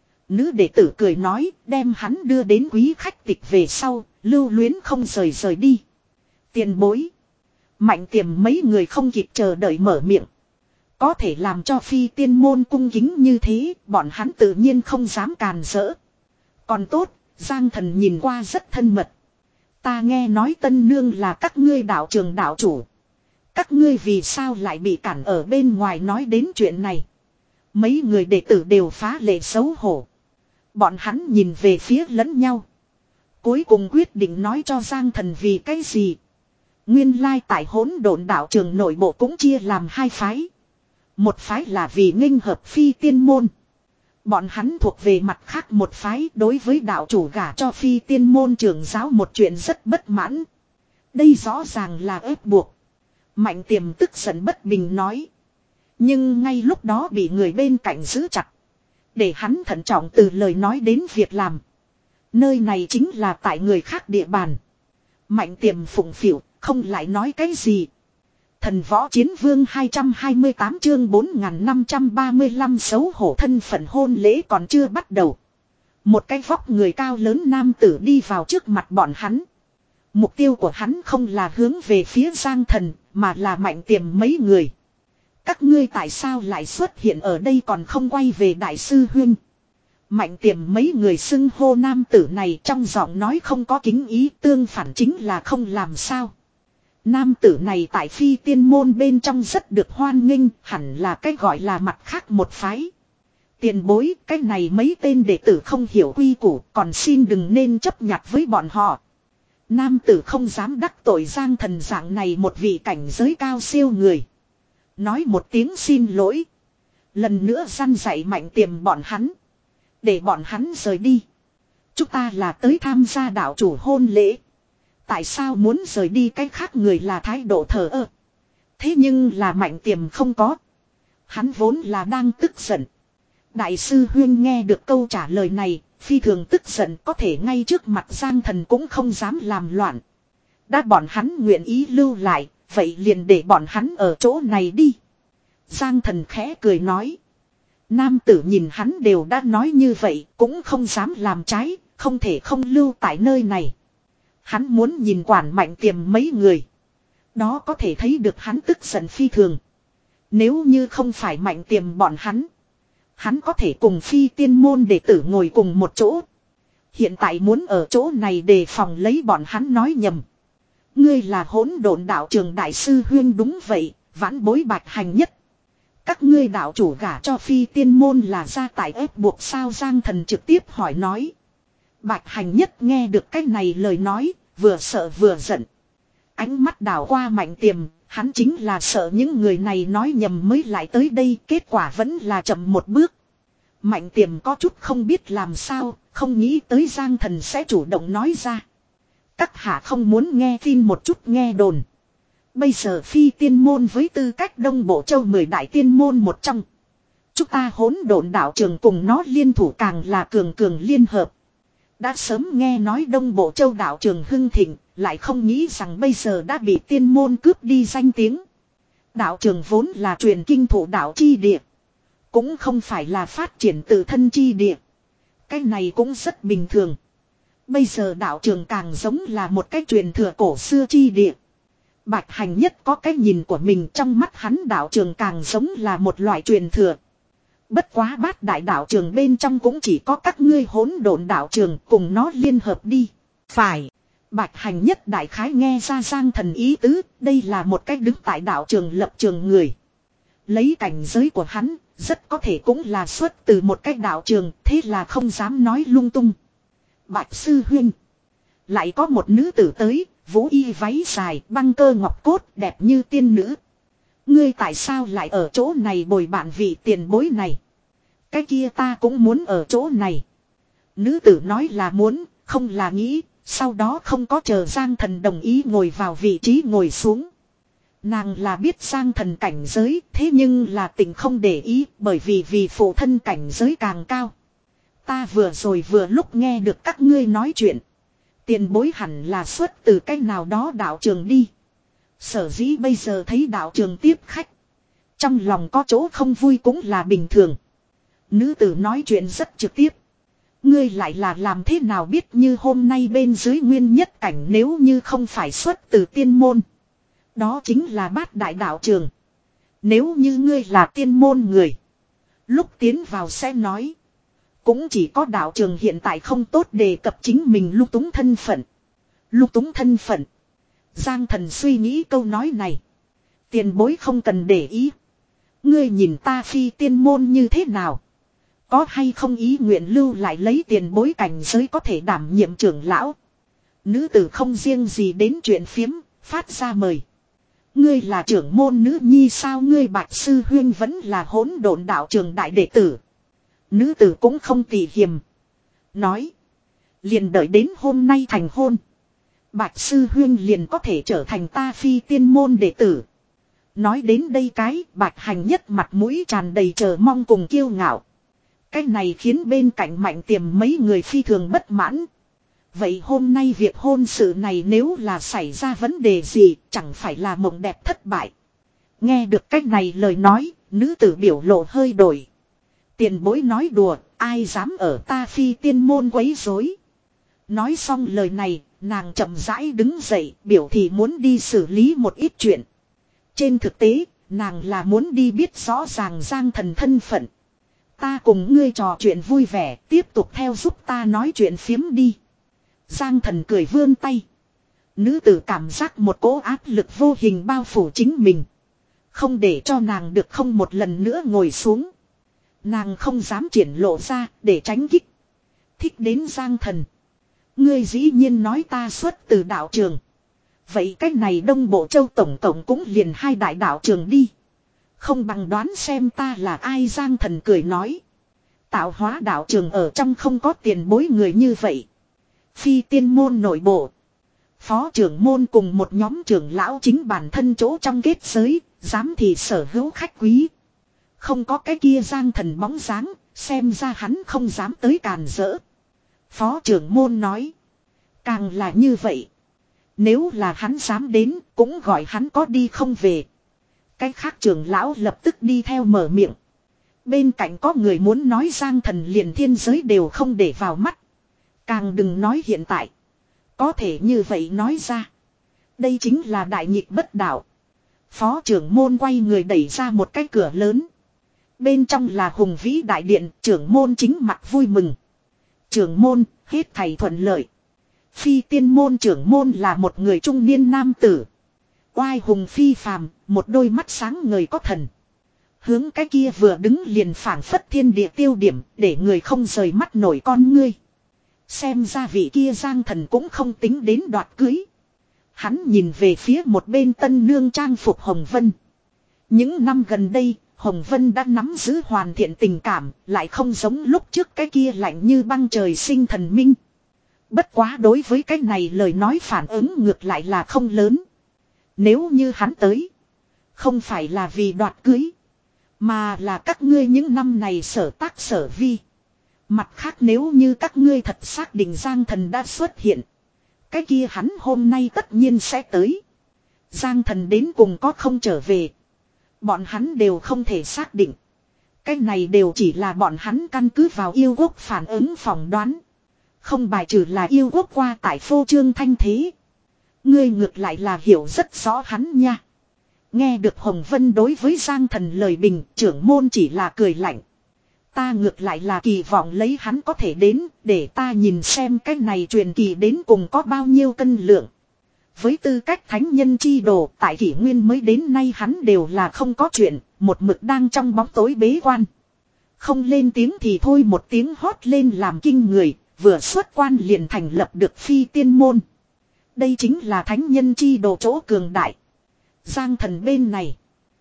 Nữ đệ tử cười nói, đem hắn đưa đến quý khách tịch về sau, lưu luyến không rời rời đi. Tiền bối. Mạnh Tiềm mấy người không kịp chờ đợi mở miệng. Có thể làm cho phi tiên môn cung kính như thế, bọn hắn tự nhiên không dám càn rỡ. Còn tốt, Giang Thần nhìn qua rất thân mật. Ta nghe nói Tân Nương là các ngươi đạo trường đạo chủ. Các ngươi vì sao lại bị cản ở bên ngoài nói đến chuyện này. Mấy người đệ tử đều phá lệ xấu hổ. Bọn hắn nhìn về phía lẫn nhau. Cuối cùng quyết định nói cho Giang Thần vì cái gì. Nguyên lai tại hỗn độn đạo trường nội bộ cũng chia làm hai phái. Một phái là vì nghênh hợp phi tiên môn. Bọn hắn thuộc về mặt khác một phái đối với đạo chủ gả cho phi tiên môn trưởng giáo một chuyện rất bất mãn. Đây rõ ràng là ép buộc. Mạnh Tiềm tức giận bất bình nói. Nhưng ngay lúc đó bị người bên cạnh giữ chặt. Để hắn thận trọng từ lời nói đến việc làm. Nơi này chính là tại người khác địa bàn. Mạnh Tiềm phụng phịu, không lại nói cái gì. Thần võ chiến vương hai trăm hai mươi tám chương bốn nghìn năm trăm ba mươi lăm xấu hổ thân phận hôn lễ còn chưa bắt đầu. Một cái vóc người cao lớn nam tử đi vào trước mặt bọn hắn. Mục tiêu của hắn không là hướng về phía Giang Thần, mà là Mạnh Tiềm mấy người. Các ngươi tại sao lại xuất hiện ở đây còn không quay về đại sư huynh? Mạnh Tiềm mấy người xưng hô nam tử này trong giọng nói không có kính ý, tương phản chính là không làm sao. Nam tử này tại phi tiên môn bên trong rất được hoan nghênh, hẳn là cái gọi là mặt khác một phái. Tiền bối, cái này mấy tên đệ tử không hiểu quy củ, còn xin đừng nên chấp nhặt với bọn họ. Nam tử không dám đắc tội Giang Thần dạng này một vị cảnh giới cao siêu người. Nói một tiếng xin lỗi. Lần nữa răn dạy Mạnh Tiềm bọn hắn. Để bọn hắn rời đi. Chúng ta là tới tham gia đạo chủ hôn lễ. Tại sao muốn rời đi cái khác người là thái độ thờ ơ. Thế nhưng là Mạnh Tiềm không có. Hắn vốn là đang tức giận. Đại sư huyên nghe được câu trả lời này, phi thường tức giận, có thể ngay trước mặt Giang Thần cũng không dám làm loạn. Đã bọn hắn nguyện ý lưu lại, vậy liền để bọn hắn ở chỗ này đi. Giang Thần khẽ cười nói. Nam tử nhìn hắn đều đã nói như vậy, cũng không dám làm trái, không thể không lưu tại nơi này. Hắn muốn nhìn quản Mạnh Tiềm mấy người. Đó có thể thấy được hắn tức giận phi thường. Nếu như không phải Mạnh Tiềm bọn hắn, hắn có thể cùng phi tiên môn đệ tử ngồi cùng một chỗ. Hiện tại muốn ở chỗ này đề phòng lấy bọn hắn nói nhầm. Ngươi là hỗn độn đạo trường đại sư huyên đúng vậy, vãn bối Bạch Hành Nhất. Các ngươi đạo chủ gả cho phi tiên môn là gia tại ép buộc sao? Giang Thần trực tiếp hỏi nói. Bạch Hành Nhất nghe được cái này lời nói, vừa sợ vừa giận. Ánh mắt đảo qua Mạnh Tiềm, hắn chính là sợ những người này nói nhầm mới lại tới đây, kết quả vẫn là chậm một bước. Mạnh Tiềm có chút không biết làm sao, không nghĩ tới Giang Thần sẽ chủ động nói ra. Các hạ không muốn nghe tin một chút nghe đồn. Bây giờ phi tiên môn với tư cách Đông Bộ Châu mười đại tiên môn một trong. Chúng ta hỗn độn đạo trường cùng nó liên thủ càng là cường cường liên hợp. Đã sớm nghe nói Đông Bộ Châu đạo trường hưng thịnh, lại không nghĩ rằng bây giờ đã bị tiên môn cướp đi danh tiếng. Đạo trường vốn là truyền kinh thủ đạo chi địa, cũng không phải là phát triển tự thân chi địa. Cái này cũng rất bình thường. Bây giờ đạo trường càng giống là một cái truyền thừa cổ xưa chi địa. Bạch Hành Nhất có cái nhìn của mình, trong mắt hắn đạo trường càng giống là một loại truyền thừa. Bất quá bát đại đạo trường bên trong cũng chỉ có các ngươi hỗn độn đạo trường cùng nó liên hợp đi. Phải. Bạch Hành Nhất đại khái nghe ra Giang Thần ý tứ, đây là một cách đứng tại đạo trường lập trường người. Lấy cảnh giới của hắn, rất có thể cũng là xuất từ một cách đạo trường, thế là không dám nói lung tung. Bạch Sư Huynh. Lại có một nữ tử tới, vũ y váy dài, băng cơ ngọc cốt, đẹp như tiên nữ. Ngươi tại sao lại ở chỗ này bồi bạn vị tiền bối này? Cái kia ta cũng muốn ở chỗ này. Nữ tử nói là muốn, không là nghĩ, sau đó không có chờ Giang Thần đồng ý ngồi vào vị trí ngồi xuống. Nàng là biết Giang Thần cảnh giới, thế nhưng là tình không để ý, bởi vì vì phụ thân cảnh giới càng cao. Ta vừa rồi vừa lúc nghe được các ngươi nói chuyện. Tiền bối hẳn là xuất từ cách nào đó đạo trường đi. Sở dĩ bây giờ thấy đạo trường tiếp khách, trong lòng có chỗ không vui cũng là bình thường. Nữ tử nói chuyện rất trực tiếp. Ngươi lại là làm thế nào biết như hôm nay bên dưới nguyên nhất cảnh, nếu như không phải xuất từ tiên môn, đó chính là bát đại đạo trường. Nếu như ngươi là tiên môn người, lúc tiến vào sẽ nói. Cũng chỉ có đạo trường hiện tại không tốt đề cập chính mình lung túng thân phận. Lung túng thân phận. Giang Thần suy nghĩ câu nói này. Tiền bối không cần để ý. Ngươi nhìn ta phi tiên môn như thế nào? Có hay không ý nguyện lưu lại lấy tiền bối cảnh giới có thể đảm nhiệm trưởng lão? Nữ tử không riêng gì đến chuyện phiếm, phát ra mời. Ngươi là trưởng môn nữ nhi sao? Ngươi Bạch Sư Huynh vẫn là hỗn độn đạo trường đại đệ tử. Nữ tử cũng không tỉ hiềm. Nói. Liền đợi đến hôm nay thành hôn. Bạch Sư Huynh liền có thể trở thành ta phi tiên môn đệ tử. Nói đến đây cái, Bạch Hành Nhất mặt mũi tràn đầy chờ mong cùng kiêu ngạo. Cái này khiến bên cạnh Mạnh Tiềm mấy người phi thường bất mãn. Vậy hôm nay việc hôn sự này nếu là xảy ra vấn đề gì, chẳng phải là mộng đẹp thất bại. Nghe được cách này lời nói, nữ tử biểu lộ hơi đổi. Tiền bối nói đùa, ai dám ở ta phi tiên môn quấy rối. Nói xong lời này, nàng chậm rãi đứng dậy, biểu thị muốn đi xử lý một ít chuyện. Trên thực tế, nàng là muốn đi biết rõ ràng Giang Thần thân phận. Ta cùng ngươi trò chuyện vui vẻ, tiếp tục theo giúp ta nói chuyện phiếm đi. Giang Thần cười vươn tay. Nữ tử cảm giác một cỗ áp lực vô hình bao phủ chính mình. Không để cho nàng được không một lần nữa ngồi xuống. Nàng không dám triển lộ ra để tránh kích. Thích đến Giang Thần. Ngươi dĩ nhiên nói ta xuất từ đạo trường. Vậy cách này Đông Bộ Châu tổng tổng cũng liền hai đại đạo trường đi. Không bằng đoán xem ta là ai. Giang Thần cười nói. Tạo hóa đạo trường ở trong không có tiền bối người như vậy. Phi tiên môn nội bộ. Phó trưởng môn cùng một nhóm trưởng lão chính bản thân chỗ trong kết giới. Dám thì sở hữu khách quý. Không có cái kia Giang Thần bóng dáng. Xem ra hắn không dám tới càn rỡ. Phó trưởng môn nói. Càng là như vậy. Nếu là hắn dám đến, cũng gọi hắn có đi không về. Cái khác trưởng lão lập tức đi theo mở miệng. Bên cạnh có người muốn nói Giang Thần liền thiên giới đều không để vào mắt. Càng đừng nói hiện tại. Có thể như vậy nói ra. Đây chính là đại nghịch bất đạo. Phó trưởng môn quay người đẩy ra một cái cửa lớn. Bên trong là hùng vĩ đại điện, trưởng môn chính mặt vui mừng. Trưởng môn, hết thầy thuận lợi. Phi tiên môn trưởng môn là một người trung niên nam tử. Oai hùng phi phàm, một đôi mắt sáng ngời có thần. Hướng cái kia vừa đứng liền phảng phất thiên địa tiêu điểm, để người không rời mắt nổi con ngươi. Xem ra vị kia Giang Thần cũng không tính đến đoạt cưới. Hắn nhìn về phía một bên tân nương trang phục Hồng Vân. Những năm gần đây, Hồng Vân đã nắm giữ hoàn thiện tình cảm, lại không giống lúc trước cái kia lạnh như băng trời sinh thần minh. Bất quá đối với cái này lời nói phản ứng ngược lại là không lớn. Nếu như hắn tới, không phải là vì đoạt cưới, Mà là các ngươi những năm này sở tác sở vi. Mặt khác nếu như các ngươi thật xác định Giang Thần đã xuất hiện. Cái kia hắn hôm nay tất nhiên sẽ tới. Giang Thần đến cùng có không trở về. Bọn hắn đều không thể xác định. Cái này đều chỉ là bọn hắn căn cứ vào yêu quốc phản ứng phỏng đoán. Không bài trừ là yêu quốc qua tại phô trương thanh thế. Ngươi ngược lại là hiểu rất rõ hắn nha. Nghe được Hồng Vân đối với Giang Thần lời bình, trưởng môn chỉ là cười lạnh. Ta ngược lại là kỳ vọng lấy hắn có thể đến, để ta nhìn xem cái này truyền kỳ đến cùng có bao nhiêu cân lượng. Với tư cách thánh nhân chi đồ, tại kỷ nguyên mới đến nay hắn đều là không có chuyện, một mực đang trong bóng tối bế quan. Không lên tiếng thì thôi, một tiếng hót lên làm kinh người, vừa xuất quan liền thành lập được phi tiên môn. Đây chính là thánh nhân chi đồ chỗ cường đại. Giang Thần bên này,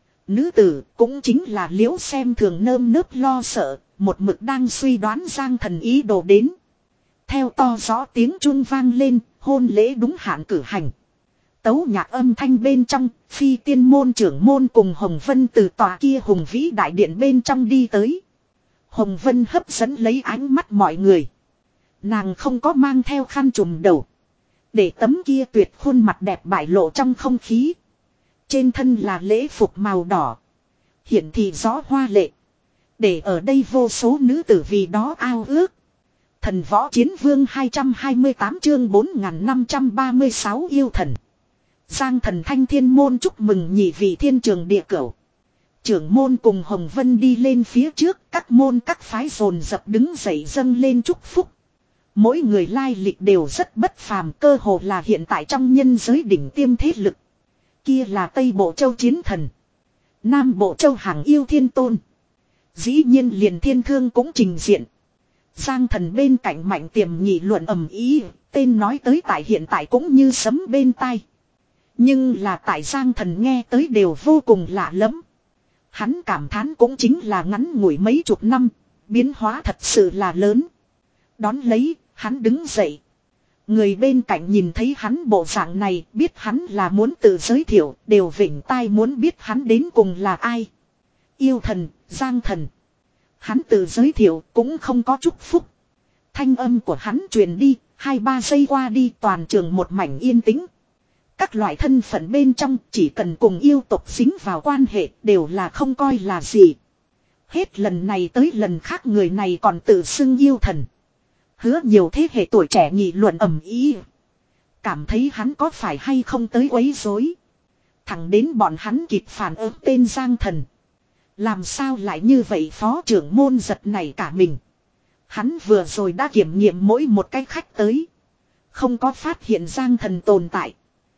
nữ tử cũng chính là Liễu xem thường nơm nớp lo sợ, một mực đang suy đoán Giang Thần ý đồ đến. Theo to rõ tiếng chuông vang lên, hôn lễ đúng hạn cử hành. Tấu nhạc âm thanh bên trong, phi tiên môn trưởng môn cùng Hồng Vân từ tòa kia hùng vĩ đại điện bên trong đi tới. Hồng Vân hấp dẫn lấy ánh mắt mọi người. Nàng không có mang theo khăn trùm đầu. Để tấm kia tuyệt khuôn mặt đẹp bại lộ trong không khí. Trên thân là lễ phục màu đỏ. Hiển thị rõ hoa lệ. Để ở đây vô số nữ tử vì đó ao ước. Thần võ chiến vương hai trăm hai mươi tám chương bốn nghìn năm trăm ba mươi sáu yêu thần. Giang Thần thanh thiên môn chúc mừng nhị vị thiên trường địa cửu. Trưởng môn cùng Hồng Vân đi lên phía trước, các môn các phái dồn dập đứng dậy dâng lên chúc phúc. Mỗi người lai lịch đều rất bất phàm, cơ hồ là hiện tại trong nhân giới đỉnh tiêm thế lực. Kia là Tây Bộ Châu chiến thần. Nam Bộ Châu hàng yêu thiên tôn. Dĩ nhiên liền thiên thương cũng trình diện. Giang Thần bên cạnh mạnh tiềm nghị luận ầm ý, tên nói tới tại hiện tại cũng như sấm bên tai. Nhưng là tại Giang Thần nghe tới đều vô cùng lạ lẫm. Hắn cảm thán cũng chính là ngắn ngủi mấy chục năm, biến hóa thật sự là lớn. Đón lấy, hắn đứng dậy. Người bên cạnh nhìn thấy hắn bộ dạng này, biết hắn là muốn tự giới thiệu, đều vểnh tai muốn biết hắn đến cùng là ai. Yêu thần, Giang Thần. Hắn tự giới thiệu cũng không có chúc phúc. Thanh âm của hắn truyền đi, hai ba giây qua đi toàn trường một mảnh yên tĩnh. Các loại thân phận bên trong chỉ cần cùng yêu tộc dính vào quan hệ đều là không coi là gì. Hết lần này tới lần khác người này còn tự xưng yêu thần. Hứa nhiều thế hệ tuổi trẻ nghị luận ầm ĩ. Cảm thấy hắn có phải hay không tới quấy rối. Thẳng đến bọn hắn kịp phản ứng tên Giang Thần. Làm sao lại như vậy phó trưởng môn giật này cả mình. Hắn vừa rồi đã kiểm nghiệm mỗi một cái khách tới. Không có phát hiện Giang Thần tồn tại.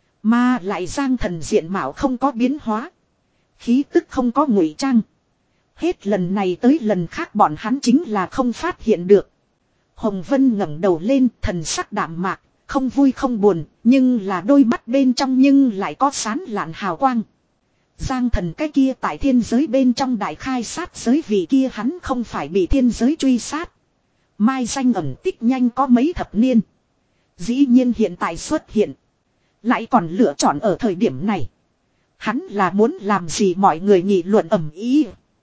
Mà lại Giang Thần diện mạo không có biến hóa. Khí tức không có ngụy trang. Hết lần này tới lần khác bọn hắn chính là không phát hiện được. Hồng Vân ngẩng đầu lên, thần sắc đạm mạc, không vui không buồn, nhưng là đôi mắt bên trong nhưng lại có sán lạn hào quang. Giang Thần cái kia tại thiên giới bên trong đại khai sát giới vì kia hắn không phải bị thiên giới truy sát. Mai danh ẩn tích nhanh có mấy thập niên. Dĩ nhiên hiện tại xuất hiện. Lại còn lựa chọn ở thời điểm này. Hắn là muốn làm gì mọi người nghị luận ầm ĩ.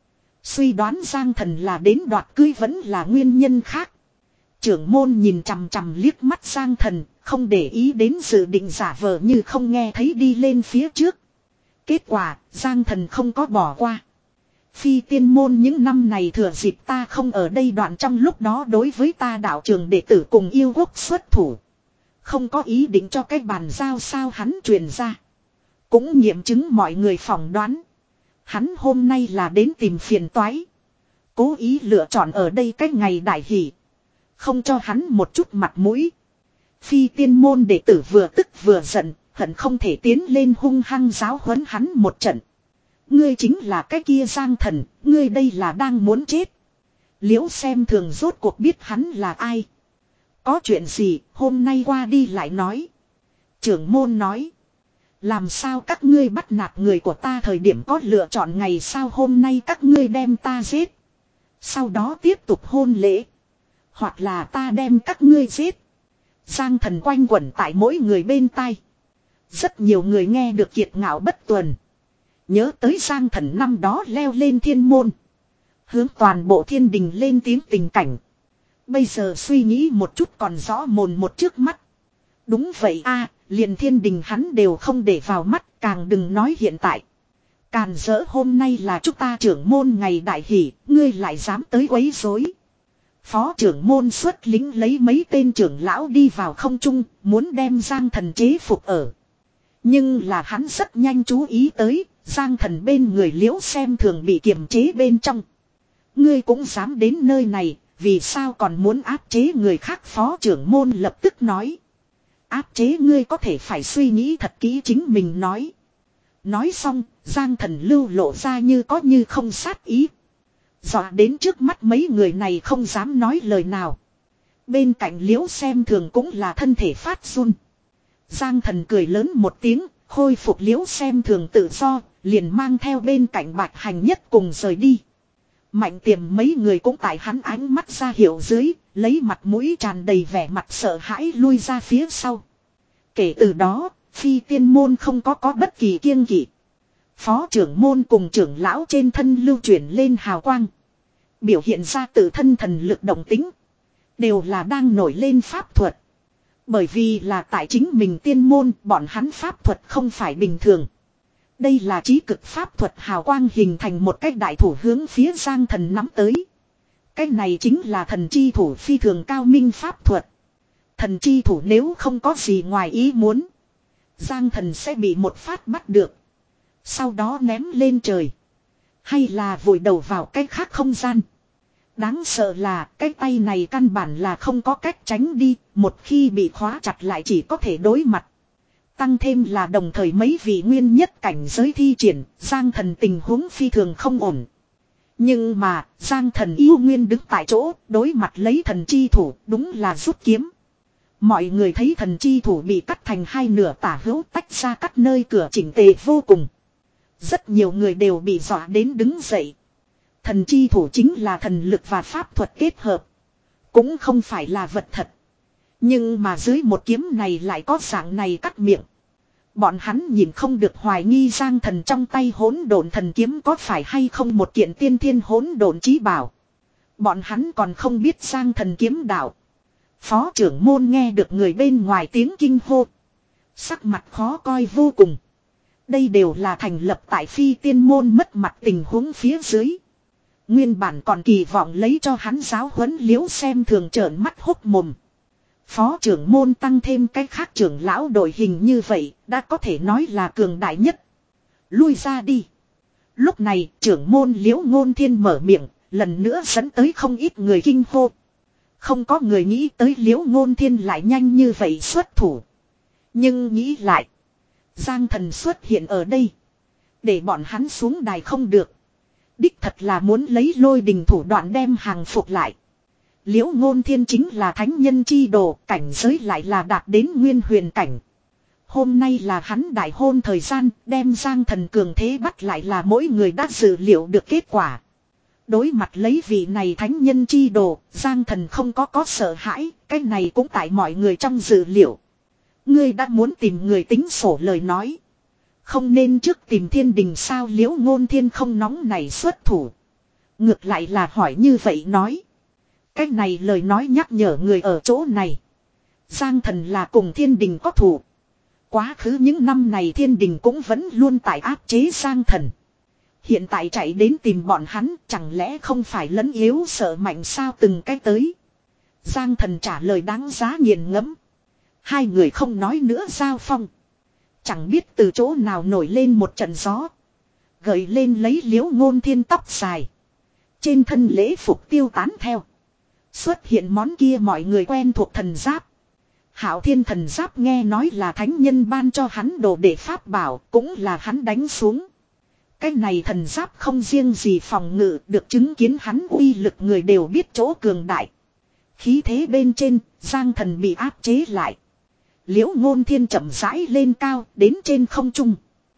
Suy đoán Giang Thần là đến đoạt cưới vẫn là nguyên nhân khác. Trưởng môn nhìn chằm chằm liếc mắt Giang Thần, không để ý đến dự định giả vờ như không nghe thấy đi lên phía trước. Kết quả, Giang Thần không có bỏ qua. Phi tiên môn những năm này thừa dịp ta không ở đây đoạn trong lúc đó đối với ta đạo trường đệ tử cùng yêu quốc xuất thủ. Không có ý định cho cái bàn giao sao hắn truyền ra. Cũng nghiệm chứng mọi người phỏng đoán. Hắn hôm nay là đến tìm phiền toái. Cố ý lựa chọn ở đây cái ngày đại hỷ. Không cho hắn một chút mặt mũi. Phi tiên môn đệ tử vừa tức vừa giận, hận không thể tiến lên hung hăng giáo huấn hắn một trận. Ngươi chính là cái kia Giang Thần, ngươi đây là đang muốn chết. Liễu xem thường rốt cuộc biết hắn là ai. Có chuyện gì, hôm nay qua đi lại nói. Trưởng môn nói. Làm sao các ngươi bắt nạt người của ta thời điểm có lựa chọn ngày sao hôm nay các ngươi đem ta giết. Sau đó tiếp tục hôn lễ. Hoặc là ta đem các ngươi giết. Giang Thần quanh quẩn tại mỗi người bên tai. Rất nhiều người nghe được kiệt ngạo bất tuần. Nhớ tới Giang Thần năm đó leo lên thiên môn. Hướng toàn bộ thiên đình lên tiếng tình cảnh. Bây giờ suy nghĩ một chút còn rõ mồn một trước mắt. Đúng vậy a, liền thiên đình hắn đều không để vào mắt, càng đừng nói hiện tại. Càn dỡ hôm nay là chúng ta trưởng môn ngày đại hỷ, ngươi lại dám tới quấy rối. Phó trưởng môn xuất lính lấy mấy tên trưởng lão đi vào không trung, muốn đem Giang Thần chế phục ở. Nhưng là hắn rất nhanh chú ý tới, Giang Thần bên người Liễu Xem Thường bị kiềm chế bên trong. Ngươi cũng dám đến nơi này, vì sao còn muốn áp chế người khác? Phó trưởng môn lập tức nói. Áp chế ngươi có thể phải suy nghĩ thật kỹ chính mình nói. Nói xong, Giang Thần lưu lộ ra như có như không sát ý. Dọa đến trước mắt mấy người này không dám nói lời nào. Bên cạnh Liễu Xem Thường cũng là thân thể phát run. Giang Thần cười lớn một tiếng, khôi phục Liễu Xem Thường tự do, liền mang theo bên cạnh Bạch Hành Nhất cùng rời đi. Mạnh Tiềm mấy người cũng tại hắn ánh mắt ra hiệu dưới, lấy mặt mũi tràn đầy vẻ mặt sợ hãi lui ra phía sau. Kể từ đó, Phi Tiên môn không có có bất kỳ kiêng kỵ. Phó trưởng môn cùng trưởng lão trên thân lưu chuyển lên hào quang. Biểu hiện ra tự thân thần lực động tính. Đều là đang nổi lên pháp thuật. Bởi vì là tại chính mình tiên môn, bọn hắn pháp thuật không phải bình thường. Đây là chí cực pháp thuật hào quang hình thành một cách đại thủ hướng phía Giang Thần nắm tới. Cái này chính là thần chi thủ phi thường cao minh pháp thuật. Thần chi thủ nếu không có gì ngoài ý muốn, Giang Thần sẽ bị một phát bắt được. Sau đó ném lên trời. Hay là vùi đầu vào cái khác không gian. Đáng sợ là cái tay này căn bản là không có cách tránh đi. Một khi bị khóa chặt lại chỉ có thể đối mặt. Tăng thêm là đồng thời mấy vị nguyên nhất cảnh giới thi triển. Giang Thần tình huống phi thường không ổn. Nhưng mà Giang Thần yêu nguyên đứng tại chỗ. Đối mặt lấy thần chi thủ đúng là rút kiếm. Mọi người thấy thần chi thủ bị cắt thành hai nửa tả hữu tách ra cắt nơi cửa chỉnh tề vô cùng. Rất nhiều người đều bị dọa đến đứng dậy. Thần chi thủ chính là thần lực và pháp thuật kết hợp. Cũng không phải là vật thật. Nhưng mà dưới một kiếm này lại có dạng này cắt miệng. Bọn hắn nhìn không được hoài nghi Giang Thần trong tay hỗn độn thần kiếm có phải hay không một kiện tiên thiên hỗn độn chí bảo. Bọn hắn còn không biết Giang Thần kiếm đạo. Phó trưởng môn nghe được người bên ngoài tiếng kinh hô. Sắc mặt khó coi vô cùng. Đây đều là thành lập tại Phi Tiên môn mất mặt tình huống phía dưới. Nguyên bản còn kỳ vọng lấy cho hắn giáo huấn Liễu Xem Thường trợn mắt hốc mồm. Phó trưởng môn tăng thêm cái khác trưởng lão đội hình như vậy đã có thể nói là cường đại nhất. Lui ra đi. Lúc này trưởng môn Liễu Ngôn Thiên mở miệng, lần nữa dẫn tới không ít người kinh hô. Không có người nghĩ tới Liễu Ngôn Thiên lại nhanh như vậy xuất thủ. Nhưng nghĩ lại, Giang Thần xuất hiện ở đây, để bọn hắn xuống đài không được. Đích thật là muốn lấy lôi đình thủ đoạn đem hàng phục lại. Liễu Ngôn Thiên chính là thánh nhân chi đồ, cảnh giới lại là đạt đến nguyên huyền cảnh. Hôm nay là hắn đại hôn thời gian, đem Giang Thần cường thế bắt lại là mỗi người đã dự liệu được kết quả. Đối mặt lấy vị này thánh nhân chi đồ, Giang Thần không có có sợ hãi, cái này cũng tại mọi người trong dự liệu. Ngươi đã muốn tìm người tính sổ lời nói. Không nên trước tìm thiên đình sao? Liễu Ngôn Thiên không nóng này xuất thủ. Ngược lại là hỏi như vậy nói. Cái này lời nói nhắc nhở người ở chỗ này. Giang Thần là cùng thiên đình có thủ. Quá khứ những năm này thiên đình cũng vẫn luôn tại áp chế Giang Thần. Hiện tại chạy đến tìm bọn hắn chẳng lẽ không phải lấn yếu sợ mạnh sao? Từng cái tới. Giang Thần trả lời đáng giá nghiền ngẫm. Hai người không nói nữa giao phong. Chẳng biết từ chỗ nào nổi lên một trận gió. Gợi lên lấy Liễu Ngôn Thiên tóc dài. Trên thân lễ phục tiêu tán theo. Xuất hiện món kia mọi người quen thuộc thần giáp. Hạo Thiên thần giáp nghe nói là thánh nhân ban cho hắn đồ để pháp bảo, cũng là hắn đánh xuống. Cái này thần giáp không riêng gì phòng ngự, được chứng kiến hắn uy lực người đều biết chỗ cường đại. Khí thế bên trên, Giang Thần bị áp chế lại. Liễu Ngôn Thiên chậm rãi lên cao, đến trên không trung.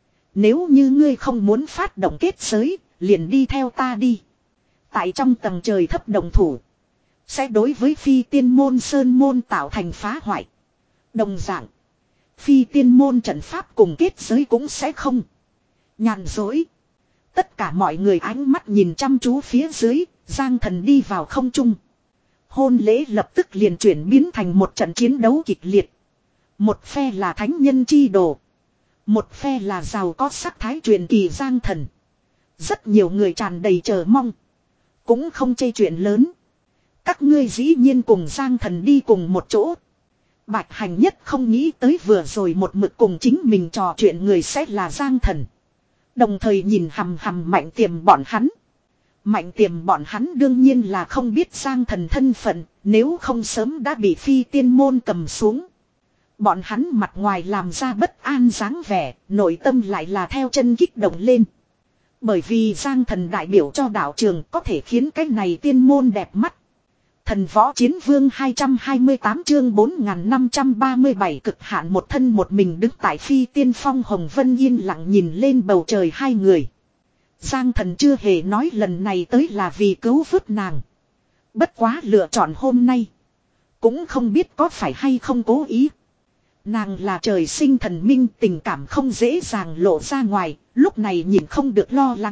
Nếu như ngươi không muốn phát động kết giới, liền đi theo ta đi. Tại trong tầng trời thấp đồng thủ, sẽ đối với Phi Tiên môn sơn môn tạo thành phá hoại. Đồng dạng, Phi Tiên môn trận pháp cùng kết giới cũng sẽ không. Nhàn dối. Tất cả mọi người ánh mắt nhìn chăm chú phía dưới, Giang Thần đi vào không trung. Hôn lễ lập tức liền chuyển biến thành một trận chiến đấu kịch liệt. Một phe là thánh nhân chi đồ. Một phe là giàu có sắc thái truyền kỳ Giang Thần. Rất nhiều người tràn đầy chờ mong. Cũng không chê chuyện lớn. Các ngươi dĩ nhiên cùng Giang Thần đi cùng một chỗ. Bạch Hành nhất không nghĩ tới vừa rồi một mực cùng chính mình trò chuyện người sẽ là Giang Thần. Đồng thời nhìn hằm hằm Mạnh Tiềm bọn hắn. Mạnh Tiềm bọn hắn đương nhiên là không biết Giang Thần thân phận, nếu không sớm đã bị phi tiên môn cầm xuống. Bọn hắn mặt ngoài làm ra bất an dáng vẻ, nội tâm lại là theo chân kích động lên. Bởi vì Giang Thần đại biểu cho đạo trường có thể khiến cái này tiên môn đẹp mắt. Thần võ chiến vương hai trăm hai mươi tám chương bốn nghìn năm trăm ba mươi bảy cực hạn một thân một mình đứng tại phi tiên phong Hồng Vân yên lặng nhìn lên bầu trời hai người. Giang Thần chưa hề nói lần này tới là vì cứu vớt nàng. Bất quá lựa chọn hôm nay. Cũng không biết có phải hay không cố ý. Nàng là trời sinh thần minh, tình cảm không dễ dàng lộ ra ngoài, lúc này nhìn không được lo lắng.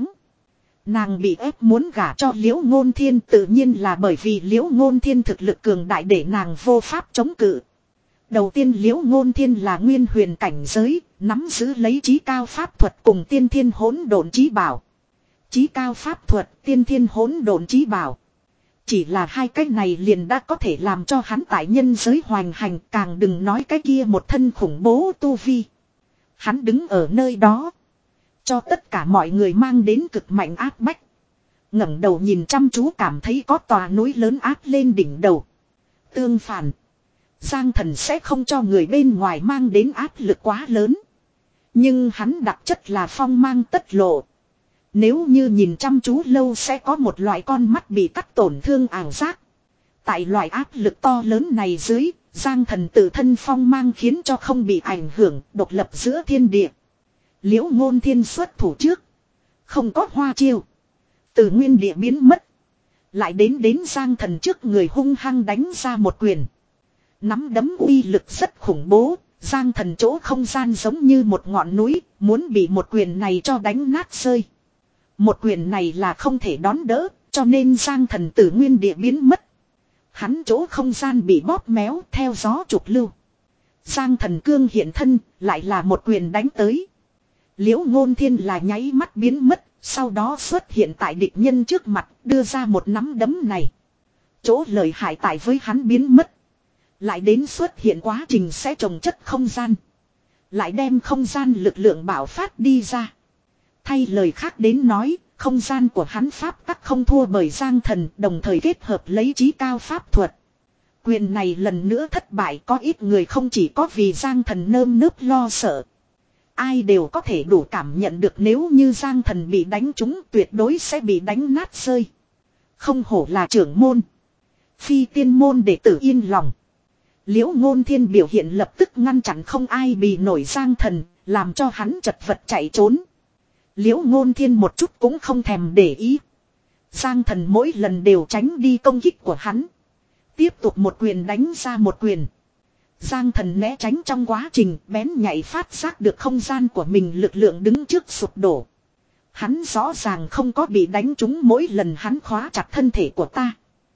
Nàng bị ép muốn gả cho Liễu Ngôn Thiên tự nhiên là bởi vì Liễu Ngôn Thiên thực lực cường đại để nàng vô pháp chống cự. Đầu tiên Liễu Ngôn Thiên là nguyên huyền cảnh giới, nắm giữ lấy chí cao pháp thuật cùng tiên thiên hỗn độn chí bảo. Chí cao pháp thuật, tiên thiên hỗn độn chí bảo. Chỉ là hai cái này liền đã có thể làm cho hắn tại nhân giới hoành hành, càng đừng nói cái kia một thân khủng bố tu vi. Hắn đứng ở nơi đó, cho tất cả mọi người mang đến cực mạnh áp bách. Ngẩng đầu nhìn chăm chú cảm thấy có tòa núi lớn áp lên đỉnh đầu. Tương phản, Giang Thần sẽ không cho người bên ngoài mang đến áp lực quá lớn. Nhưng hắn đặc chất là phong mang tất lộ. Nếu như nhìn chăm chú lâu sẽ có một loại con mắt bị cắt tổn thương ảo giác. Tại loại áp lực to lớn này dưới, Giang Thần tự thân phong mang khiến cho không bị ảnh hưởng, độc lập giữa thiên địa. Liễu Ngôn Thiên xuất thủ trước. Không có hoa chiêu. Từ nguyên địa biến mất. Lại đến đến Giang Thần trước người hung hăng đánh ra một quyền. Nắm đấm uy lực rất khủng bố. Giang Thần chỗ không gian giống như một ngọn núi. Muốn bị một quyền này cho đánh nát rơi. Một quyền này là không thể đón đỡ. Cho nên Giang Thần từ nguyên địa biến mất. Hắn chỗ không gian bị bóp méo theo gió trục lưu. Giang Thần cương hiện thân. Lại là một quyền đánh tới. Liễu Ngôn Thiên là nháy mắt biến mất, sau đó xuất hiện tại địch nhân trước mặt, đưa ra một nắm đấm này. Chỗ lợi hại tại với hắn biến mất. Lại đến xuất hiện quá trình sẽ trồng chất không gian. Lại đem không gian lực lượng bạo phát đi ra. Thay lời khác đến nói, không gian của hắn pháp tắc không thua bởi Giang Thần, đồng thời kết hợp lấy chí cao pháp thuật. Quyền này lần nữa thất bại, có ít người không chỉ có vì Giang Thần nơm nớp lo sợ. Ai đều có thể đủ cảm nhận được nếu như Giang Thần bị đánh trúng tuyệt đối sẽ bị đánh nát rơi. Không hổ là trưởng môn. Phi tiên môn đệ tử yên lòng. Liễu Ngôn Thiên biểu hiện lập tức ngăn chặn không ai bị nổi Giang Thần, làm cho hắn chật vật chạy trốn. Liễu Ngôn Thiên một chút cũng không thèm để ý. Giang Thần mỗi lần đều tránh đi công kích của hắn. Tiếp tục một quyền đánh ra một quyền. Giang Thần né tránh trong quá trình bén nhạy phát giác được không gian của mình lực lượng đứng trước sụp đổ. Hắn rõ ràng không có bị đánh trúng mỗi lần hắn khóa chặt thân thể của ta.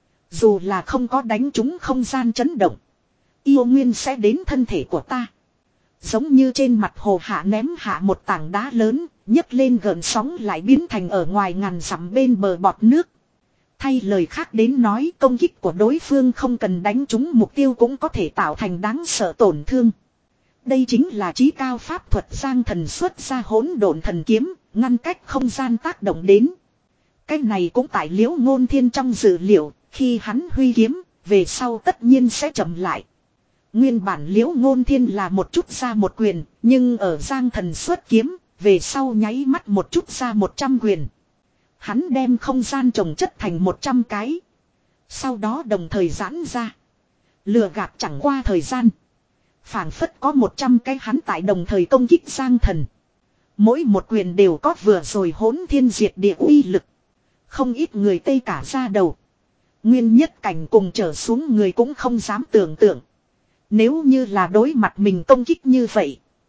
Dù là không có đánh trúng không gian chấn động. Yêu nguyên sẽ đến thân thể của ta. Giống như trên mặt hồ hạ ném hạ một tảng đá lớn, nhấc lên gợn sóng lại biến thành ở ngoài ngàn dặm bên bờ bọt nước. Thay lời khác đến nói công kích của đối phương không cần đánh trúng mục tiêu cũng có thể tạo thành đáng sợ tổn thương. Đây chính là chí cao pháp thuật Giang Thần xuất ra hỗn độn thần kiếm, ngăn cách không gian tác động đến. Cái này cũng tại Liễu Ngôn Thiên trong dự liệu, khi hắn huy kiếm, về sau tất nhiên sẽ chậm lại. Nguyên bản Liễu Ngôn Thiên là một chút ra một quyền, nhưng ở Giang Thần xuất kiếm, về sau nháy mắt một chút ra một trăm quyền. Hắn đem không gian trồng chất thành một trăm cái. Sau đó đồng thời giãn ra. Lừa gạt chẳng qua thời gian. Phảng phất có một trăm cái hắn tại đồng thời công kích Giang Thần. Mỗi một quyền đều có vừa rồi hỗn thiên diệt địa uy lực. Không ít người tê cả ra đầu. Nguyên nhất cảnh cùng trở xuống người cũng không dám tưởng tượng. Nếu như là đối mặt mình công kích như vậy.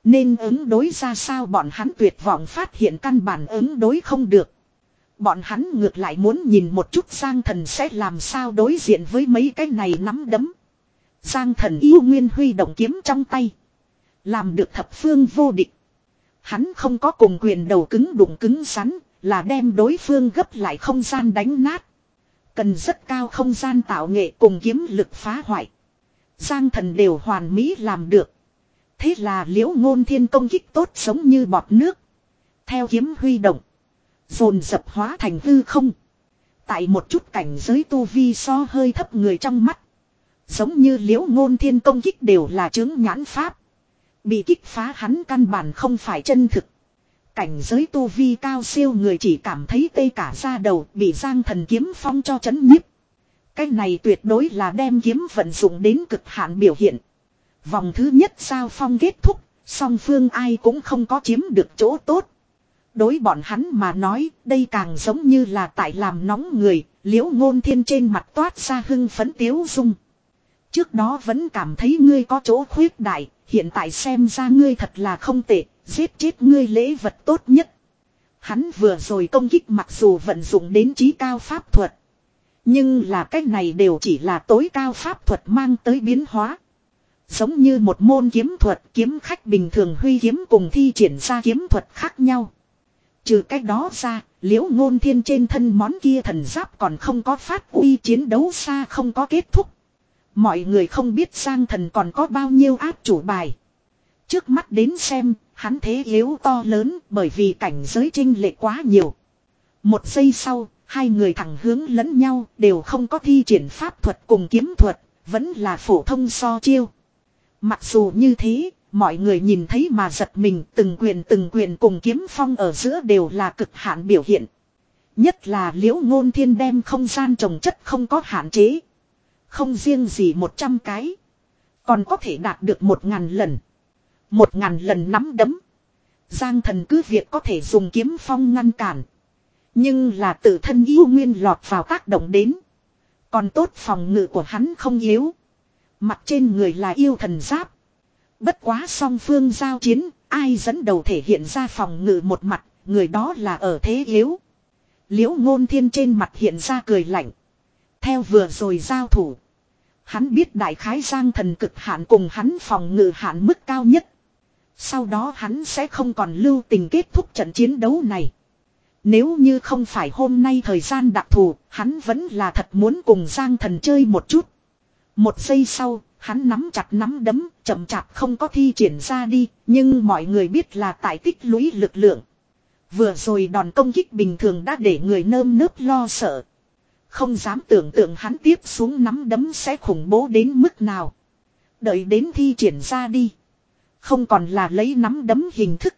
Nên ứng đối ra sao bọn hắn tuyệt vọng phát hiện căn bản ứng đối không được. Bọn hắn ngược lại muốn nhìn một chút Giang Thần sẽ làm sao đối diện với mấy cái này nắm đấm. Giang Thần yêu nguyên huy động kiếm trong tay. Làm được thập phương vô địch. Hắn không có cùng quyền đầu cứng đụng cứng rắn, là đem đối phương gấp lại không gian đánh nát. Cần rất cao không gian tạo nghệ cùng kiếm lực phá hoại. Giang Thần đều hoàn mỹ làm được. Thế là Liễu Ngôn Thiên công kích tốt giống như bọt nước. Theo kiếm huy động. Dồn dập hóa thành hư không. Tại một chút cảnh giới tu vi so hơi thấp người trong mắt. Giống như Liễu Ngôn Thiên công kích đều là chứng nhãn pháp. Bị kích phá hắn căn bản không phải chân thực. Cảnh giới tu vi cao siêu người chỉ cảm thấy tê cả da đầu bị Giang Thần kiếm phong cho chấn nhiếp. Cái này tuyệt đối là đem kiếm vận dụng đến cực hạn biểu hiện. Vòng thứ nhất giao phong kết thúc, song phương ai cũng không có chiếm được chỗ tốt. Đối bọn hắn mà nói, đây càng giống như là tại làm nóng người, Liễu Ngôn Thiên trên mặt toát ra hưng phấn tiếu dung. Trước đó vẫn cảm thấy ngươi có chỗ khuyết đại, hiện tại xem ra ngươi thật là không tệ, giết chết ngươi lễ vật tốt nhất. Hắn vừa rồi công kích mặc dù vận dụng đến chí cao pháp thuật. Nhưng là cách này đều chỉ là tối cao pháp thuật mang tới biến hóa. Giống như một môn kiếm thuật, kiếm khách bình thường huy kiếm cùng thi triển ra kiếm thuật khác nhau. Trừ cách đó ra, Liễu Ngôn Thiên trên thân món kia thần giáp còn không có phát uy, chiến đấu xa không có kết thúc. Mọi người không biết Giang Thần còn có bao nhiêu áp chủ bài. Trước mắt đến xem, hắn thế yếu to lớn bởi vì cảnh giới chênh lệch quá nhiều. Một giây sau, hai người thẳng hướng lẫn nhau đều không có thi triển pháp thuật cùng kiếm thuật, vẫn là phổ thông so chiêu. Mặc dù như thế, mọi người nhìn thấy mà giật mình, từng quyền từng quyền cùng kiếm phong ở giữa đều là cực hạn biểu hiện. Nhất là Liễu Ngôn Thiên đem không gian trồng chất không có hạn chế. Không riêng gì một trăm cái. Còn có thể đạt được một ngàn lần. Một ngàn lần nắm đấm. Giang Thần cứ việc có thể dùng kiếm phong ngăn cản. Nhưng là tự thân yêu nguyên lọt vào tác động đến. Còn tốt phòng ngự của hắn không yếu. Mặt trên người là yêu thần giáp. Bất quá song phương giao chiến, ai dẫn đầu thể hiện ra phòng ngự một mặt, người đó là ở thế yếu. Liễu Ngôn Thiên trên mặt hiện ra cười lạnh. Theo vừa rồi giao thủ. Hắn biết đại khái Giang Thần cực hạn cùng hắn phòng ngự hạn mức cao nhất. Sau đó hắn sẽ không còn lưu tình kết thúc trận chiến đấu này. Nếu như không phải hôm nay thời gian đặc thù, hắn vẫn là thật muốn cùng Giang Thần chơi một chút. Một giây sau, hắn nắm chặt nắm đấm, chậm chạp không có thi triển ra đi, nhưng mọi người biết là tại tích lũy lực lượng. Vừa rồi đòn công kích bình thường đã để người nơm nớp lo sợ. Không dám tưởng tượng hắn tiếp xuống nắm đấm sẽ khủng bố đến mức nào. Đợi đến thi triển ra đi. Không còn là lấy nắm đấm hình thức.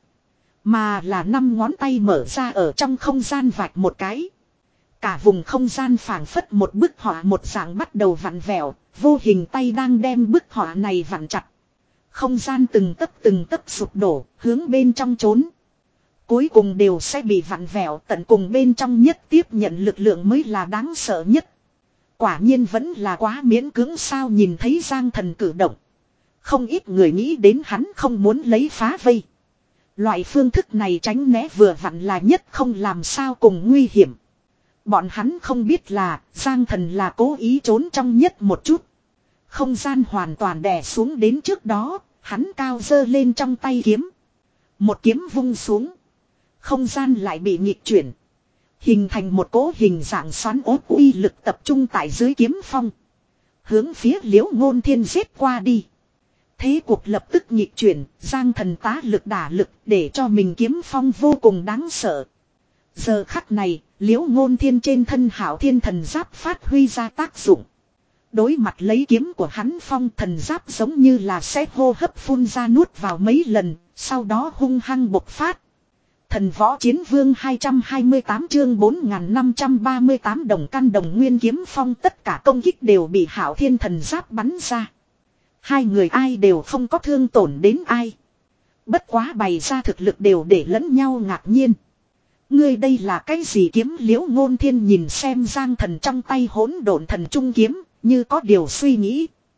Mà là năm ngón tay mở ra ở trong không gian vạch một cái. Cả vùng không gian phảng phất một bức họa một dạng bắt đầu vặn vẹo. Vô hình tay đang đem bức họa này vặn chặt. Không gian từng tấc từng tấc sụp đổ, hướng bên trong trốn. Cuối cùng đều sẽ bị vặn vẹo, tận cùng bên trong nhất tiếp nhận lực lượng mới là đáng sợ nhất. Quả nhiên vẫn là quá miễn cưỡng sao nhìn thấy Giang Thần cử động. Không ít người nghĩ đến hắn không muốn lấy phá vây. Loại phương thức này tránh né vừa vặn là nhất không làm sao cùng nguy hiểm. Bọn hắn không biết là Giang Thần là cố ý trốn trong nhất một chút. Không gian hoàn toàn đè xuống đến trước đó, hắn cao giơ lên trong tay kiếm. Một kiếm vung xuống. Không gian lại bị nghịch chuyển. Hình thành một cỗ hình dạng xoắn ốt uy lực tập trung tại dưới kiếm phong. Hướng phía Liễu Ngôn Thiên giết qua đi. Thế cuộc lập tức nghịch chuyển, Giang Thần tá lực đả lực để cho mình kiếm phong vô cùng đáng sợ. Giờ khắc này, Liễu Ngôn Thiên trên thân Hạo Thiên thần giáp phát huy ra tác dụng. Đối mặt lấy kiếm của hắn phong thần giáp giống như là sẽ hô hấp phun ra nuốt vào mấy lần, sau đó hung hăng bộc phát. Thần võ chiến vương hai trăm hai mươi tám chương bốn nghìn năm trăm ba mươi tám đồng căn đồng nguyên kiếm phong tất cả công kích đều bị Hạo Thiên thần giáp bắn ra. Hai người ai đều không có thương tổn đến ai. Bất quá bày ra thực lực đều để lẫn nhau ngạc nhiên. Ngươi đây là cái gì kiếm Liễu Ngôn Thiên nhìn xem Giang Thần trong tay hỗn độn thần trung kiếm, như có điều suy nghĩ.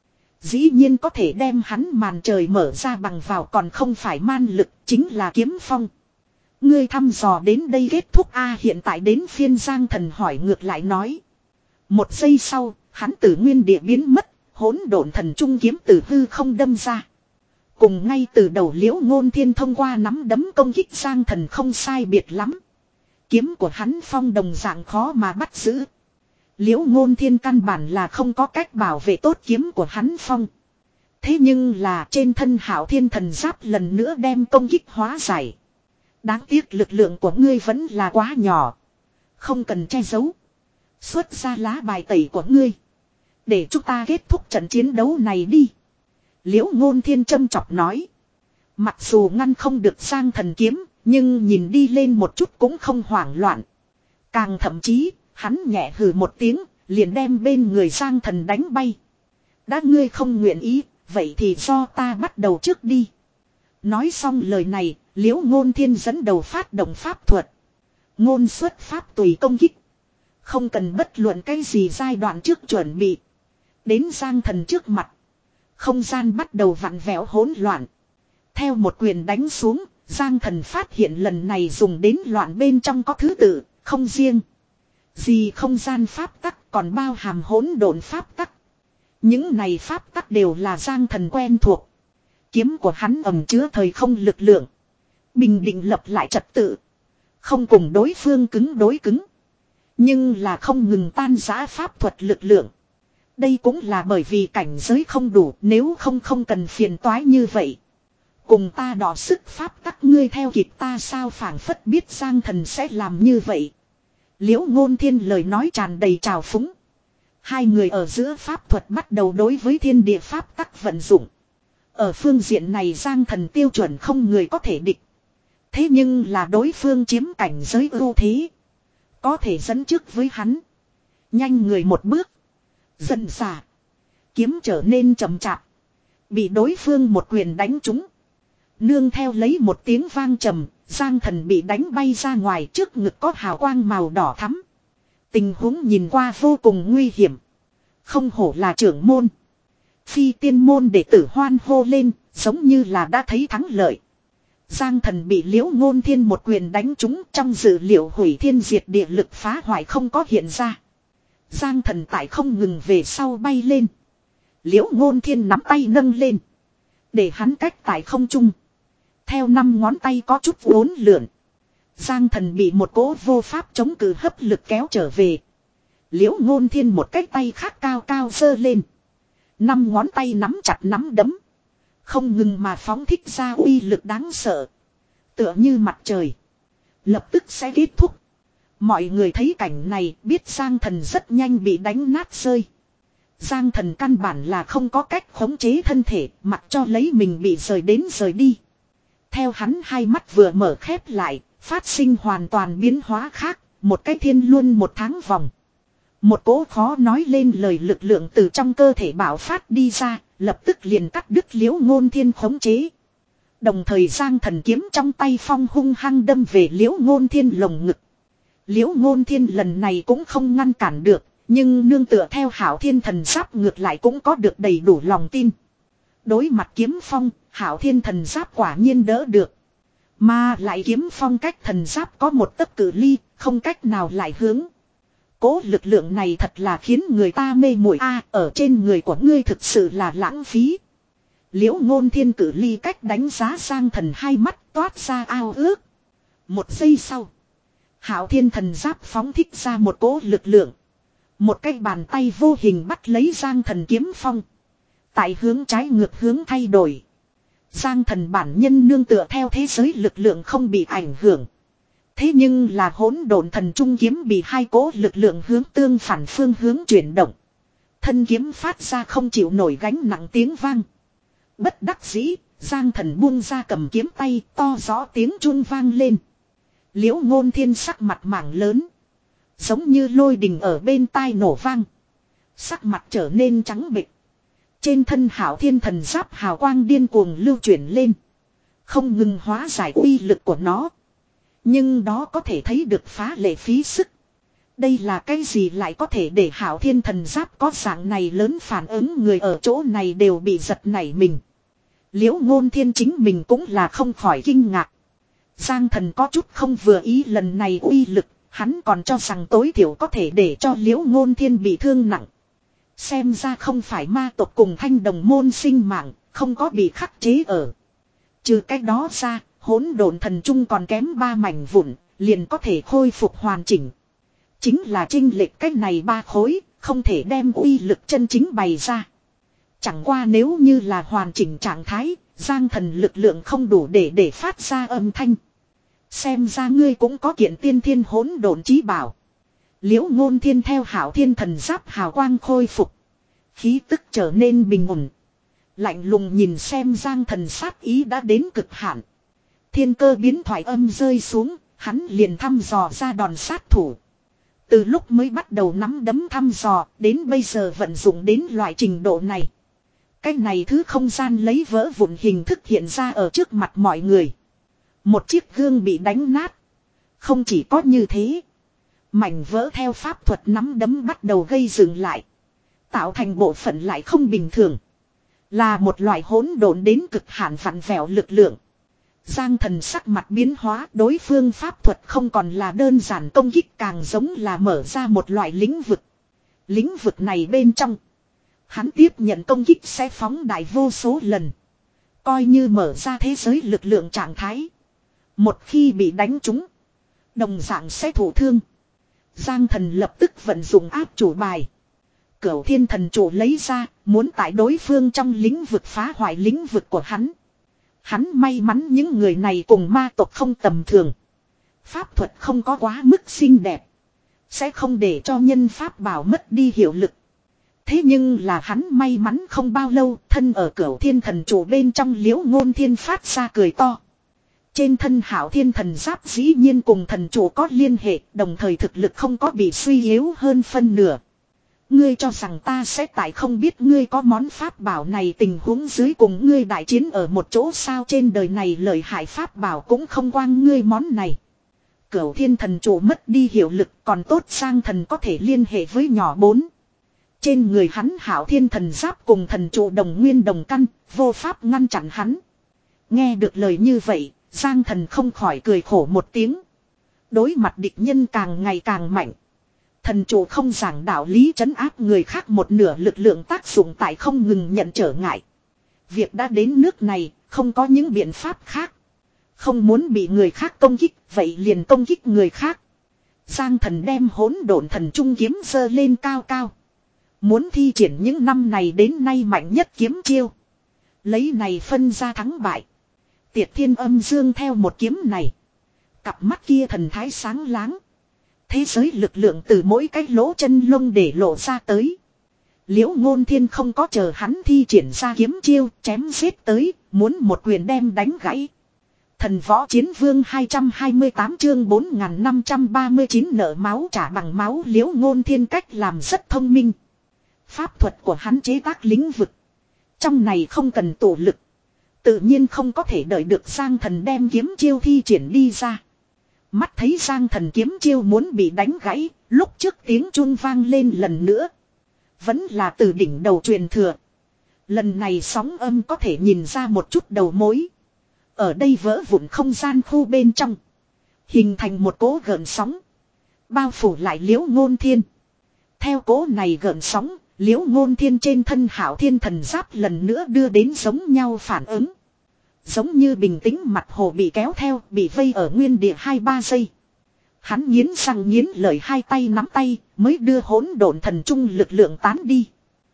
Dĩ nhiên có thể đem hắn màn trời mở ra bằng vào còn không phải man lực, chính là kiếm phong. Ngươi thăm dò đến đây kết thúc a hiện tại đến phiên Giang Thần hỏi ngược lại nói. Một giây sau, hắn từ nguyên địa biến mất, hỗn độn thần trung kiếm từ hư không đâm ra. Cùng ngay từ đầu Liễu Ngôn Thiên thông qua nắm đấm công kích Giang Thần không sai biệt lắm. Kiếm của hắn phong đồng dạng khó mà bắt giữ. Liễu Ngôn Thiên căn bản là không có cách bảo vệ tốt kiếm của hắn phong. Thế nhưng là trên thân Hạo Thiên thần giáp lần nữa đem công kích hóa giải. Đáng tiếc lực lượng của ngươi vẫn là quá nhỏ. Không cần che giấu. Xuất ra lá bài tẩy của ngươi. Để chúng ta kết thúc trận chiến đấu này đi. Liễu Ngôn Thiên châm chọc nói. Mặc dù ngăn không được Giang Thần kiếm, nhưng nhìn đi lên một chút cũng không hoảng loạn. Càng thậm chí, hắn nhẹ hừ một tiếng, liền đem bên người Giang Thần đánh bay. Đã ngươi không nguyện ý, vậy thì do ta bắt đầu trước đi. Nói xong lời này, Liễu Ngôn Thiên dẫn đầu phát động pháp thuật. Ngôn xuất pháp tùy công kích. Không cần bất luận cái gì giai đoạn trước chuẩn bị. Đến Giang Thần trước mặt. Không gian bắt đầu vặn vẹo hỗn loạn. Theo một quyền đánh xuống, Giang Thần phát hiện lần này dùng đến loạn bên trong có thứ tự, không riêng. Gì không gian pháp tắc còn bao hàm hỗn độn pháp tắc. Những này pháp tắc đều là Giang Thần quen thuộc. Kiếm của hắn ẩn chứa thời không lực lượng. Bình định lập lại trật tự. Không cùng đối phương cứng đối cứng. Nhưng là không ngừng tan rã pháp thuật lực lượng. Đây cũng là bởi vì cảnh giới không đủ, nếu không không cần phiền toái như vậy. Cùng ta đọ sức pháp tắc ngươi theo kịp ta sao phảng phất biết Giang Thần sẽ làm như vậy. Liễu Ngôn Thiên lời nói tràn đầy trào phúng. Hai người ở giữa pháp thuật bắt đầu đối với thiên địa pháp tắc vận dụng. Ở phương diện này Giang Thần tiêu chuẩn không người có thể địch. Thế nhưng là đối phương chiếm cảnh giới ưu thế. Có thể dẫn trước với hắn. Nhanh người một bước. Dần xả. Kiếm trở nên chậm chạp. Bị đối phương một quyền đánh trúng. Nương theo lấy một tiếng vang trầm. Giang Thần bị đánh bay ra ngoài, trước ngực có hào quang màu đỏ thắm. Tình huống nhìn qua vô cùng nguy hiểm. Không hổ là trưởng môn. Phi tiên môn đệ tử hoan hô lên, giống như là đã thấy thắng lợi. Giang Thần bị Liễu Ngôn Thiên một quyền đánh trúng, trong dự liệu hủy thiên diệt địa lực phá hoại không có hiện ra. Giang Thần tại không ngừng về sau bay lên. Liễu Ngôn Thiên nắm tay nâng lên. Để hắn cách tại không trung. Theo năm ngón tay có chút uốn lượn. Giang Thần bị một cỗ vô pháp chống cự hấp lực kéo trở về. Liễu Ngôn Thiên một cái tay khác cao cao giơ lên. Năm ngón tay nắm chặt nắm đấm. Không ngừng mà phóng thích ra uy lực đáng sợ. Tựa như mặt trời. Lập tức sẽ kết thúc. Mọi người thấy cảnh này biết Giang Thần rất nhanh bị đánh nát rơi. Giang Thần căn bản là không có cách khống chế thân thể, mặc cho lấy mình bị rời đến rời đi. Theo hắn hai mắt vừa mở khép lại, phát sinh hoàn toàn biến hóa khác, một cái thiên luân một tháng vòng. Một cỗ khó nói lên lời lực lượng từ trong cơ thể bạo phát đi ra, lập tức liền cắt đứt Liễu Ngôn Thiên khống chế. Đồng thời Giang Thần kiếm trong tay phong hung hăng đâm về Liễu Ngôn Thiên lồng ngực. Liễu Ngôn Thiên lần này cũng không ngăn cản được, nhưng nương tựa theo Hạo Thiên thần giáp ngược lại cũng có được đầy đủ lòng tin. Đối mặt kiếm phong, Hạo Thiên thần giáp quả nhiên đỡ được. Mà lại kiếm phong cách thần giáp có một tấc cự ly, không cách nào lại hướng. Cố lực lượng này thật là khiến người ta mê muội a, ở trên người của ngươi thực sự là lãng phí. Liễu Ngôn Thiên cự ly cách đánh giá Giang Thần hai mắt toát ra ao ước. Một giây sau, Hạo Thiên thần giáp phóng thích ra một cỗ lực lượng. Một cái bàn tay vô hình bắt lấy Giang Thần kiếm phong. Tại hướng trái ngược hướng thay đổi. Giang Thần bản nhân nương tựa theo thế giới lực lượng không bị ảnh hưởng. Thế nhưng là hỗn độn thần trung kiếm bị hai cỗ lực lượng hướng tương phản phương hướng chuyển động. Thân kiếm phát ra không chịu nổi gánh nặng tiếng vang. Bất đắc dĩ, Giang Thần buông ra cầm kiếm tay, to rõ tiếng chuông vang lên. Liễu Ngôn Thiên sắc mặt mảng lớn. Giống như lôi đình ở bên tai nổ vang. Sắc mặt trở nên trắng bệch. Trên thân Hạo Thiên thần giáp hào quang điên cuồng lưu chuyển lên. Không ngừng hóa giải uy lực của nó. Nhưng đó có thể thấy được phá lệ phí sức. Đây là cái gì lại có thể để Hạo Thiên thần giáp có dạng này lớn phản ứng, người ở chỗ này đều bị giật nảy mình. Liễu Ngôn Thiên chính mình cũng là không khỏi kinh ngạc. Giang Thần có chút không vừa ý lần này uy lực, hắn còn cho rằng tối thiểu có thể để cho Liễu Ngôn Thiên bị thương nặng. Xem ra không phải ma tộc cùng Thanh Đồng môn sinh mạng, không có bị khắc chế ở. Trừ cái đó ra, Hỗn Độn Thần Trung còn kém ba mảnh vụn, liền có thể khôi phục hoàn chỉnh. Chính là chênh lệch cách này ba khối, không thể đem uy lực chân chính bày ra. Chẳng qua nếu như là hoàn chỉnh trạng thái, Giang Thần lực lượng không đủ để để phát ra âm thanh. Xem ra ngươi cũng có kiện tiên thiên hỗn độn chí bảo. Liễu Ngôn Thiên theo Hạo Thiên thần giáp hào quang khôi phục, khí tức trở nên bình ổn. Lạnh lùng nhìn xem Giang Thần sát ý đã đến cực hạn. Thiên cơ biến thoại âm rơi xuống, hắn liền thăm dò ra đòn sát thủ. Từ lúc mới bắt đầu nắm đấm thăm dò, đến bây giờ vận dụng đến loại trình độ này. Cái này thứ không gian lấy vỡ vụn hình thức hiện ra ở trước mặt mọi người. Một chiếc gương bị đánh nát. Không chỉ có như thế, mảnh vỡ theo pháp thuật nắm đấm bắt đầu gây dừng lại. Tạo thành bộ phận lại không bình thường. Là một loại hỗn độn đến cực hạn vặn vẹo lực lượng. Giang Thần sắc mặt biến hóa, đối phương pháp thuật không còn là đơn giản công kích, càng giống là mở ra một loại lĩnh vực. Lĩnh vực này bên trong, hắn tiếp nhận công kích sẽ phóng đại vô số lần. Coi như mở ra thế giới lực lượng trạng thái. Một khi bị đánh trúng, đồng dạng sẽ thụ thương. Giang Thần lập tức vận dụng áp chủ bài. Cửu Thiên Thần Trụ lấy ra, muốn tại đối phương trong lĩnh vực phá hoại lĩnh vực của hắn. Hắn may mắn những người này cùng ma tộc không tầm thường. Pháp thuật không có quá mức xinh đẹp, sẽ không để cho nhân pháp bảo mất đi hiệu lực. Thế nhưng là hắn may mắn không bao lâu, thân ở Cửu Thiên Thần Trụ bên trong Liễu Ngôn Thiên phát ra cười to. Trên thân Hạo Thiên thần giáp dĩ nhiên cùng thần trụ có liên hệ, đồng thời thực lực không có bị suy yếu hơn phân nửa. Ngươi cho rằng ta sẽ tại không biết ngươi có món pháp bảo này tình huống dưới cùng ngươi đại chiến ở một chỗ sao? Trên đời này lợi hại pháp bảo cũng không quang ngươi món này. Cửu Thiên thần trụ mất đi hiệu lực, còn tốt Giang Thần có thể liên hệ với nhỏ bốn. Trên người hắn Hạo Thiên thần giáp cùng thần trụ đồng nguyên đồng căn, vô pháp ngăn chặn hắn. Nghe được lời như vậy, Giang Thần không khỏi cười khổ một tiếng. Đối mặt địch nhân càng ngày càng mạnh, thần trụ không giảng đạo lý trấn áp người khác một nửa lực lượng tác dụng tại không ngừng nhận trở ngại. Việc đã đến nước này, không có những biện pháp khác. Không muốn bị người khác công kích, vậy liền công kích người khác. Giang Thần đem Hỗn Độn Thần Trung kiếm giơ lên cao cao. Muốn thi triển những năm này đến nay mạnh nhất kiếm chiêu. Lấy này phân ra thắng bại. Tiệt Thiên Âm Dương theo một kiếm này, cặp mắt kia thần thái sáng láng. Thế giới lực lượng từ mỗi cái lỗ chân lông để lộ ra tới. Liễu Ngôn Thiên không có chờ hắn thi triển ra kiếm chiêu, chém giết tới, muốn một quyền đem đánh gãy. Thần Võ Chiến Vương hai trăm hai mươi tám chương bốn nghìn năm trăm ba mươi chín nợ máu trả bằng máu. Liễu Ngôn Thiên cách làm rất thông minh. Pháp thuật của hắn chế tác lĩnh vực, trong này không cần tổ lực, tự nhiên không có thể đợi được Giang Thần đem kiếm chiêu thi triển đi ra. Mắt thấy Giang Thần kiếm chiêu muốn bị đánh gãy, lúc trước tiếng chuông vang lên lần nữa. Vẫn là từ đỉnh đầu truyền thừa. Lần này sóng âm có thể nhìn ra một chút đầu mối. Ở đây vỡ vụn không gian khu bên trong, hình thành một cỗ gợn sóng, bao phủ lại Liễu Ngôn Thiên. Theo cỗ này gợn sóng, Liễu Ngôn Thiên trên thân Hạo Thiên thần giáp lần nữa đưa đến giống nhau phản ứng. Giống như bình tĩnh mặt hồ bị kéo theo, bị vây ở nguyên địa hai ba giây. Hắn nghiến răng nghiến lợi hai tay nắm tay, mới đưa Hỗn Độn Thần Trung lực lượng tán đi.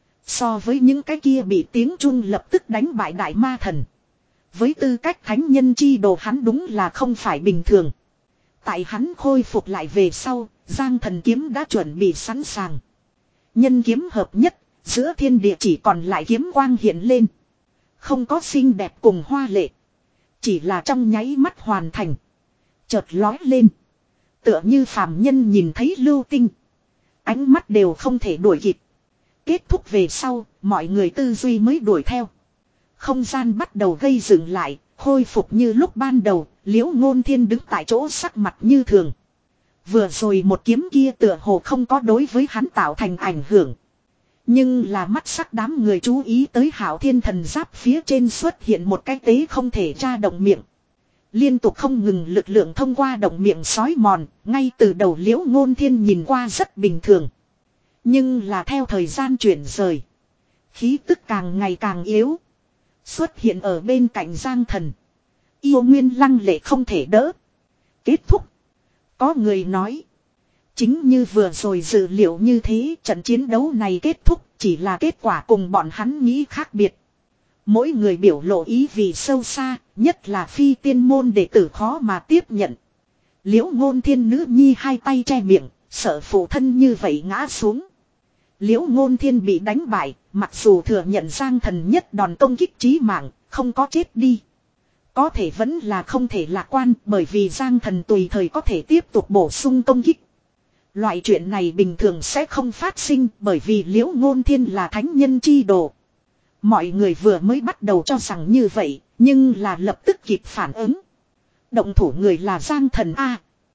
So với những cái kia bị tiếng chuông lập tức đánh bại đại ma thần, với tư cách thánh nhân chi đồ hắn đúng là không phải bình thường. Tại hắn khôi phục lại về sau, Giang Thần kiếm đã chuẩn bị sẵn sàng. Nhân kiếm hợp nhất, giữa thiên địa chỉ còn lại kiếm quang hiện lên. Không có xinh đẹp cùng hoa lệ, chỉ là trong nháy mắt hoàn thành. Chợt lói lên, tựa như phàm nhân nhìn thấy lưu tinh, ánh mắt đều không thể đuổi kịp. Kết thúc về sau, mọi người tư duy mới đuổi theo. Không gian bắt đầu gây dừng lại, khôi phục như lúc ban đầu. Liễu Ngôn Thiên đứng tại chỗ sắc mặt như thường. Vừa rồi một kiếm kia tựa hồ không có đối với hắn tạo thành ảnh hưởng. Nhưng là mắt sắc đám người chú ý tới Hạo Thiên thần giáp phía trên xuất hiện một cái tế không thể tra động miệng. Liên tục không ngừng lực lượng thông qua động miệng sói mòn, ngay từ đầu Liễu Ngôn Thiên nhìn qua rất bình thường. Nhưng là theo thời gian chuyển rời, khí tức càng ngày càng yếu. Xuất hiện ở bên cạnh Giang Thần. Yêu nguyên lăng lệ không thể đỡ. Kết thúc. Có người nói. Chính như vừa rồi dự liệu như thế, trận chiến đấu này kết thúc chỉ là kết quả cùng bọn hắn nghĩ khác biệt. Mỗi người biểu lộ ý vì sâu xa, nhất là phi tiên môn đệ tử khó mà tiếp nhận. Liễu Ngôn Thiên nữ nhi hai tay che miệng, sợ phụ thân như vậy ngã xuống. Liễu Ngôn Thiên bị đánh bại, mặc dù thừa nhận Giang Thần nhất đòn công kích chí mạng, không có chết đi. Có thể vẫn là không thể lạc quan, bởi vì Giang Thần tùy thời có thể tiếp tục bổ sung công kích. Loại chuyện này bình thường sẽ không phát sinh, bởi vì Liễu Ngôn Thiên là thánh nhân chi đồ. Mọi người vừa mới bắt đầu cho rằng như vậy, nhưng là lập tức kịp phản ứng. Động thủ người là Giang Thần A.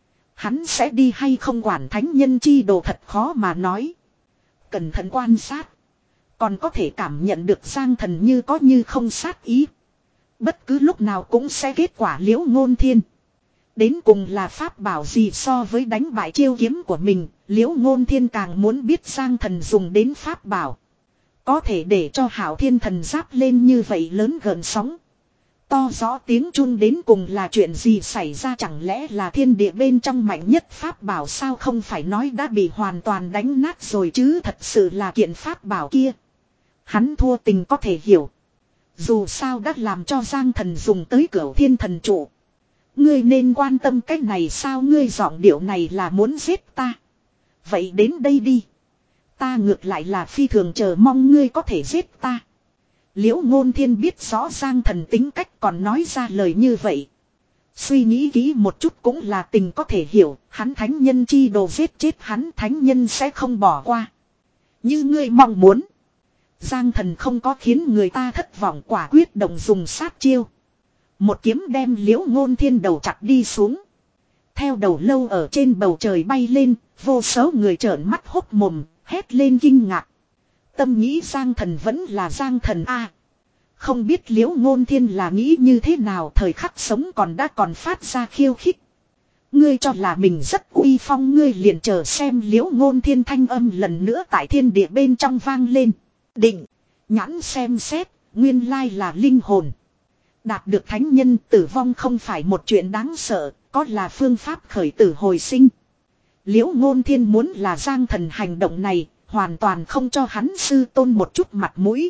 Hắn sẽ đi hay không quản thánh nhân chi đồ thật khó mà nói. Cẩn thận quan sát, còn có thể cảm nhận được Giang Thần như có như không sát ý. Bất cứ lúc nào cũng sẽ kết quả Liễu Ngôn Thiên. Đến cùng là pháp bảo gì so với đánh bại chiêu kiếm của mình, Liễu Ngôn Thiên càng muốn biết Giang Thần dùng đến pháp bảo. Có thể để cho Hạo Thiên thần giáp lên như vậy lớn gợn sóng. To rõ tiếng chun đến cùng là chuyện gì xảy ra, chẳng lẽ là thiên địa bên trong mạnh nhất pháp bảo sao, không phải nói đã bị hoàn toàn đánh nát rồi chứ, thật sự là kiện pháp bảo kia. Hắn thua tình có thể hiểu. Dù sao đã làm cho Giang Thần dùng tới Cửu Thiên thần trụ. Ngươi nên quan tâm cái này sao, ngươi giọng điệu này là muốn giết ta. Vậy đến đây đi. Ta ngược lại là phi thường chờ mong ngươi có thể giết ta. Liễu Ngôn Thiên biết rõ Giang Thần tính cách còn nói ra lời như vậy. Suy nghĩ kỹ một chút cũng là tình có thể hiểu, hắn thánh nhân chi đồ giết chết hắn, thánh nhân sẽ không bỏ qua. Như ngươi mong muốn. Giang Thần không có khiến người ta thất vọng, quả quyết động dùng sát chiêu. Một kiếm đem Liễu Ngôn Thiên đầu chặt đi xuống. Theo đầu lâu ở trên bầu trời bay lên, vô số người trợn mắt hốt mồm, hét lên kinh ngạc. Tâm nghĩ Giang Thần vẫn là Giang Thần A. Không biết Liễu Ngôn Thiên là nghĩ như thế nào, thời khắc sống còn đã còn phát ra khiêu khích. Ngươi cho là mình rất uy phong, ngươi liền chờ xem. Liễu Ngôn Thiên thanh âm lần nữa tại thiên địa bên trong vang lên. Định, nhãn xem xét, nguyên lai là linh hồn. Đạt được thánh nhân, tử vong không phải một chuyện đáng sợ, có là phương pháp khởi tử hồi sinh. Liễu Ngôn Thiên muốn là Giang Thần hành động này, hoàn toàn không cho hắn sư tôn một chút mặt mũi.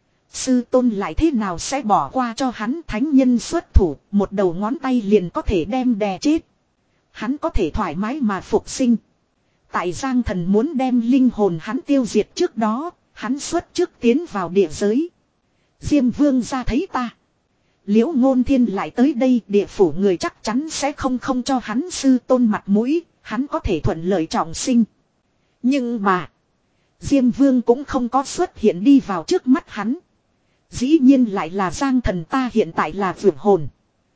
Sư tôn lại thế nào sẽ bỏ qua cho hắn, thánh nhân xuất thủ, một đầu ngón tay liền có thể đem đè chết. Hắn có thể thoải mái mà phục sinh. Tại Giang Thần muốn đem linh hồn hắn tiêu diệt trước đó, hắn xuất trước tiến vào địa giới. Diêm Vương ra thấy ta. Liễu Ngôn Thiên lại tới đây, địa phủ người chắc chắn sẽ không không cho hắn sư tôn mặt mũi, hắn có thể thuận lợi trọng sinh. Nhưng mà, Diêm Vương cũng không có xuất hiện đi vào trước mắt hắn. Dĩ nhiên lại là Giang Thần, ta hiện tại là vượt hồn.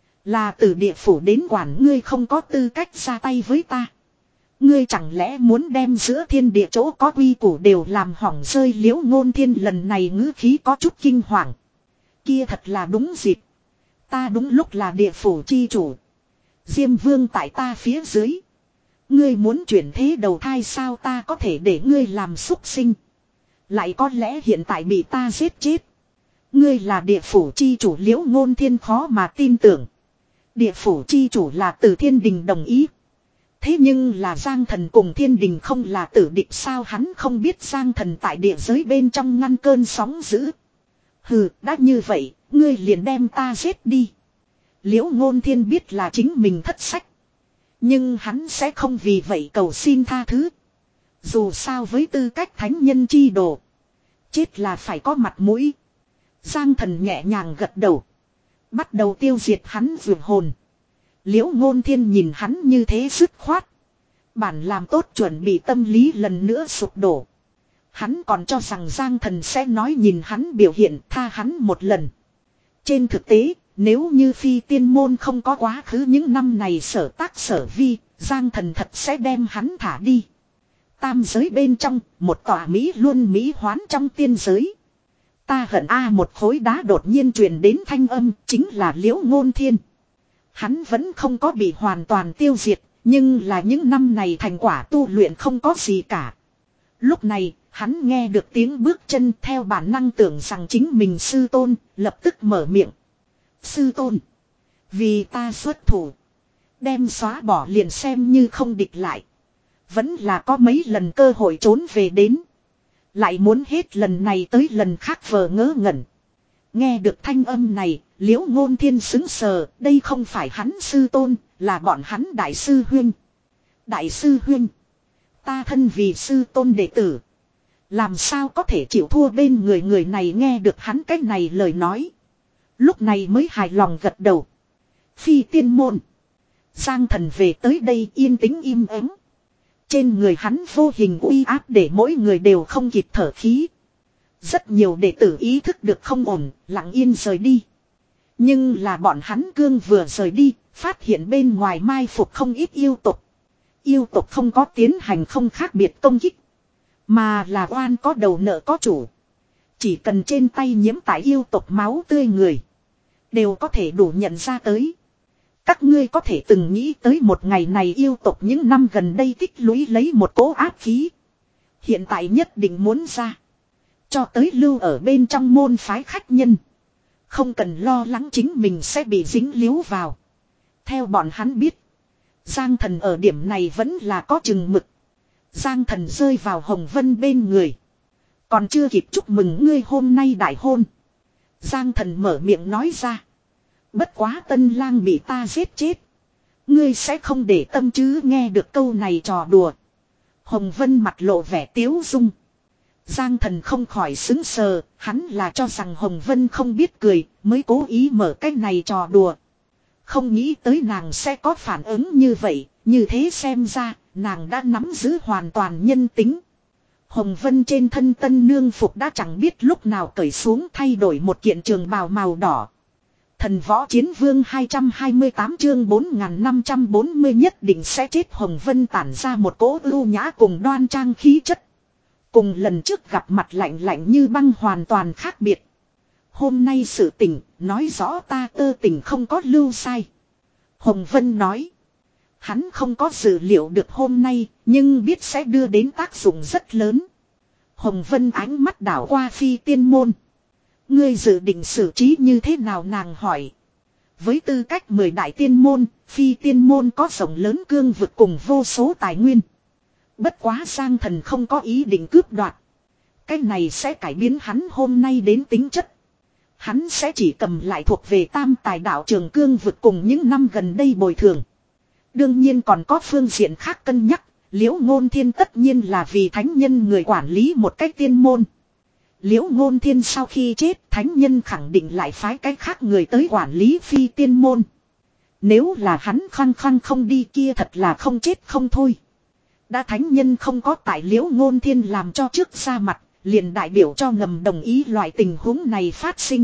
Là từ địa phủ đến quản, ngươi không có tư cách ra tay với ta. Ngươi chẳng lẽ muốn đem giữa thiên địa chỗ có quy củ đều làm hỏng rơi. Liễu Ngôn Thiên lần này ngữ khí có chút kinh hoàng. Kia thật là đúng dịp. Ta đúng lúc là địa phủ chi chủ. Diêm Vương tại ta phía dưới. Ngươi muốn chuyển thế đầu thai sao, ta có thể để ngươi làm súc sinh. Lại có lẽ hiện tại bị ta giết chết. Ngươi là địa phủ chi chủ. Liễu Ngôn Thiên khó mà tin tưởng. Địa phủ chi chủ là từ thiên đình đồng ý. Thế nhưng là Giang Thần cùng thiên đình không là tử địch sao, hắn không biết Giang Thần tại địa giới bên trong ngăn cơn sóng dữ. Hừ, đã như vậy, ngươi liền đem ta giết đi. Liễu Ngôn Thiên biết là chính mình thất sách. Nhưng hắn sẽ không vì vậy cầu xin tha thứ. Dù sao với tư cách thánh nhân chi đồ, chết là phải có mặt mũi. Giang Thần nhẹ nhàng gật đầu, bắt đầu tiêu diệt hắn vượt hồn. Liễu Ngôn Thiên nhìn hắn như thế dứt khoát, bản làm tốt chuẩn bị tâm lý lần nữa sụp đổ. Hắn còn cho rằng Giang Thần sẽ nói nhìn hắn biểu hiện tha hắn một lần. Trên thực tế, nếu như phi tiên môn không có quá khứ những năm này sở tác sở vi, Giang Thần thật sẽ đem hắn thả đi. Tam giới bên trong, một tòa Mỹ luôn Mỹ hoán trong tiên giới. Ta hận a một khối đá đột nhiên truyền đến thanh âm, chính là Liễu Ngôn Thiên. Hắn vẫn không có bị hoàn toàn tiêu diệt, nhưng là những năm này thành quả tu luyện không có gì cả. Lúc này, hắn nghe được tiếng bước chân theo bản năng tưởng rằng chính mình sư tôn, lập tức mở miệng. Sư tôn, vì ta xuất thủ, đem xóa bỏ liền xem như không địch lại. Vẫn là có mấy lần cơ hội trốn về đến. Lại muốn hết lần này tới lần khác vờ ngớ ngẩn. Nghe được thanh âm này, Liễu Ngôn Thiên sững sờ, đây không phải hắn sư tôn, là bọn hắn đại sư huynh. Đại sư huynh, ta thân vì sư tôn đệ tử, làm sao có thể chịu thua bên người người này. Nghe được hắn cái này lời nói, lúc này mới hài lòng gật đầu. Phi tiên môn. Giang Thần về tới đây yên tĩnh im ắng. Trên người hắn vô hình uy áp để mỗi người đều không kịp thở khí. Rất nhiều đệ tử ý thức được không ổn, lặng yên rời đi. Nhưng là bọn hắn cương vừa rời đi, phát hiện bên ngoài mai phục không ít yêu tộc. Yêu tộc không có tiến hành không khác biệt công kích, mà là oan có đầu nợ có chủ. Chỉ cần trên tay nhiễm tại yêu tộc máu tươi người, đều có thể đủ nhận ra tới. Các ngươi có thể từng nghĩ tới một ngày này yêu tộc những năm gần đây tích lũy lấy một cỗ áp khí. Hiện tại nhất định muốn ra. Cho tới lưu ở bên trong môn phái khách nhân. Không cần lo lắng chính mình sẽ bị dính líu vào. Theo bọn hắn biết, Giang Thần ở điểm này vẫn là có chừng mực. Giang Thần rơi vào Hồng Vân bên người. Còn chưa kịp chúc mừng ngươi hôm nay đại hôn. Giang Thần mở miệng nói ra. Bất quá Tân Lang bị ta giết chết, ngươi sẽ không để tâm chứ. Nghe được câu này trò đùa, Hồng Vân mặt lộ vẻ tiếu dung. Giang Thần không khỏi xứng sờ, hắn là cho rằng Hồng Vân không biết cười, mới cố ý mở cái này trò đùa. Không nghĩ tới nàng sẽ có phản ứng như vậy, như thế xem ra, nàng đã nắm giữ hoàn toàn nhân tính. Hồng Vân trên thân tân nương phục đã chẳng biết lúc nào cởi xuống, thay đổi một kiện trường bào màu đỏ. Thần võ chiến vương hai trăm hai mươi tám chương bốn nghìn năm trăm bốn mươi nhất định sẽ chết. Hồng Vân tản ra một cỗ ưu nhã cùng đoan trang khí chất. Cùng lần trước gặp mặt lạnh lạnh như băng hoàn toàn khác biệt. Hôm nay sự tình, nói rõ ta tơ tình không có lưu sai. Hồng Vân nói. Hắn không có dự liệu được hôm nay, nhưng biết sẽ đưa đến tác dụng rất lớn. Hồng Vân ánh mắt đảo qua phi tiên môn. Ngươi dự định xử trí như thế nào, nàng hỏi. Với tư cách mười đại tiên môn, phi tiên môn có rộng lớn cương vực cùng vô số tài nguyên. Bất quá Giang Thần không có ý định cướp đoạt. Cái này sẽ cải biến hắn hôm nay đến tính chất. Hắn sẽ chỉ cầm lại thuộc về tam tài đạo trường cương vực cùng những năm gần đây bồi thường. Đương nhiên còn có phương diện khác cân nhắc. Liễu Ngôn Thiên tất nhiên là vì thánh nhân người quản lý một cách tiên môn. Liễu Ngôn Thiên sau khi chết, thánh nhân khẳng định lại phái cái khác người tới quản lý phi tiên môn. Nếu là hắn khăng khăng không đi kia thật là không chết không thôi. Đã thánh nhân không có tại Liễu Ngôn Thiên làm cho trước ra mặt, liền đại biểu cho ngầm đồng ý loại tình huống này phát sinh.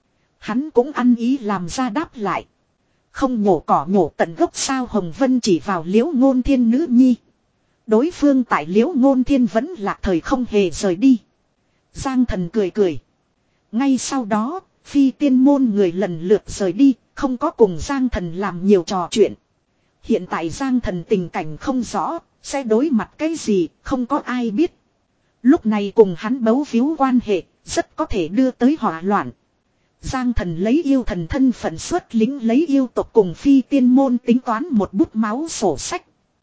Hắn cũng ăn ý làm ra đáp lại. Không nhổ cỏ nhổ tận gốc sao? Hồng Vân chỉ vào Liễu Ngôn Thiên nữ nhi. Đối phương tại Liễu Ngôn Thiên vẫn lạc thời không hề rời đi. Giang Thần cười cười. Ngay sau đó, phi tiên môn người lần lượt rời đi, không có cùng Giang Thần làm nhiều trò chuyện. Hiện tại Giang Thần tình cảnh không rõ, sẽ đối mặt cái gì, không có ai biết. Lúc này cùng hắn bấu víu quan hệ, rất có thể đưa tới hỏa loạn. Giang Thần lấy yêu thần thân phận xuất lính lấy yêu tộc cùng phi tiên môn tính toán một bút máu sổ sách.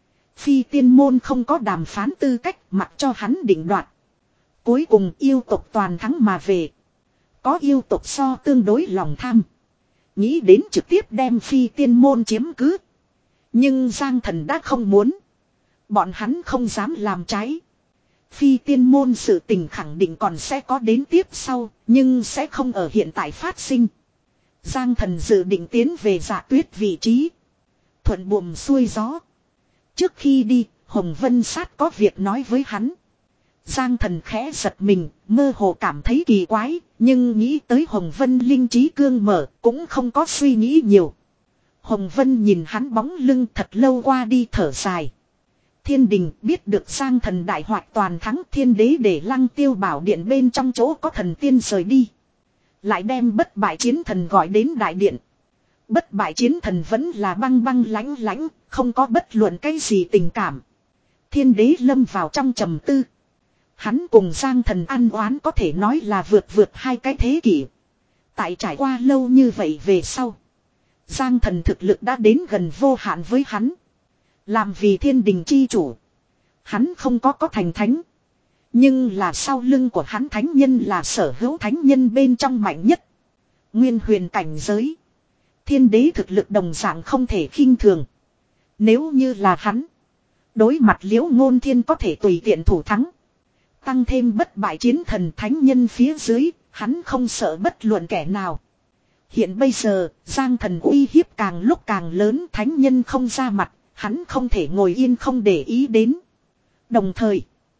Phi tiên môn không có đàm phán tư cách, mặc cho hắn định đoạt. Cuối cùng yêu tộc toàn thắng mà về. Có yêu tộc so tương đối lòng tham, nghĩ đến trực tiếp đem phi tiên môn chiếm cứ. Nhưng Giang Thần đã không muốn. Bọn hắn không dám làm trái. Phi tiên môn sự tình khẳng định còn sẽ có đến tiếp sau, nhưng sẽ không ở hiện tại phát sinh. Giang Thần dự định tiến về Dạ Tuyết vị trí. Thuận buồm xuôi gió. Trước khi đi, Hồng Vân Sát có việc nói với hắn. Giang Thần khẽ giật mình, mơ hồ cảm thấy kỳ quái, nhưng nghĩ tới Hồng Vân linh trí cương mở, cũng không có suy nghĩ nhiều. Hồng Vân nhìn hắn bóng lưng thật lâu qua đi thở dài. Thiên đình biết được Giang Thần đại hoạt toàn thắng, thiên đế để Lăng Tiêu Bảo Điện bên trong chỗ có thần tiên rời đi. Lại đem bất bại chiến thần gọi đến đại điện. Bất bại chiến thần vẫn là băng băng lãnh lãnh, không có bất luận cái gì tình cảm. Thiên đế lâm vào trong trầm tư. Hắn cùng Giang Thần ăn oán có thể nói là vượt vượt hai cái thế kỷ. Tại trải qua lâu như vậy về sau, Giang Thần thực lực đã đến gần vô hạn với hắn. Làm vì thiên đình chi chủ, hắn không có có thành thánh. Nhưng là sau lưng của hắn thánh nhân là sở hữu thánh nhân bên trong mạnh nhất. Nguyên huyền cảnh giới, thiên đế thực lực đồng dạng không thể khinh thường. Nếu như là hắn, đối mặt Liễu Ngôn Thiên có thể tùy tiện thủ thắng. Tăng thêm bất bại chiến thần thánh nhân phía dưới, hắn không sợ bất luận kẻ nào. Hiện bây giờ, Giang Thần uy hiếp càng lúc càng lớn, thánh nhân không ra mặt, hắn không thể ngồi yên không để ý đến. Đồng thời,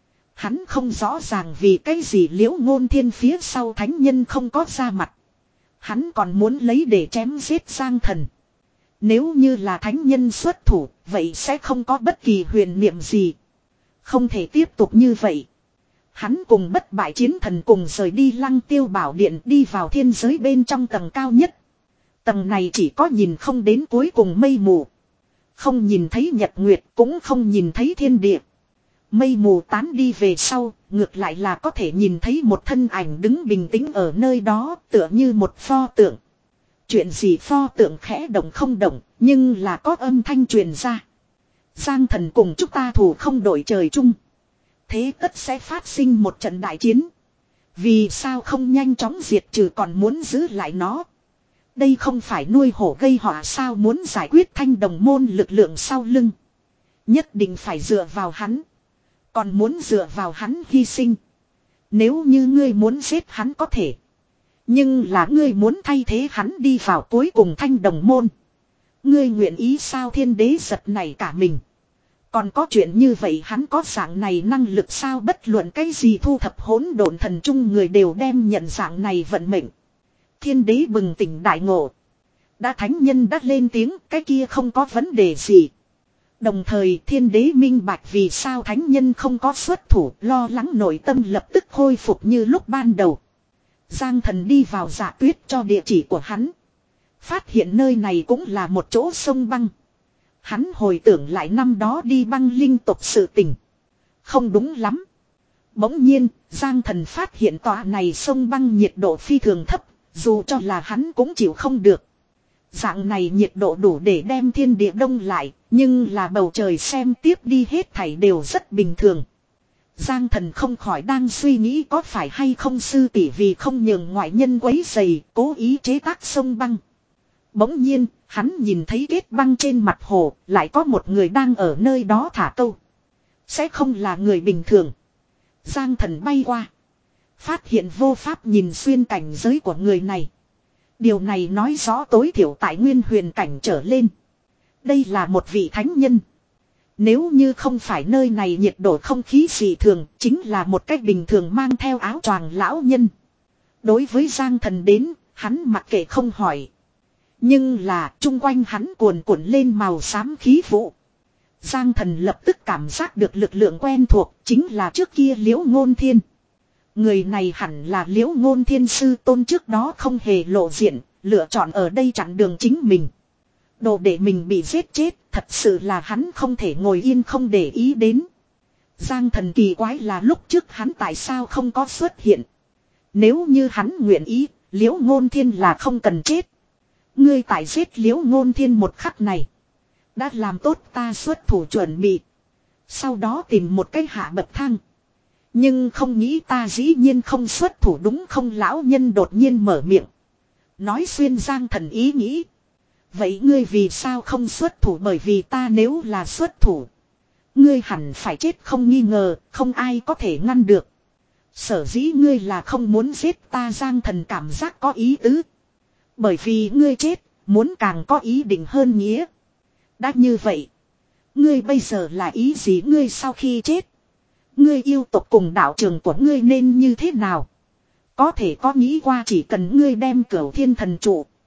hắn không rõ ràng vì cái gì Liễu Ngôn Thiên phía sau thánh nhân không có ra mặt. Hắn còn muốn lấy để chém giết Giang Thần. Nếu như là thánh nhân xuất thủ, vậy sẽ không có bất kỳ huyền niệm gì. Không thể tiếp tục như vậy. Hắn cùng bất bại chiến thần cùng rời đi Lăng Tiêu Bảo Điện đi vào thiên giới bên trong tầng cao nhất. Tầng này chỉ có nhìn không đến cuối cùng mây mù. Không nhìn thấy nhật nguyệt, cũng không nhìn thấy thiên địa. Mây mù tán đi về sau, ngược lại là có thể nhìn thấy một thân ảnh đứng bình tĩnh ở nơi đó, tựa như một pho tượng. Chuyện gì pho tượng khẽ động không động, nhưng là có âm thanh truyền ra. Giang Thần cùng chúng ta thù không đổi trời chung. Thế tất sẽ phát sinh một trận đại chiến. Vì sao không nhanh chóng diệt trừ còn muốn giữ lại nó? Đây không phải nuôi hổ gây họa sao, muốn giải quyết Thanh Đồng môn lực lượng sau lưng. Nhất định phải dựa vào hắn. Còn muốn dựa vào hắn hy sinh. Nếu như ngươi muốn giết hắn có thể. Nhưng là ngươi muốn thay thế hắn đi vào cuối cùng Thanh Đồng môn. Ngươi nguyện ý sao? Thiên đế giật này cả mình. Còn có chuyện như vậy, hắn có dạng này năng lực sao? Bất luận cái gì thu thập hỗn độn thần trung người đều đem nhận dạng này vận mệnh. Thiên đế bừng tỉnh đại ngộ. Đã thánh nhân đã lên tiếng, cái kia không có vấn đề gì. Đồng thời thiên đế minh bạch vì sao thánh nhân không có xuất thủ, lo lắng nội tâm lập tức khôi phục như lúc ban đầu. Giang Thần đi vào Dạ Tuyết cho địa chỉ của hắn. Phát hiện nơi này cũng là một chỗ sông băng. Hắn hồi tưởng lại năm đó đi băng linh tộc sự tình. Không đúng lắm. Bỗng nhiên, Giang Thần phát hiện tòa này sông băng nhiệt độ phi thường thấp, dù cho là hắn cũng chịu không được. Dạng này nhiệt độ đủ để đem thiên địa đông lại, nhưng là bầu trời xem tiếp đi hết thảy đều rất bình thường. Giang Thần không khỏi đang suy nghĩ có phải hay không sư tỷ vì không nhường ngoại nhân quấy rầy, cố ý chế tác sông băng. Bỗng nhiên, hắn nhìn thấy kết băng trên mặt hồ, lại có một người đang ở nơi đó thả câu. Sẽ không là người bình thường. Giang Thần bay qua. Phát hiện vô pháp nhìn xuyên cảnh giới của người này. Điều này nói rõ tối thiểu tại nguyên huyền cảnh trở lên. Đây là một vị thánh nhân. Nếu như không phải nơi này nhiệt độ không khí dị thường, chính là một cách bình thường mang theo áo choàng lão nhân. Đối với Giang Thần đến, hắn mặc kệ không hỏi. Nhưng là chung quanh hắn cuồn cuộn lên màu xám khí vụ. Giang Thần lập tức cảm giác được lực lượng quen thuộc, chính là trước kia Liễu Ngôn Thiên. Người này hẳn là Liễu Ngôn Thiên sư tôn, trước đó không hề lộ diện, lựa chọn ở đây chặn đường chính mình. Đồ để mình bị giết chết, thật sự là hắn không thể ngồi yên không để ý đến. Giang Thần kỳ quái là lúc trước hắn tại sao không có xuất hiện. Nếu như hắn nguyện ý, Liễu Ngôn Thiên là không cần chết. Ngươi tại giết Liễu Ngôn Thiên một khắc này, đã làm tốt ta xuất thủ chuẩn bị. Sau đó tìm một cái hạ bậc thang. Nhưng không nghĩ ta dĩ nhiên không xuất thủ đúng không? Lão nhân đột nhiên mở miệng. Nói xuyên Giang Thần ý nghĩ. Vậy ngươi vì sao không xuất thủ? Bởi vì ta nếu là xuất thủ, ngươi hẳn phải chết không nghi ngờ, không ai có thể ngăn được. Sở dĩ ngươi là không muốn giết ta. Giang Thần cảm giác có ý tứ. Bởi vì ngươi chết, muốn càng có ý định hơn nghĩa. Đã như vậy, ngươi bây giờ là ý gì? Ngươi sau khi chết, ngươi yêu tộc cùng đạo trường của ngươi nên như thế nào? Có thể có nghĩ qua chỉ cần ngươi đem Cửu Thiên Thần Trụ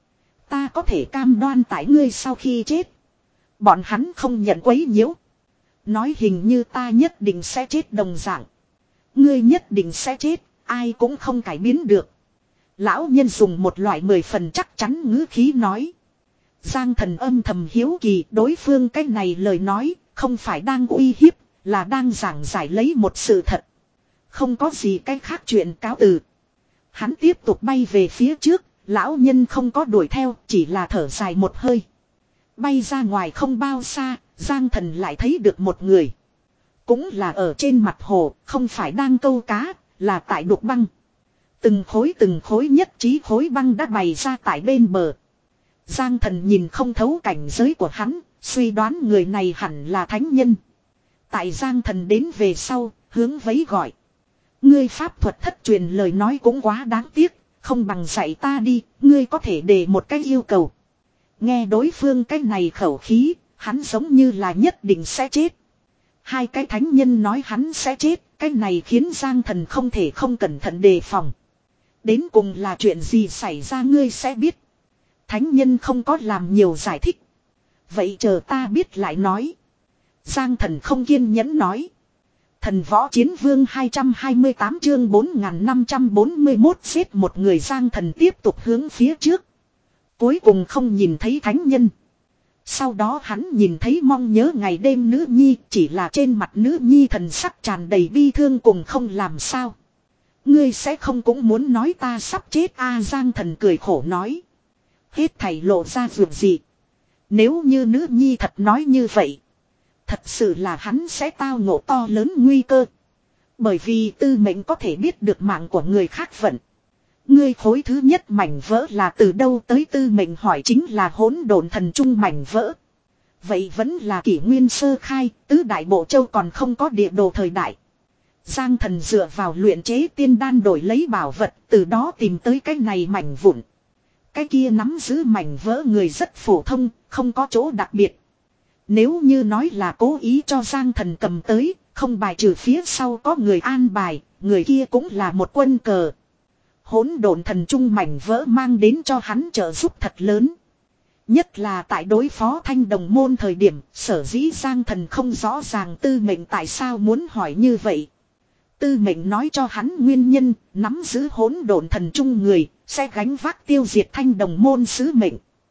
Ta có thể cam đoan tại ngươi sau khi chết. Bọn hắn không nhận quấy nhiễu. Nói hình như ta nhất định sẽ chết đồng dạng. Ngươi nhất định sẽ chết, ai cũng không cải biến được. Lão nhân dùng một loại mười phần chắc chắn ngữ khí nói. Giang Thần âm thầm hiếu kỳ, đối phương cái này lời nói, không phải đang uy hiếp, là đang giảng giải lấy một sự thật. Không có gì cái khác chuyện cáo từ. Hắn tiếp tục bay về phía trước, lão nhân không có đuổi theo, chỉ là thở dài một hơi. Bay ra ngoài không bao xa, Giang Thần lại thấy được một người. Cũng là ở trên mặt hồ, không phải đang câu cá, là tại đục băng. Từng khối từng khối nhất trí khối băng đã bày ra tại bên bờ. Giang Thần nhìn không thấu cảnh giới của hắn, suy đoán người này hẳn là thánh nhân. Tại Giang Thần đến về sau, hướng vẫy gọi. Ngươi pháp thuật thất truyền lời nói cũng quá đáng tiếc, không bằng dạy ta đi, ngươi có thể đề một cái yêu cầu. Nghe đối phương cái này khẩu khí, hắn giống như là nhất định sẽ chết. Hai cái thánh nhân nói hắn sẽ chết, cái này khiến Giang Thần không thể không cẩn thận đề phòng. Đến cùng là chuyện gì xảy ra ngươi sẽ biết. Thánh nhân không có làm nhiều giải thích. Vậy chờ ta biết lại nói. Giang Thần không kiên nhẫn nói. Thần võ chiến vương hai trăm hai mươi tám chương bốn nghìn năm trăm bốn mươi mốt xếp một người. Giang Thần tiếp tục hướng phía trước. Cuối cùng không nhìn thấy thánh nhân. Sau đó hắn nhìn thấy mong nhớ ngày đêm nữ nhi, chỉ là trên mặt nữ nhi thần sắc tràn đầy bi thương cùng không làm sao. Ngươi sẽ không cũng muốn nói ta sắp chết a? Giang Thần cười khổ nói. Hết thảy lộ ra vượt gì. Nếu như nữ nhi thật nói như vậy, thật sự là hắn sẽ tao ngộ to lớn nguy cơ. Bởi vì tư mệnh có thể biết được mạng của người khác vận. Ngươi khối thứ nhất mảnh vỡ là từ đâu tới? Tư mệnh hỏi. Chính là hỗn độn thần trung mảnh vỡ. Vậy vẫn là kỷ nguyên sơ khai, tứ đại bộ châu còn không có địa đồ thời đại. Giang Thần dựa vào luyện chế tiên đan đổi lấy bảo vật, từ đó tìm tới cái này mảnh vụn. Cái kia nắm giữ mảnh vỡ người rất phổ thông, không có chỗ đặc biệt. Nếu như nói là cố ý cho Giang Thần cầm tới, không bài trừ phía sau có người an bài, người kia cũng là một quân cờ. Hỗn độn thần trung mảnh vỡ mang đến cho hắn trợ giúp thật lớn. Nhất là tại đối phó Thanh Đồng môn thời điểm, sở dĩ Giang Thần không rõ ràng tư mệnh tại sao muốn hỏi như vậy. Tư mệnh nói cho hắn nguyên nhân, nắm giữ hỗn độn thần trung người, sẽ gánh vác tiêu diệt Thanh Đồng môn sứ mệnh.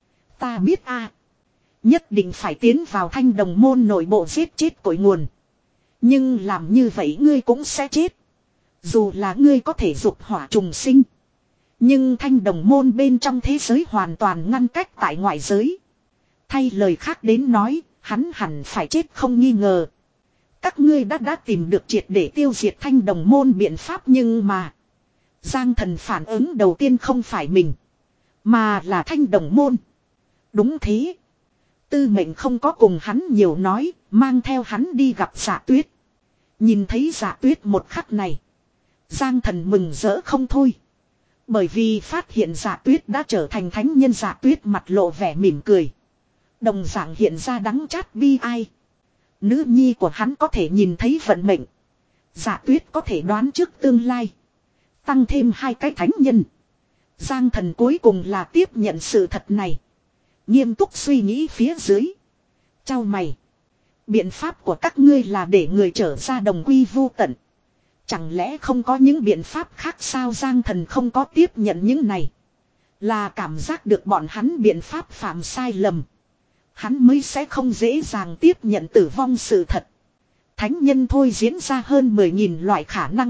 Ta biết a, nhất định phải tiến vào Thanh Đồng môn nội bộ giết chết cội nguồn. Nhưng làm như vậy ngươi cũng sẽ chết. Dù là ngươi có thể dục hỏa trùng sinh. Nhưng Thanh Đồng môn bên trong thế giới hoàn toàn ngăn cách tại ngoại giới. Thay lời khác đến nói, hắn hẳn phải chết không nghi ngờ. Các ngươi đã đã tìm được triệt để tiêu diệt Thanh Đồng môn biện pháp, nhưng mà Giang Thần phản ứng đầu tiên không phải mình, mà là Thanh Đồng môn. Đúng thế. Tư mệnh không có cùng hắn nhiều nói, mang theo hắn đi gặp Dạ Tuyết. Nhìn thấy Dạ Tuyết một khắc này, Giang Thần mừng rỡ không thôi. Bởi vì phát hiện Dạ Tuyết đã trở thành thánh nhân. Dạ Tuyết mặt lộ vẻ mỉm cười, đồng dạng hiện ra đắng chát bi ai. Nữ nhi của hắn có thể nhìn thấy vận mệnh. Dạ Tuyết có thể đoán trước tương lai. Tăng thêm hai cái thánh nhân. Giang Thần cuối cùng là tiếp nhận sự thật này. Nghiêm túc suy nghĩ phía dưới. Chau mày. Biện pháp của các ngươi là để người trở ra đồng quy vu tận. Chẳng lẽ không có những biện pháp khác sao? Giang Thần không có tiếp nhận những này. Là cảm giác được bọn hắn biện pháp phạm sai lầm. Hắn mới sẽ không dễ dàng tiếp nhận tử vong sự thật. Thánh nhân thôi diễn ra hơn mười nghìn loại khả năng.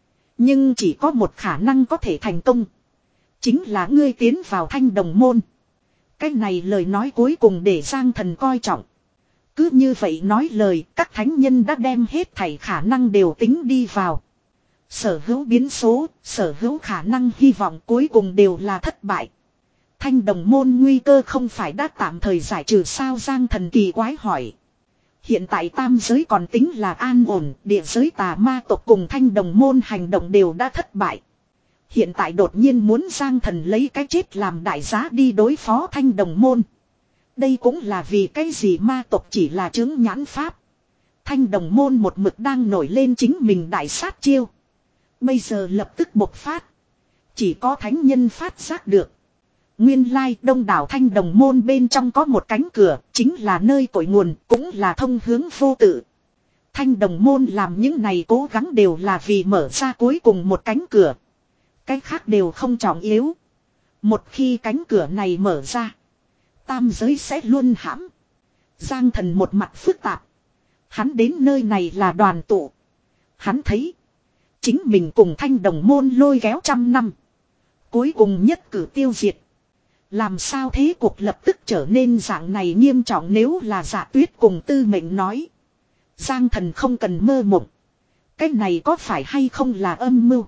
Nhưng chỉ có một khả năng có thể thành công. Chính là ngươi tiến vào Thanh Đồng môn. Cái này lời nói cuối cùng để Giang Thần coi trọng. Cứ như vậy nói lời, các thánh nhân đã đem hết thảy khả năng đều tính đi vào. Sở hữu biến số, sở hữu khả năng hy vọng cuối cùng đều là thất bại. Thanh Đồng môn nguy cơ không phải đã tạm thời giải trừ sao? Giang Thần kỳ quái hỏi. Hiện tại tam giới còn tính là an ổn, địa giới tà ma tộc cùng Thanh Đồng môn hành động đều đã thất bại. Hiện tại đột nhiên muốn Giang Thần lấy cái chết làm đại giá đi đối phó Thanh Đồng môn. Đây cũng là vì cái gì ma tộc chỉ là chứng nhãn pháp. Thanh Đồng môn một mực đang nổi lên chính mình đại sát chiêu. Bây giờ lập tức bộc phát. Chỉ có thánh nhân phát giác được. Nguyên lai đông đảo Thanh Đồng môn bên trong có một cánh cửa, chính là nơi cội nguồn, cũng là thông hướng vô tự. Thanh Đồng môn làm những này cố gắng đều là vì mở ra cuối cùng một cánh cửa. Cái khác đều không trọng yếu. Một khi cánh cửa này mở ra, tam giới sẽ luôn hãm. Giang Thần một mặt phức tạp. Hắn đến nơi này là đoàn tụ. Hắn thấy chính mình cùng Thanh Đồng môn lôi kéo trăm năm, cuối cùng nhất cử tiêu diệt. Làm sao thế cuộc lập tức trở nên dạng này nghiêm trọng, nếu là Dạ Tuyết cùng Tư Mệnh nói. Giang Thần không cần mơ mộng. Cái này có phải hay không là âm mưu?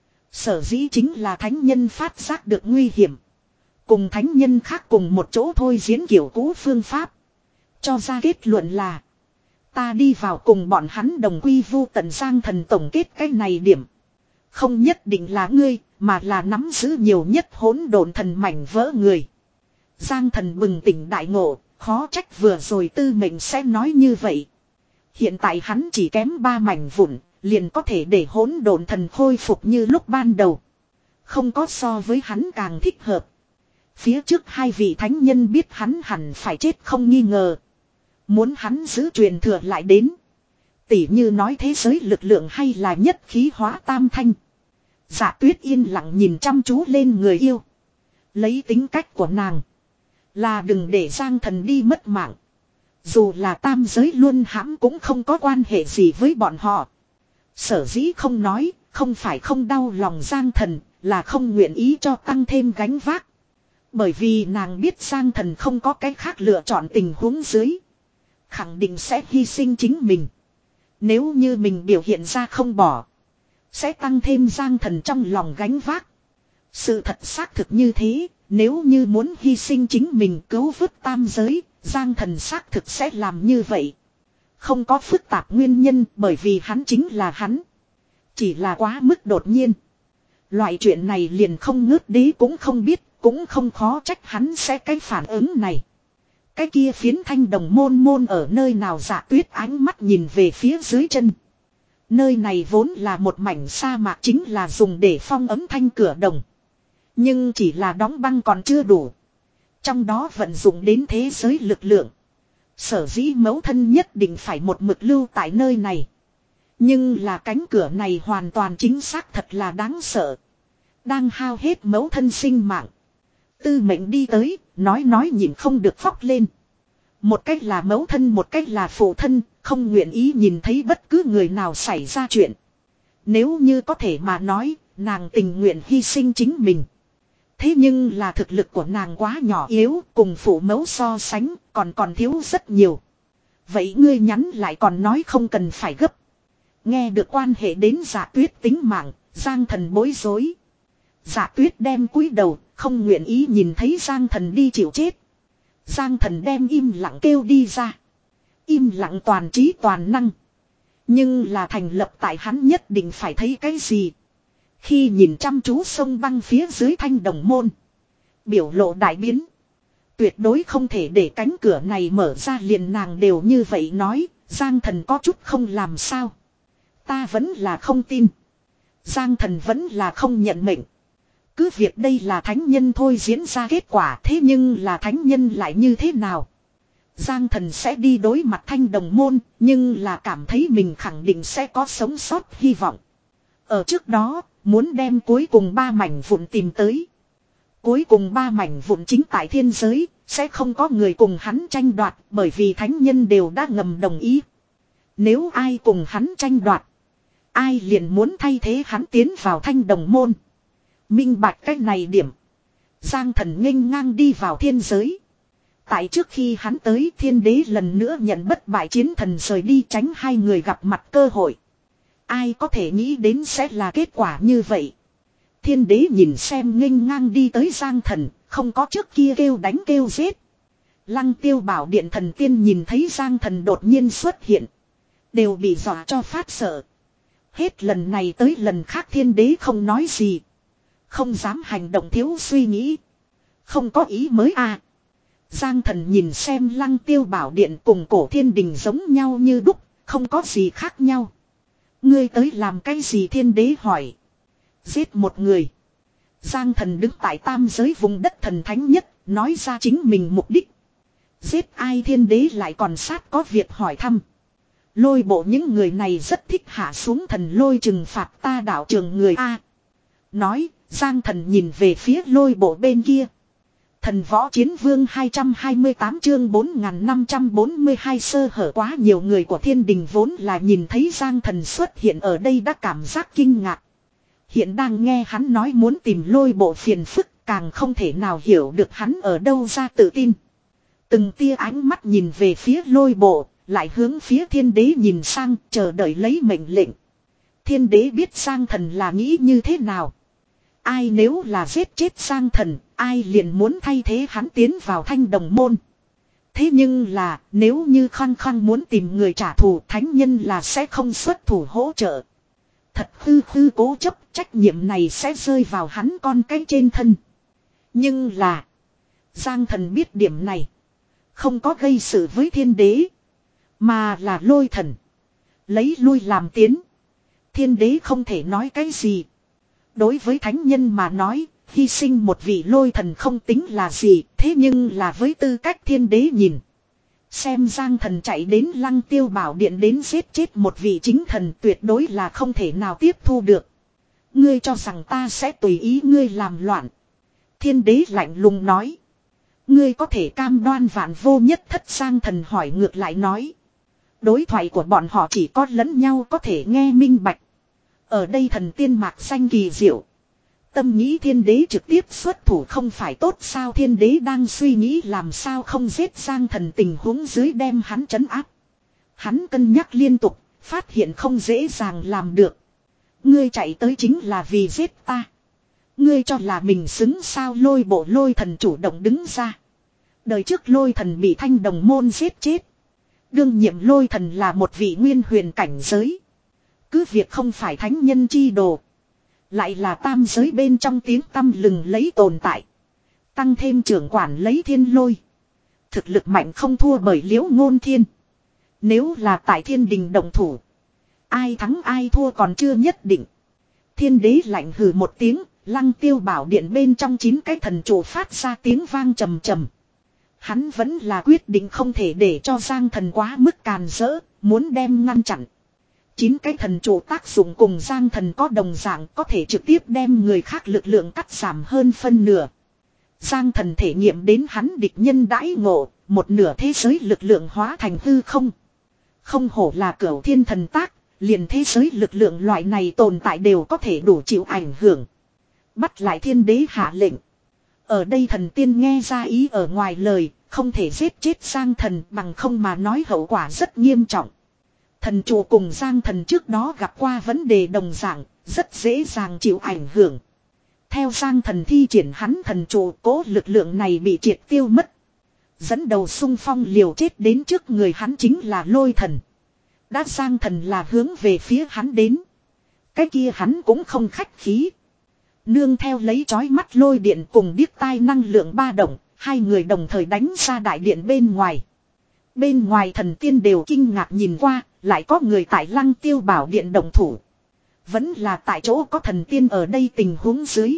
Sở dĩ chính là thánh nhân phát giác được nguy hiểm. Cùng thánh nhân khác cùng một chỗ thôi diễn kiểu cũ phương pháp. Cho ra kết luận là ta đi vào cùng bọn hắn đồng quy vu tận. Giang Thần tổng kết cái này điểm. Không nhất định là ngươi, mà là nắm giữ nhiều nhất hỗn độn thần mảnh vỡ người. Giang Thần bừng tỉnh đại ngộ, khó trách vừa rồi Tư Mệnh sẽ nói như vậy. Hiện tại hắn chỉ kém ba mảnh vụn, liền có thể để hỗn độn thần khôi phục như lúc ban đầu. Không có so với hắn càng thích hợp. Phía trước hai vị thánh nhân biết hắn hẳn phải chết không nghi ngờ. Muốn hắn giữ truyền thừa lại đến. Tỉ như nói thế giới lực lượng hay là nhất khí hóa tam thanh. Dạ Tuyết yên lặng nhìn chăm chú lên người yêu. Lấy tính cách của nàng, là đừng để Giang Thần đi mất mạng. Dù là tam giới luôn hãm cũng không có quan hệ gì với bọn họ. Sở dĩ không nói, không phải không đau lòng Giang Thần, là không nguyện ý cho tăng thêm gánh vác. Bởi vì nàng biết Giang Thần không có cách khác lựa chọn tình huống dưới. Khẳng định sẽ hy sinh chính mình. Nếu như mình biểu hiện ra không bỏ, sẽ tăng thêm Giang Thần trong lòng gánh vác. Sự thật xác thực như thế, nếu như muốn hy sinh chính mình cứu vớt tam giới, Giang Thần xác thực sẽ làm như vậy. Không có phức tạp nguyên nhân, bởi vì hắn chính là hắn. Chỉ là quá mức đột nhiên. Loại chuyện này liền không ngớt đế cũng không biết, cũng không khó trách hắn sẽ cái phản ứng này. Cái kia phiến Thanh Đồng môn môn ở nơi nào? Dạ Tuyết ánh mắt nhìn về phía dưới chân. Nơi này vốn là một mảnh sa mạc, chính là dùng để phong ấm thanh cửa đồng. Nhưng chỉ là đóng băng còn chưa đủ. Trong đó vận dụng đến thế giới lực lượng. Sở dĩ mẫu thân nhất định phải một mực lưu tại nơi này. Nhưng là cánh cửa này hoàn toàn chính xác thật là đáng sợ. Đang hao hết mẫu thân sinh mạng. Tư Mệnh đi tới, nói nói nhìn không được khóc lên. Một cách là mẫu thân, một cách là phụ thân, không nguyện ý nhìn thấy bất cứ người nào xảy ra chuyện. Nếu như có thể mà nói, nàng tình nguyện hy sinh chính mình. Thế nhưng là thực lực của nàng quá nhỏ yếu, cùng phụ mẫu so sánh, còn còn thiếu rất nhiều. Vậy ngươi nhắn lại còn nói không cần phải gấp. Nghe được quan hệ đến Dạ Tuyết tính mạng, Giang Thần bối rối. Dạ Tuyết đem cúi đầu, không nguyện ý nhìn thấy Giang Thần đi chịu chết. Giang Thần đem im lặng kêu đi ra. Im lặng toàn trí toàn năng. Nhưng là thành lập tại hắn nhất định phải thấy cái gì. Khi nhìn chăm chú sông băng phía dưới Thanh Đồng môn, biểu lộ đại biến. Tuyệt đối không thể để cánh cửa này mở ra, liền nàng đều như vậy nói. Giang Thần có chút không làm sao. Ta vẫn là không tin. Giang Thần vẫn là không nhận mệnh. Cứ việc đây là thánh nhân thôi diễn ra kết quả, thế nhưng là thánh nhân lại như thế nào? Giang Thần sẽ đi đối mặt Thanh Đồng môn, nhưng là cảm thấy mình khẳng định sẽ có sống sót hy vọng. Ở trước đó, muốn đem cuối cùng ba mảnh vụn tìm tới. Cuối cùng ba mảnh vụn chính tại thiên giới, sẽ không có người cùng hắn tranh đoạt, bởi vì thánh nhân đều đã ngầm đồng ý. Nếu ai cùng hắn tranh đoạt, ai liền muốn thay thế hắn tiến vào Thanh Đồng môn. Minh bạch cách này điểm, Giang Thần nghênh ngang đi vào thiên giới. Tại trước khi hắn tới, thiên đế lần nữa nhận bất bại chiến thần rời đi, tránh hai người gặp mặt cơ hội. Ai có thể nghĩ đến sẽ là kết quả như vậy. Thiên đế nhìn xem nghênh ngang đi tới Giang Thần, không có trước kia kêu đánh kêu giết. Lăng Tiêu Bảo Điện thần tiên nhìn thấy Giang Thần đột nhiên xuất hiện, đều bị dọa cho phát sợ. Hết lần này tới lần khác thiên đế không nói gì, không dám hành động thiếu suy nghĩ. Không có ý mới à. Giang Thần nhìn xem Lăng Tiêu Bảo Điện cùng Cổ Thiên Đình giống nhau như đúc, không có gì khác nhau. Ngươi tới làm cái gì? Thiên đế hỏi. Giết một người. Giang Thần đứng tại tam giới vùng đất thần thánh nhất, nói ra chính mình mục đích. Giết ai thiên đế lại còn sát có việc hỏi thăm. Lôi bộ những người này rất thích hạ xuống thần lôi trừng phạt ta đạo trường người A. Nói, Giang Thần nhìn về phía lôi bộ bên kia. Thần võ chiến vương hai trăm hai mươi tám chương bốn nghìn năm trăm bốn mươi hai sơ hở quá nhiều người của thiên đình vốn là nhìn thấy Giang Thần xuất hiện ở đây đã cảm giác kinh ngạc. Hiện đang nghe hắn nói muốn tìm lôi bộ phiền phức càng không thể nào hiểu được hắn ở đâu ra tự tin. Từng tia ánh mắt nhìn về phía lôi bộ, lại hướng phía thiên đế nhìn sang chờ đợi lấy mệnh lệnh. Thiên đế biết Giang Thần là nghĩ như thế nào. Ai nếu là giết chết Giang Thần, ai liền muốn thay thế hắn tiến vào Thanh Đồng môn. Thế nhưng là, nếu như khăng khăng muốn tìm người trả thù, thánh nhân là sẽ không xuất thủ hỗ trợ. Thật hư hư cố chấp, trách nhiệm này sẽ rơi vào hắn con cái trên thân. Nhưng là, Giang Thần biết điểm này, không có gây sự với thiên đế, mà là lôi thần. Lấy lui làm tiến. Thiên đế không thể nói cái gì. Đối với thánh nhân mà nói, hy sinh một vị lôi thần không tính là gì, thế nhưng là với tư cách thiên đế nhìn. Xem Giang Thần chạy đến Lăng Tiêu Bảo Điện đến giết chết một vị chính thần tuyệt đối là không thể nào tiếp thu được. Ngươi cho rằng ta sẽ tùy ý ngươi làm loạn. Thiên đế lạnh lùng nói. Ngươi có thể cam đoan vạn vô nhất thất. Giang Thần hỏi ngược lại nói. Đối thoại của bọn họ chỉ có lẫn nhau có thể nghe minh bạch. Ở đây thần tiên mạc xanh kỳ diệu. Tâm nghĩ thiên đế trực tiếp xuất thủ không phải tốt sao, thiên đế đang suy nghĩ làm sao không giết Giang Thần tình huống dưới đem hắn trấn áp. Hắn cân nhắc liên tục, phát hiện không dễ dàng làm được. Ngươi chạy tới chính là vì giết ta. Ngươi cho là mình xứng sao, lôi bộ lôi thần chủ động đứng ra. Đời trước lôi thần bị Thanh Đồng môn giết chết. Đương nhiệm lôi thần là một vị nguyên huyền cảnh giới. Cứ việc không phải thánh nhân chi đồ. Lại là tam giới bên trong tiếng tăm lừng lấy tồn tại. Tăng thêm trưởng quản lấy thiên lôi. Thực lực mạnh không thua bởi Liễu Ngôn Thiên. Nếu là tại thiên đình động thủ. Ai thắng ai thua còn chưa nhất định. Thiên đế lạnh hừ một tiếng. Lăng Tiêu Bảo Điện bên trong chín cái thần trụ phát ra tiếng vang trầm trầm. Hắn vẫn là quyết định không thể để cho Giang Thần quá mức càn rỡ. Muốn đem ngăn chặn. Chín cái thần trụ tác dụng cùng Giang Thần có đồng dạng, có thể trực tiếp đem người khác lực lượng cắt giảm hơn phân nửa. Giang Thần thể nghiệm đến hắn địch nhân đãi ngộ, một nửa thế giới lực lượng hóa thành hư không. Không hổ là cửu thiên thần tác, liền thế giới lực lượng loại này tồn tại đều có thể đủ chịu ảnh hưởng. Bắt lại thiên đế hạ lệnh. Ở đây thần tiên nghe ra ý ở ngoài lời, không thể giết chết Giang Thần bằng không mà nói hậu quả rất nghiêm trọng. Thần trụ cùng Giang Thần trước đó gặp qua vấn đề đồng dạng, rất dễ dàng chịu ảnh hưởng. Theo Giang Thần thi triển hắn thần trụ, cố lực lượng này bị triệt tiêu mất. Dẫn đầu xung phong liều chết đến trước người hắn chính là lôi thần. Đã Giang Thần là hướng về phía hắn đến. Cái kia hắn cũng không khách khí. Nương theo lấy chói mắt lôi điện cùng điếc tai năng lượng ba động, hai người đồng thời đánh ra đại điện bên ngoài. Bên ngoài thần tiên đều kinh ngạc nhìn qua, lại có người tại Lăng Tiêu Bảo Điện động thủ. Vẫn là tại chỗ có thần tiên ở đây tình huống dưới.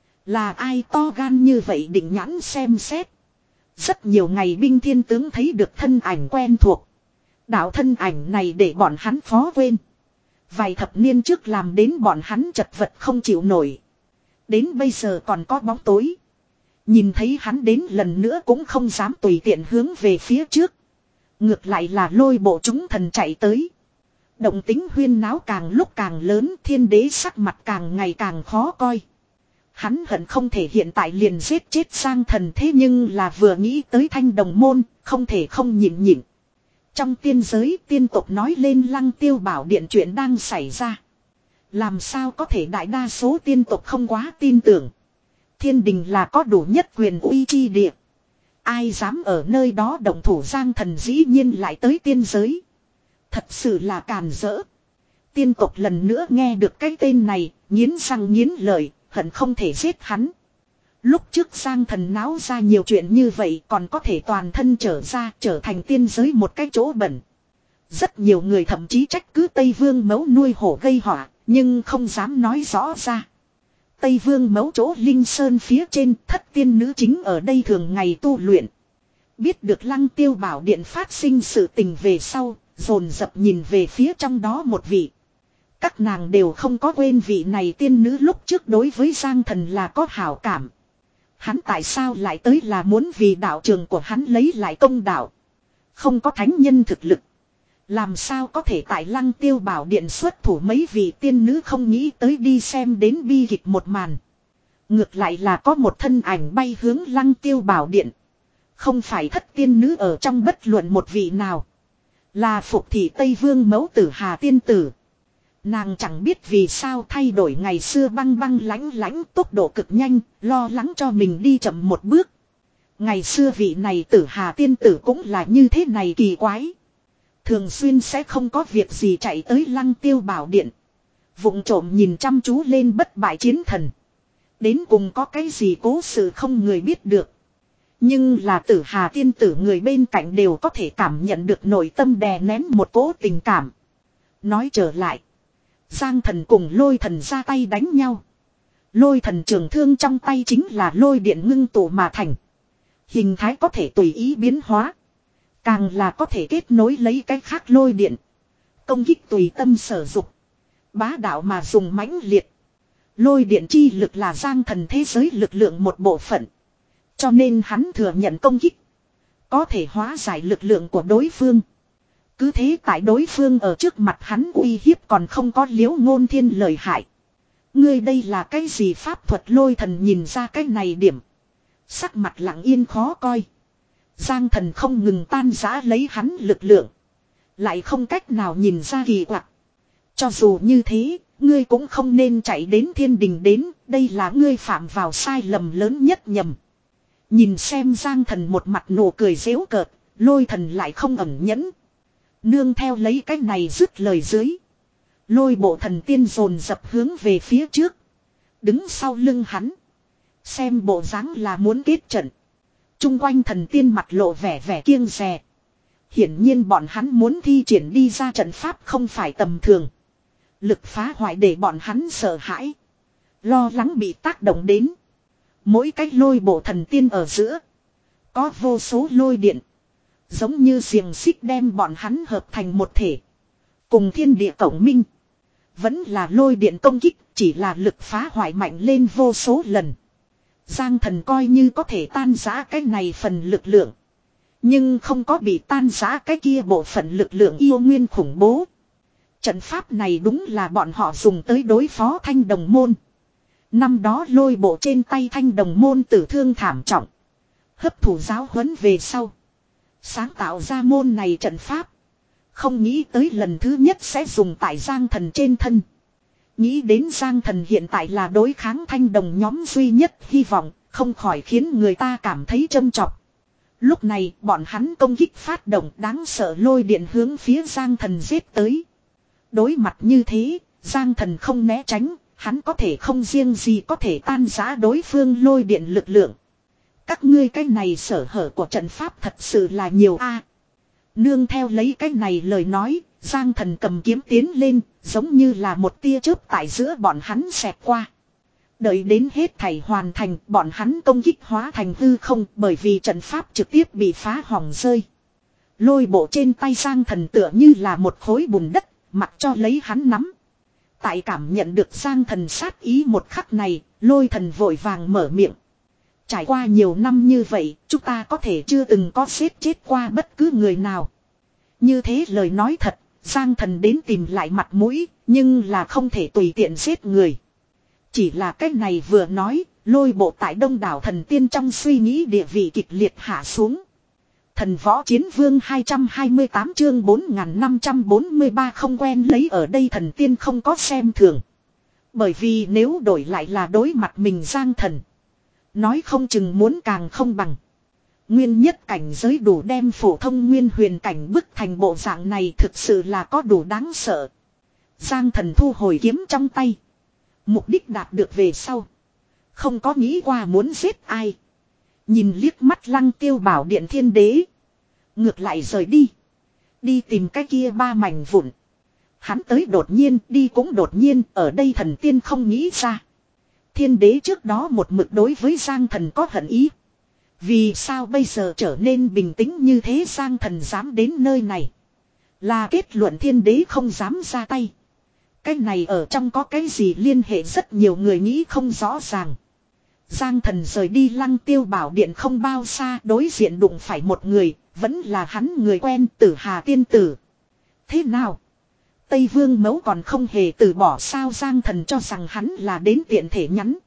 Là ai to gan như vậy định nhãn xem xét. Rất nhiều ngày binh thiên tướng thấy được thân ảnh quen thuộc. Đạo thân ảnh này để bọn hắn phó quên. Vài thập niên trước làm đến bọn hắn chật vật không chịu nổi. Đến bây giờ còn có bóng tối. Nhìn thấy hắn đến lần nữa cũng không dám tùy tiện hướng về phía trước. Ngược lại là lôi bộ chúng thần chạy tới. Động tính huyên náo càng lúc càng lớn, thiên đế sắc mặt càng ngày càng khó coi. Hắn hận không thể hiện tại liền giết chết Giang Thần, thế nhưng là vừa nghĩ tới Thanh Đồng môn, không thể không nhịn nhịn. Trong tiên giới tiên tộc nói lên Lăng Tiêu Bảo Điện chuyện đang xảy ra. Làm sao có thể đại đa số tiên tộc không quá tin tưởng. Thiên đình là có đủ nhất quyền uy chi địa. Ai dám ở nơi đó động thủ, Giang Thần dĩ nhiên lại tới tiên giới. Thật sự là càn rỡ. Tiên tộc lần nữa nghe được cái tên này, nghiến răng nghiến lợi, hận không thể giết hắn. Lúc trước Giang Thần náo ra nhiều chuyện như vậy còn có thể toàn thân trở ra, trở thành tiên giới một cái chỗ bẩn. Rất nhiều người thậm chí trách cứ Tây Vương mẫu nuôi hổ gây họa, nhưng không dám nói rõ ra. Tây Vương mấu chỗ Linh Sơn phía trên thất tiên nữ chính ở đây thường ngày tu luyện. Biết được Lăng Tiêu Bảo Điện phát sinh sự tình về sau, dồn dập nhìn về phía trong đó một vị. Các nàng đều không có quên vị này tiên nữ lúc trước đối với Giang Thần là có hảo cảm. Hắn tại sao lại tới là muốn vì đạo trường của hắn lấy lại công đạo. Không có thánh nhân thực lực. Làm sao có thể tại Lăng Tiêu Bảo Điện xuất thủ mấy vị tiên nữ không nghĩ tới đi xem đến bi kịch một màn. Ngược lại là có một thân ảnh bay hướng Lăng Tiêu Bảo Điện. Không phải thất tiên nữ ở trong bất luận một vị nào. Là Phục Thị Tây Vương mẫu tử Hà Tiên Tử. Nàng chẳng biết vì sao thay đổi ngày xưa băng băng lãnh lãnh tốc độ cực nhanh, lo lắng cho mình đi chậm một bước. Ngày xưa vị này tử Hà Tiên Tử cũng là như thế này kỳ quái. Thường xuyên sẽ không có việc gì chạy tới Lăng Tiêu Bảo Điện. Vụng trộm nhìn chăm chú lên bất bại chiến thần. Đến cùng có cái gì cố sự không người biết được. Nhưng là tử Hà Tiên Tử người bên cạnh đều có thể cảm nhận được nội tâm đè nén một cỗ tình cảm. Nói trở lại. Giang Thần cùng Lôi Thần ra tay đánh nhau. Lôi Thần trường thương trong tay chính là lôi điện ngưng tụ mà thành. Hình thái có thể tùy ý biến hóa. Càng là có thể kết nối lấy cái khác lôi điện. Công kích tùy tâm sở dục. Bá đạo mà dùng mãnh liệt. Lôi điện chi lực là Giang Thần thế giới lực lượng một bộ phận. Cho nên hắn thừa nhận công kích. Có thể hóa giải lực lượng của đối phương. Cứ thế tại đối phương ở trước mặt hắn uy hiếp còn không có Liễu Ngôn Thiên lợi hại. Ngươi đây là cái gì pháp thuật? Lôi Thần nhìn ra cái này điểm. Sắc mặt lặng yên khó coi. Giang Thần không ngừng tan rã lấy hắn lực lượng. Lại không cách nào nhìn ra kỳ quặc. Cho dù như thế, ngươi cũng không nên chạy đến thiên đình đến. Đây là ngươi phạm vào sai lầm lớn nhất nhầm. Nhìn xem Giang Thần một mặt nụ cười giễu cợt. Lôi Thần lại không ẩn nhẫn. Nương theo lấy cái này dứt lời dưới. Lôi bộ thần tiên dồn dập hướng về phía trước. Đứng sau lưng hắn. Xem bộ dáng là muốn kết trận. Trung quanh thần tiên mặt lộ vẻ vẻ kiêng dè. Hiển nhiên bọn hắn muốn thi triển đi ra trận pháp không phải tầm thường. Lực phá hoại để bọn hắn sợ hãi. Lo lắng bị tác động đến. Mỗi cái lôi bộ thần tiên ở giữa. Có vô số lôi điện. Giống như xiềng xích đem bọn hắn hợp thành một thể. Cùng thiên địa cộng minh. Vẫn là lôi điện công kích. Chỉ là lực phá hoại mạnh lên vô số lần. Giang Thần coi như có thể tan rã cái này phần lực lượng. Nhưng không có bị tan rã cái kia bộ phận lực lượng yêu nguyên khủng bố. Trận pháp này đúng là bọn họ dùng tới đối phó Thanh Đồng Môn. Năm đó lôi bộ trên tay Thanh Đồng Môn tử thương thảm trọng. Hấp thụ giáo huấn về sau. Sáng tạo ra môn này trận pháp. Không nghĩ tới lần thứ nhất sẽ dùng tại Giang Thần trên thân. Nghĩ đến Giang Thần hiện tại là đối kháng Thanh Đồng nhóm duy nhất hy vọng, không khỏi khiến người ta cảm thấy châm chọc. Lúc này bọn hắn công kích phát động đáng sợ lôi điện hướng phía Giang Thần giết tới. Đối mặt như thế, Giang Thần không né tránh, hắn có thể không riêng gì có thể tan rã đối phương lôi điện lực lượng. Các ngươi cái này sở hở của trận pháp thật sự là nhiều a. Nương theo lấy cái này lời nói, Giang Thần cầm kiếm tiến lên, giống như là một tia chớp tại giữa bọn hắn xẹt qua. Đợi đến hết thảy hoàn thành, bọn hắn công kích hóa thành hư không bởi vì trận pháp trực tiếp bị phá hỏng rơi. Lôi bộ trên tay Giang Thần tựa như là một khối bùn đất, mặc cho lấy hắn nắm. Tại cảm nhận được Giang Thần sát ý một khắc này, Lôi Thần vội vàng mở miệng. Trải qua nhiều năm như vậy, chúng ta có thể chưa từng có giết chết qua bất cứ người nào. Như thế lời nói thật, Giang Thần đến tìm lại mặt mũi, nhưng là không thể tùy tiện giết người. Chỉ là cách này vừa nói, lôi bộ tại đông đảo thần tiên trong suy nghĩ địa vị kịch liệt hạ xuống. Thần võ chiến vương hai trăm hai mươi tám chương bốn nghìn năm trăm bốn mươi ba không quen lấy ở đây thần tiên không có xem thường. Bởi vì nếu đổi lại là đối mặt mình Giang Thần. Nói không chừng muốn càng không bằng. Nguyên nhất cảnh giới đủ đem phổ thông nguyên huyền cảnh bức thành bộ dạng này thực sự là có đủ đáng sợ. Giang Thần thu hồi kiếm trong tay. Mục đích đạt được về sau. Không có nghĩ qua muốn giết ai. Nhìn liếc mắt Lăng Tiêu Bảo Điện Thiên Đế. Ngược lại rời đi. Đi tìm cái kia ba mảnh vụn. Hắn tới đột nhiên, đi cũng đột nhiên, ở đây thần tiên không nghĩ ra. thiên đế trước đó một mực đối với Giang Thần có hận ý. Vì sao bây giờ trở nên bình tĩnh như thế? Giang Thần dám đến nơi này, là kết luận thiên đế không dám ra tay. Cái này ở trong có cái gì liên hệ, rất nhiều người nghĩ không rõ ràng. Giang Thần rời đi Lăng Tiêu Bảo Điện không bao xa, đối diện đụng phải một người, vẫn là hắn người quen, Tử Hà tiên tử. Thế nào? Tây Vương Mẫu còn không hề từ bỏ sao? Giang Thần cho rằng hắn là đến tiện thể nhắn.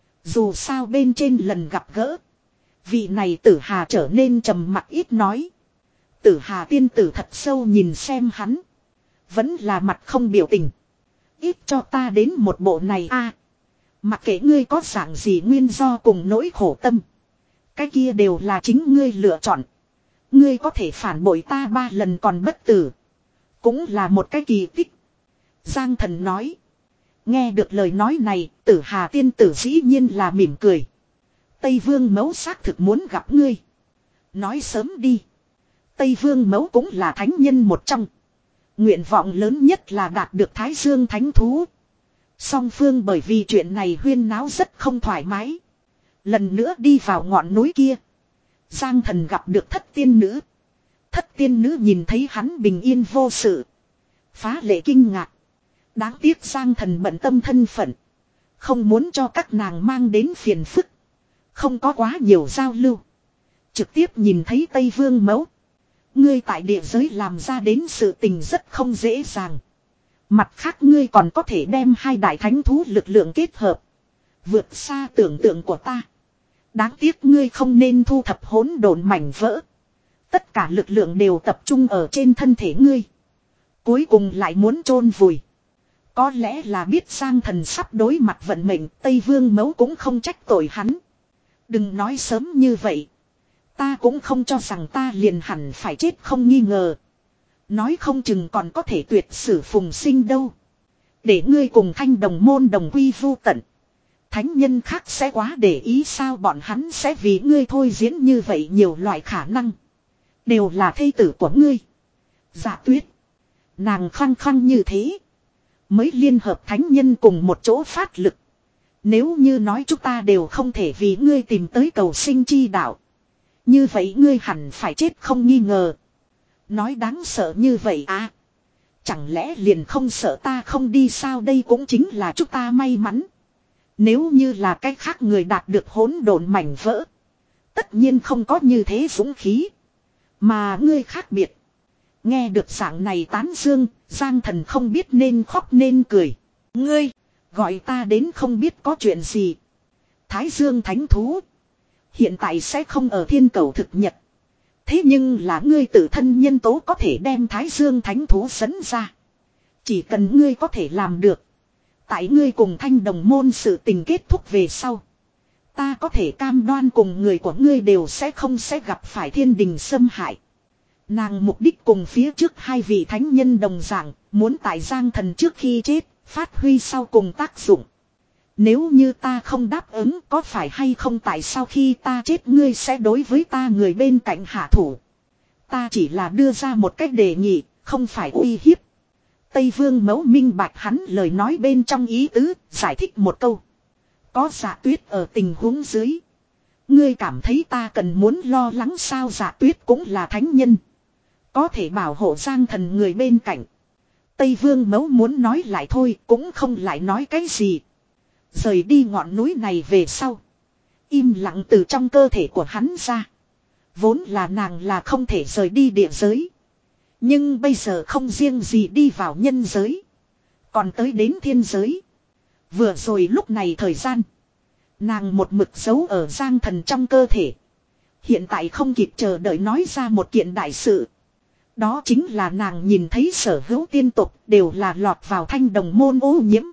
Dù sao bên trên lần gặp gỡ, vị này Tử Hà trở nên trầm mặc ít nói. Tử Hà tiên tử thật sâu nhìn xem hắn, vẫn là mặt không biểu tình. Ít cho ta đến một bộ này a. Mặc kệ ngươi có dạng gì nguyên do cùng nỗi khổ tâm, cái kia đều là chính ngươi lựa chọn. Ngươi có thể phản bội ta ba lần còn bất tử, cũng là một cái kỳ tích. Giang Thần nói. Nghe được lời nói này, Tử Hà tiên tử dĩ nhiên là mỉm cười. Tây Vương Mẫu xác thực muốn gặp ngươi. Nói sớm đi. Tây Vương Mẫu cũng là thánh nhân một trong. Nguyện vọng lớn nhất là đạt được Thái Dương thánh thú. Song phương bởi vì chuyện này huyên náo rất không thoải mái. Lần nữa đi vào ngọn núi kia, Giang Thần gặp được thất tiên nữ. Thất tiên nữ nhìn thấy hắn bình yên vô sự, phá lệ kinh ngạc. Đáng tiếc Giang Thần bận tâm thân phận, không muốn cho các nàng mang đến phiền phức, không có quá nhiều giao lưu. Trực tiếp nhìn thấy Tây Vương Mẫu. Ngươi tại địa giới làm ra đến sự tình rất không dễ dàng. Mặt khác ngươi còn có thể đem hai đại thánh thú lực lượng kết hợp, vượt xa tưởng tượng của ta. Đáng tiếc ngươi không nên thu thập hỗn độn mảnh vỡ. Tất cả lực lượng đều tập trung ở trên thân thể ngươi, cuối cùng lại muốn chôn vùi. Có lẽ là biết Giang Thần sắp đối mặt vận mệnh, Tây Vương Mẫu cũng không trách tội hắn. Đừng nói sớm như vậy, ta cũng không cho rằng ta liền hẳn phải chết không nghi ngờ. Nói không chừng còn có thể tuyệt sử phùng sinh đâu. Để ngươi cùng Thanh Đồng môn đồng quy vu tận, thánh nhân khác sẽ quá để ý sao? Bọn hắn sẽ vì ngươi thôi diễn như vậy nhiều loại khả năng. Đều là thê tử của ngươi. Dạ Tuyết. Nàng khăng khăng như thế, mới liên hợp thánh nhân cùng một chỗ phát lực. Nếu như nói chúng ta đều không thể vì ngươi tìm tới cầu sinh chi đạo, như vậy ngươi hẳn phải chết không nghi ngờ. Nói đáng sợ như vậy à? Chẳng lẽ liền không sợ ta không đi sao? Đây cũng chính là chúng ta may mắn. Nếu như là cách khác người đạt được hỗn độn mảnh vỡ, tất nhiên không có như thế dũng khí. Mà ngươi khác biệt. Nghe được dạng này tán dương, Giang Thần không biết nên khóc nên cười. Ngươi, gọi ta đến không biết có chuyện gì. Thái Dương thánh thú hiện tại sẽ không ở thiên cầu thực nhật. Thế nhưng là ngươi tự thân nhân tố có thể đem Thái Dương thánh thú dẫn ra. Chỉ cần ngươi có thể làm được, tại ngươi cùng Thanh Đồng môn sự tình kết thúc về sau, ta có thể cam đoan cùng người của ngươi đều sẽ không sẽ gặp phải thiên đình xâm hại. Nàng mục đích cùng phía trước hai vị thánh nhân đồng dạng, muốn tại Giang Thần trước khi chết, phát huy sau cùng tác dụng. Nếu như ta không đáp ứng, có phải hay không tại sau khi ta chết ngươi sẽ đối với ta người bên cạnh hạ thủ? Ta chỉ là đưa ra một cách đề nghị, không phải uy hiếp. Tây Vương Mẫu minh bạch hắn lời nói bên trong ý tứ, giải thích một câu. Có Dạ Tuyết ở tình huống dưới, ngươi cảm thấy ta cần muốn lo lắng sao? Dạ Tuyết cũng là thánh nhân, có thể bảo hộ Giang Thần người bên cạnh. Tây Vương Mẫu muốn nói lại thôi, cũng không lại nói cái gì. Rời đi ngọn núi này về sau, im lặng từ trong cơ thể của hắn ra. Vốn là nàng là không thể rời đi địa giới, nhưng bây giờ không riêng gì đi vào nhân giới, còn tới đến thiên giới. Vừa rồi lúc này thời gian, nàng một mực giấu ở Giang Thần trong cơ thể. Hiện tại không kịp chờ đợi nói ra một kiện đại sự. Đó chính là nàng nhìn thấy sở hữu tiên tục đều là lọt vào Thanh Đồng môn ô nhiễm.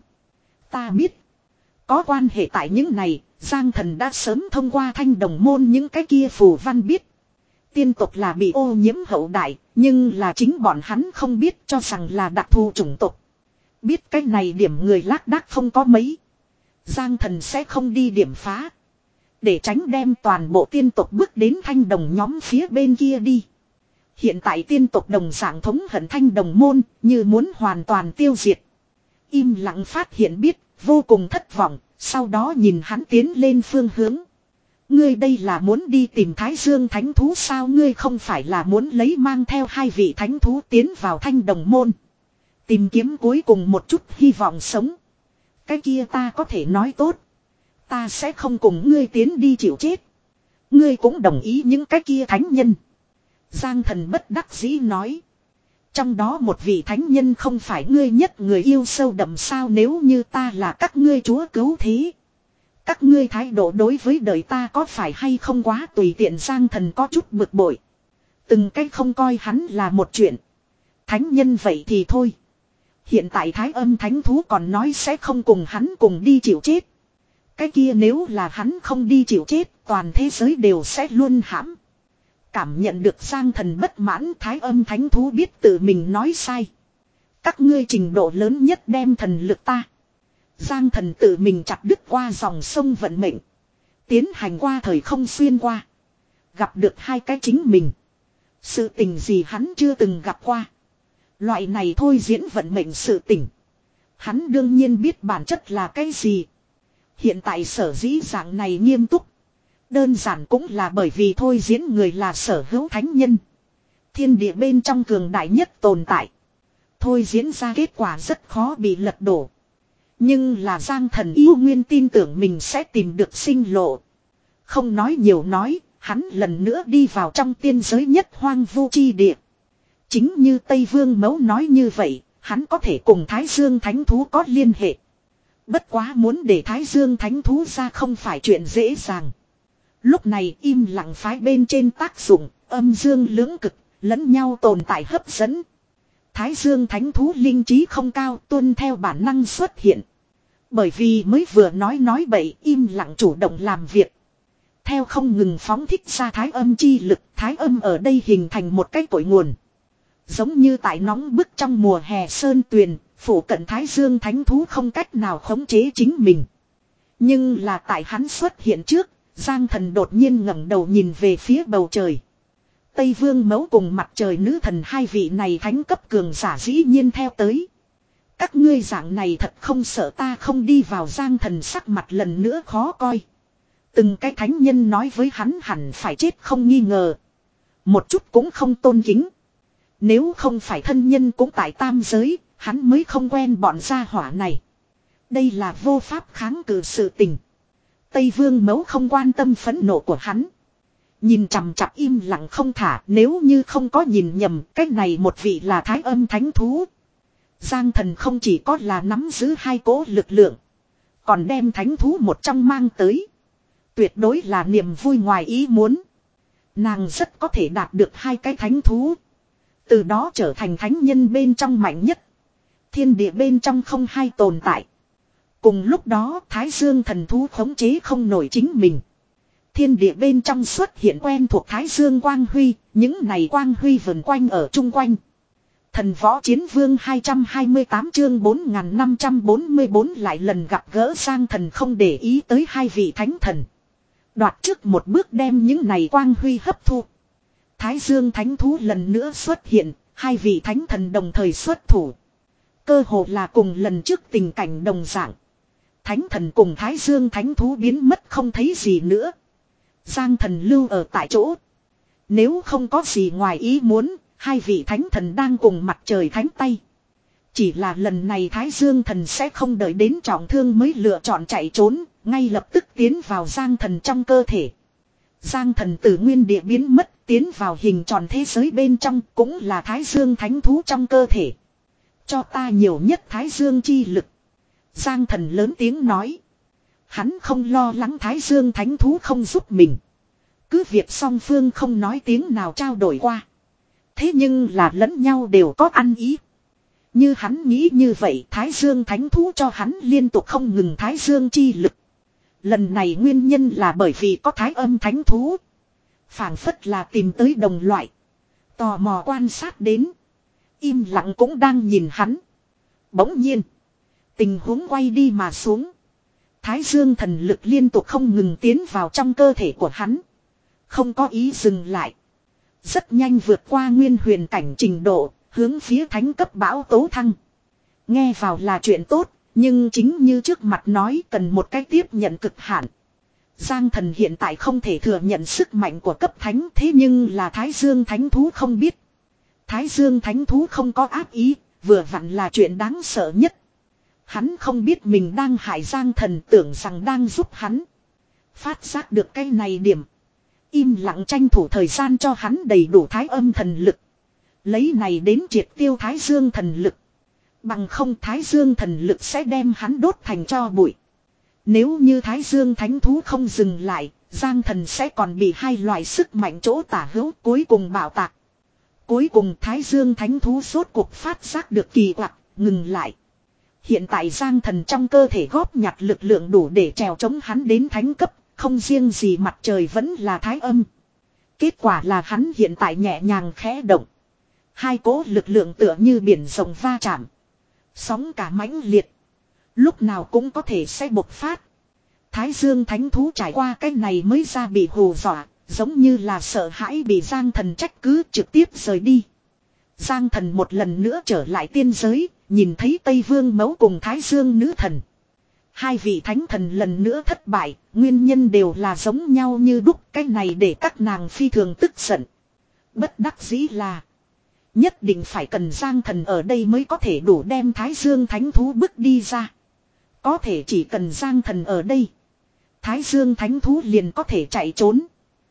Ta biết, có quan hệ tại những này, Giang Thần đã sớm thông qua Thanh Đồng môn những cái kia phù văn biết. Tiên tục là bị ô nhiễm hậu đại, nhưng là chính bọn hắn không biết, cho rằng là đặc thù chủng tộc. Biết cái này điểm người lác đác không có mấy. Giang Thần sẽ không đi điểm phá, để tránh đem toàn bộ tiên tục bước đến Thanh Đồng nhóm phía bên kia đi. Hiện tại tiên tục đồng dạng thống hận Thanh Đồng môn, như muốn hoàn toàn tiêu diệt. Im lặng phát hiện biết, vô cùng thất vọng, Sau đó nhìn hắn tiến lên phương hướng. Ngươi đây là muốn đi tìm Thái Dương thánh thú sao? Ngươi không phải là muốn lấy mang theo hai vị thánh thú tiến vào Thanh Đồng môn. Tìm kiếm cuối cùng một chút hy vọng sống. Cái kia ta có thể nói tốt. Ta sẽ không cùng ngươi tiến đi chịu chết. Ngươi cũng đồng ý những cái kia thánh nhân. Giang Thần bất đắc dĩ nói. Trong đó một vị thánh nhân không phải ngươi nhất người yêu sâu đậm sao? Nếu như ta là các ngươi chúa cứu thế. Các ngươi thái độ đối với đời ta có phải hay không quá tùy tiện? Giang Thần có chút bực bội. Từng cách không coi hắn là một chuyện. Thánh nhân vậy thì thôi. Hiện tại Thái Âm thánh thú còn nói sẽ không cùng hắn cùng đi chịu chết. Cái kia nếu là hắn không đi chịu chết, toàn thế giới đều sẽ luôn hãm. Cảm nhận được Giang Thần bất mãn, Thái Âm thánh thú biết tự mình nói sai. Các ngươi trình độ lớn nhất đem thần lực ta. Giang Thần tự mình chặt đứt qua dòng sông vận mệnh. Tiến hành qua thời không xuyên qua. Gặp được hai cái chính mình. Sự tình gì hắn chưa từng gặp qua. Loại này thôi diễn vận mệnh sự tình. Hắn đương nhiên biết bản chất là cái gì. Hiện tại sở dĩ dạng này nghiêm túc. Đơn giản cũng là bởi vì thôi diễn người là sở hữu thánh nhân. Thiên địa bên trong cường đại nhất tồn tại. Thôi diễn ra kết quả rất khó bị lật đổ. Nhưng là Giang Thần yêu nguyên tin tưởng mình sẽ tìm được sinh lộ. Không nói nhiều nói, hắn lần nữa đi vào trong tiên giới nhất hoang vu chi địa. Chính như Tây Vương Mẫu nói như vậy, hắn có thể cùng Thái Dương Thánh Thú có liên hệ. Bất quá muốn để Thái Dương Thánh Thú ra không phải chuyện dễ dàng. Lúc này im lặng phái bên trên tác dụng, âm dương lưỡng cực, lẫn nhau tồn tại hấp dẫn. Thái Dương Thánh Thú linh trí không cao, tuân theo bản năng xuất hiện. Bởi vì mới vừa nói nói bậy, im lặng chủ động làm việc. Theo không ngừng phóng thích ra thái âm chi lực, thái âm ở đây hình thành một cái cội nguồn. Giống như tại nóng bức trong mùa hè sơn tuyền, phủ cận Thái Dương Thánh Thú không cách nào khống chế chính mình. Nhưng là tại hắn xuất hiện trước, Giang Thần đột nhiên ngẩng đầu nhìn về phía bầu trời. Tây Vương Mẫu cùng Mặt Trời Nữ Thần hai vị này thánh cấp cường giả dĩ nhiên theo tới. Các ngươi dạng này thật không sợ ta không đi vào? Giang Thần sắc mặt lần nữa khó coi. Từng cái thánh nhân nói với hắn hẳn phải chết không nghi ngờ. Một chút cũng không tôn kính. Nếu không phải thân nhân cũng tại tam giới, hắn mới không quen bọn gia hỏa này. Đây là vô pháp kháng cự sự tình. Tây Vương Mẫu không quan tâm phẫn nộ của hắn. Nhìn chằm chặp im lặng không thả, nếu như không có nhìn nhầm, cái này một vị là Thái Âm Thánh Thú. Giang Thần không chỉ có là nắm giữ hai cỗ lực lượng, còn đem thánh thú một trong mang tới. Tuyệt đối là niềm vui ngoài ý muốn. Nàng rất có thể đạt được hai cái thánh thú. Từ đó trở thành thánh nhân bên trong mạnh nhất. Thiên địa bên trong không hai tồn tại. Cùng lúc đó Thái Dương thần thú khống chế không nổi chính mình. Thiên địa bên trong xuất hiện quen thuộc Thái Dương quang huy. Những này quang huy vần quanh ở chung quanh. Thần võ chiến vương hai trăm hai mươi tám chương bốn nghìn năm trăm bốn mươi bốn lại lần gặp gỡ. Giang Thần không để ý tới hai vị thánh thần. Đoạt trước một bước đem những này quang huy hấp thu. Thái Dương thánh thú lần nữa xuất hiện. Hai vị thánh thần đồng thời xuất thủ. Cơ hồ là cùng lần trước tình cảnh đồng dạng. Thánh thần cùng Thái Dương thánh thú biến mất không thấy gì nữa. Giang Thần lưu ở tại chỗ. Nếu không có gì ngoài ý muốn, hai vị thánh thần đang cùng Mặt Trời thánh tay. Chỉ là lần này Thái Dương thần sẽ không đợi đến trọng thương mới lựa chọn chạy trốn, ngay lập tức tiến vào Giang Thần trong cơ thể. Giang Thần từ nguyên địa biến mất, tiến vào hình tròn thế giới bên trong, cũng là Thái Dương thánh thú trong cơ thể. Cho ta nhiều nhất Thái Dương chi lực. Giang Thần lớn tiếng nói. Hắn không lo lắng Thái Dương thánh thú không giúp mình. Cứ việc song phương không nói tiếng nào trao đổi qua. Thế nhưng là lẫn nhau đều có ăn ý. Như hắn nghĩ như vậy, Thái Dương thánh thú cho hắn liên tục không ngừng Thái Dương chi lực. Lần này nguyên nhân là bởi vì có Thái Âm thánh thú. Phảng phất là tìm tới đồng loại. Tò mò quan sát đến. Im lặng cũng đang nhìn hắn. Bỗng nhiên. Tình huống quay đi mà xuống. Thái Dương thần lực liên tục không ngừng tiến vào trong cơ thể của hắn. Không có ý dừng lại. Rất nhanh vượt qua nguyên huyền cảnh trình độ, hướng phía thánh cấp bão tố thăng. Nghe vào là chuyện tốt, Nhưng chính như trước mặt nói cần một cái tiếp nhận cực hạn. Giang thần hiện tại không thể thừa nhận sức mạnh của cấp thánh, thế nhưng là Thái Dương thánh thú không biết. Thái Dương thánh thú không có ác ý, vừa vặn là chuyện đáng sợ nhất. Hắn không biết mình đang hại Giang thần, tưởng rằng đang giúp hắn. Phát giác được cái này điểm. Im lặng tranh thủ thời gian cho hắn đầy đủ thái âm thần lực. Lấy này đến triệt tiêu Thái Dương thần lực. Bằng không Thái Dương thần lực sẽ đem hắn đốt thành tro bụi. Nếu như Thái Dương thánh thú không dừng lại, Giang thần sẽ còn bị hai loại sức mạnh chỗ tả hữu cuối cùng bạo tạc. Cuối cùng Thái Dương thánh thú rốt cuộc phát giác được kỳ quặc, ngừng lại. Hiện tại Giang thần trong cơ thể góp nhặt lực lượng đủ để trèo chống hắn đến thánh cấp, không riêng gì mặt trời vẫn là thái âm. Kết quả là hắn hiện tại nhẹ nhàng khẽ động. Hai cỗ lực lượng tựa như biển rộng va chạm. Sóng cả mãnh liệt. Lúc nào cũng có thể sẽ bộc phát. Thái Dương thánh thú trải qua cái này mới ra bị hù dọa, giống như là sợ hãi bị Giang thần trách cứ trực tiếp rời đi. Giang thần một lần nữa trở lại tiên giới, nhìn thấy Tây Vương Mẫu cùng Thái Dương nữ thần. Hai vị thánh thần lần nữa thất bại, nguyên nhân đều là giống nhau như đúc, cái này để các nàng phi thường tức giận. Bất đắc dĩ là nhất định phải cần Giang thần ở đây mới có thể đủ đem Thái Dương thánh thú bước đi ra. Có thể chỉ cần Giang thần ở đây, Thái Dương thánh thú liền có thể chạy trốn.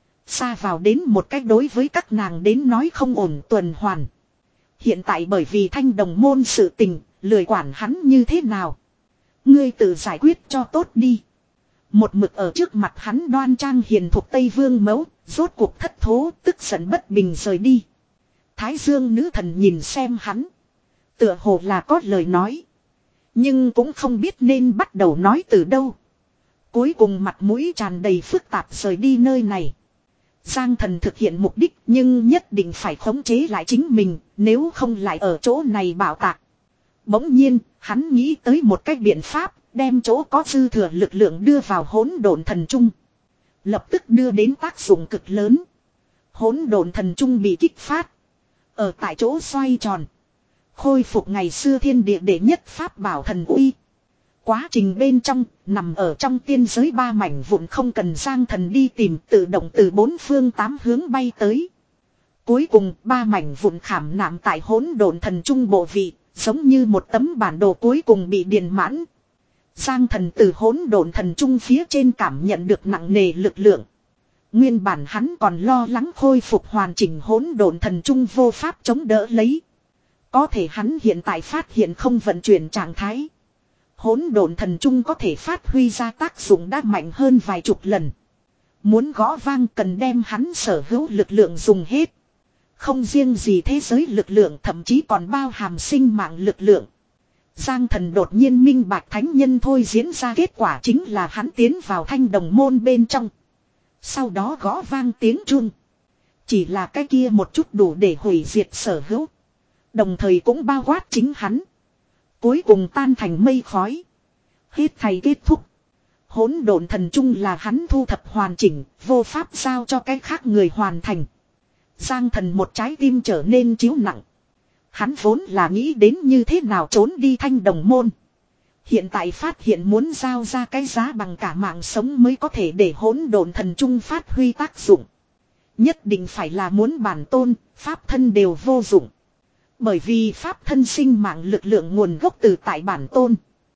Xa vào đến một cách đối với các nàng đến nói không ổn tuần hoàn. Hiện tại bởi vì thanh đồng môn sự tình, lười quản hắn như thế nào. Ngươi tự giải quyết cho tốt đi. Một mực ở trước mặt hắn đoan trang hiền thuộc Tây Vương Mẫu, rốt cuộc thất thố, tức giận bất bình rời đi. Thái Dương nữ thần nhìn xem hắn. Tựa hồ là có lời nói. Nhưng cũng không biết nên bắt đầu nói từ đâu. Cuối cùng mặt mũi tràn đầy phức tạp rời đi nơi này. Giang thần thực hiện mục đích nhưng nhất định phải khống chế lại chính mình, nếu không lại ở chỗ này bạo tạc. Bỗng nhiên, hắn nghĩ tới một cách biện pháp, đem chỗ có dư thừa lực lượng đưa vào hỗn độn thần trung. Lập tức đưa đến tác dụng cực lớn. Hỗn độn thần trung bị kích phát. Ở tại chỗ xoay tròn. Khôi phục ngày xưa thiên địa đệ nhất pháp bảo thần uy. Quá trình bên trong, nằm ở trong tiên giới ba mảnh vụn không cần Giang thần đi tìm, tự động từ bốn phương tám hướng bay tới. Cuối cùng, ba mảnh vụn khảm nạm tại hỗn độn thần trung bộ vị, giống như một tấm bản đồ cuối cùng bị điền mãn. Giang thần từ hỗn độn thần trung phía trên cảm nhận được nặng nề lực lượng. Nguyên bản hắn còn lo lắng khôi phục hoàn chỉnh hỗn độn thần trung vô pháp chống đỡ lấy. Có thể hắn hiện tại phát hiện không vận chuyển trạng thái. Hỗn độn thần trung có thể phát huy ra tác dụng đã mạnh hơn vài chục lần. Muốn gõ vang cần đem hắn sở hữu lực lượng dùng hết. Không riêng gì thế giới lực lượng, thậm chí còn bao hàm sinh mạng lực lượng. Giang thần đột nhiên minh bạch thánh nhân thôi diễn ra kết quả chính là hắn tiến vào thanh đồng môn bên trong. Sau đó gõ vang tiếng chuông. Chỉ là cái kia một chút đủ để hủy diệt sở hữu. Đồng thời cũng bao quát chính hắn. Cuối cùng tan thành mây khói. Hết thầy kết thúc. Hỗn độn thần trung là hắn thu thập hoàn chỉnh, vô pháp giao cho cái khác người hoàn thành. Giang thần một trái tim trở nên chiếu nặng. Hắn vốn là nghĩ đến như thế nào trốn đi thanh đồng môn. Hiện tại phát hiện muốn giao ra cái giá bằng cả mạng sống mới có thể để hỗn độn thần trung phát huy tác dụng. Nhất định phải là muốn bản tôn, pháp thân đều vô dụng. Bởi vì pháp thân sinh mạng lực lượng nguồn gốc từ tại bản tôn.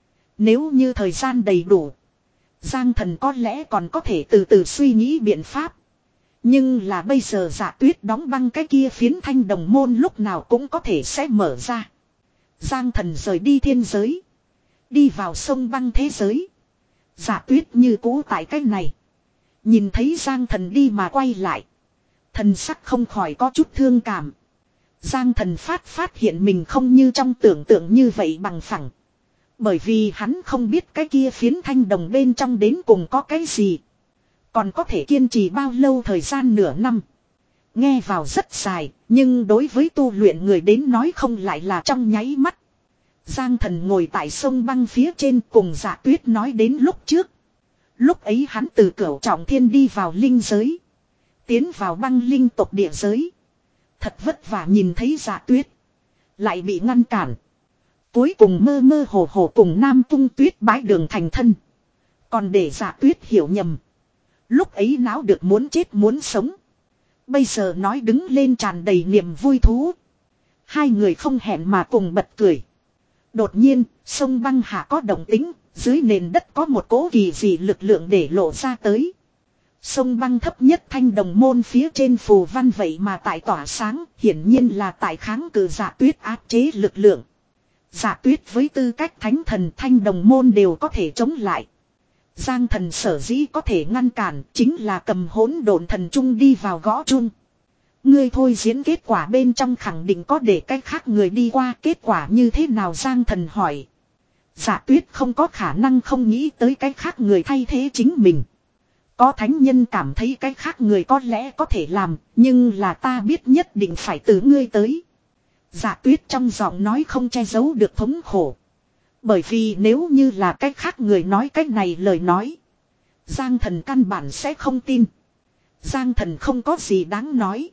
Nếu như thời gian đầy đủ, Giang thần có lẽ còn có thể từ từ suy nghĩ biện pháp. Nhưng là bây giờ Dạ Tuyết đóng băng cái kia phiến thanh đồng môn lúc nào cũng có thể sẽ mở ra. Giang thần rời đi thiên giới. Đi vào sông băng thế giới. Dạ Tuyết như cũ tại cái này. Nhìn thấy Giang thần đi mà quay lại. Thần sắc không khỏi có chút thương cảm. Giang thần phát phát hiện mình không như trong tưởng tượng như vậy bằng phẳng. Bởi vì hắn không biết cái kia phiến thanh đồng bên trong đến cùng có cái gì. Còn có thể kiên trì bao lâu thời gian nửa năm. Nghe vào rất dài, nhưng đối với tu luyện người đến nói không lại là trong nháy mắt. Giang thần ngồi tại sông băng phía trên cùng Dạ Tuyết nói đến lúc trước. Lúc ấy hắn từ cửu trọng thiên đi vào linh giới. Tiến vào băng linh tộc địa giới. Thật vất vả nhìn thấy Dạ Tuyết. Lại bị ngăn cản. Cuối cùng mơ mơ hồ hồ cùng Nam Cung Tuyết bái đường thành thân. Còn để Dạ Tuyết hiểu nhầm. Lúc ấy não được muốn chết muốn sống. Bây giờ nói đứng lên tràn đầy niềm vui thú. Hai người không hẹn mà cùng bật cười. Đột nhiên, sông băng hạ có động tĩnh, dưới nền đất có một cỗ kỳ dị lực lượng để lộ ra tới. Sông băng thấp nhất thanh đồng môn phía trên phù văn vậy mà tại tỏa sáng, hiển nhiên là tại kháng cự Dạ Tuyết áp chế lực lượng. Dạ Tuyết với tư cách thánh thần thanh đồng môn đều có thể chống lại. Giang thần sở dĩ có thể ngăn cản chính là cầm hỗn độn thần trung đi vào gõ chung. Ngươi thôi diễn kết quả bên trong khẳng định có để cách khác người đi qua, kết quả như thế nào Giang thần hỏi. Dạ Tuyết không có khả năng không nghĩ tới cách khác người thay thế chính mình. Có thánh nhân cảm thấy cách khác người có lẽ có thể làm, nhưng là ta biết nhất định phải từ ngươi tới. Dạ Tuyết trong giọng nói không che giấu được thống khổ. Bởi vì nếu như là cách khác người nói cách này lời nói, Giang thần căn bản sẽ không tin. Giang thần không có gì đáng nói.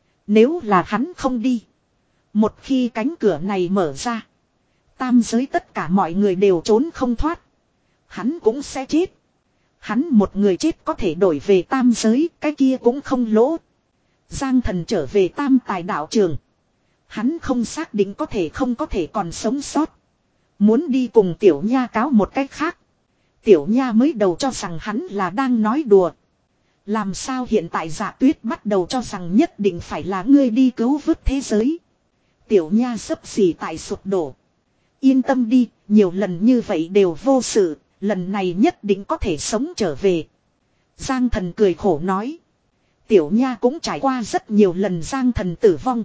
Nếu là hắn không đi, một khi cánh cửa này mở ra, tam giới tất cả mọi người đều trốn không thoát. Hắn cũng sẽ chết. Hắn một người chết có thể đổi về tam giới, cái kia cũng không lỗ. Giang thần trở về tam tài đạo trường. Hắn không xác định có thể không có thể còn sống sót. Muốn đi cùng tiểu nha cáo một cách khác. Tiểu nha mới đầu cho rằng hắn là đang nói đùa. Làm sao hiện tại Dạ Tuyết bắt đầu cho rằng nhất định phải là ngươi đi cứu vớt thế giới. Tiểu nha sấp xỉ tại sụp đổ. Yên tâm đi, nhiều lần như vậy đều vô sự, lần này nhất định có thể sống trở về. Giang thần cười khổ nói. Tiểu nha cũng trải qua rất nhiều lần Giang thần tử vong.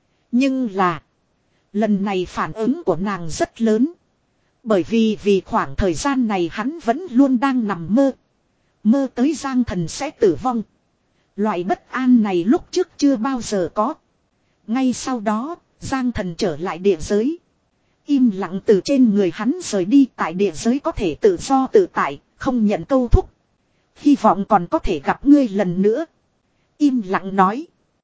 Nhưng là, lần này phản ứng của nàng rất lớn. Bởi vì vì khoảng thời gian này hắn vẫn luôn đang nằm mơ. Mơ tới Giang thần sẽ tử vong. Loại bất an này lúc trước chưa bao giờ có. Ngay sau đó, Giang thần trở lại địa giới. Im lặng từ trên người hắn rời đi, tại địa giới có thể tự do tự tại, không nhận câu thúc. Hy vọng còn có thể gặp ngươi lần nữa. Im lặng nói.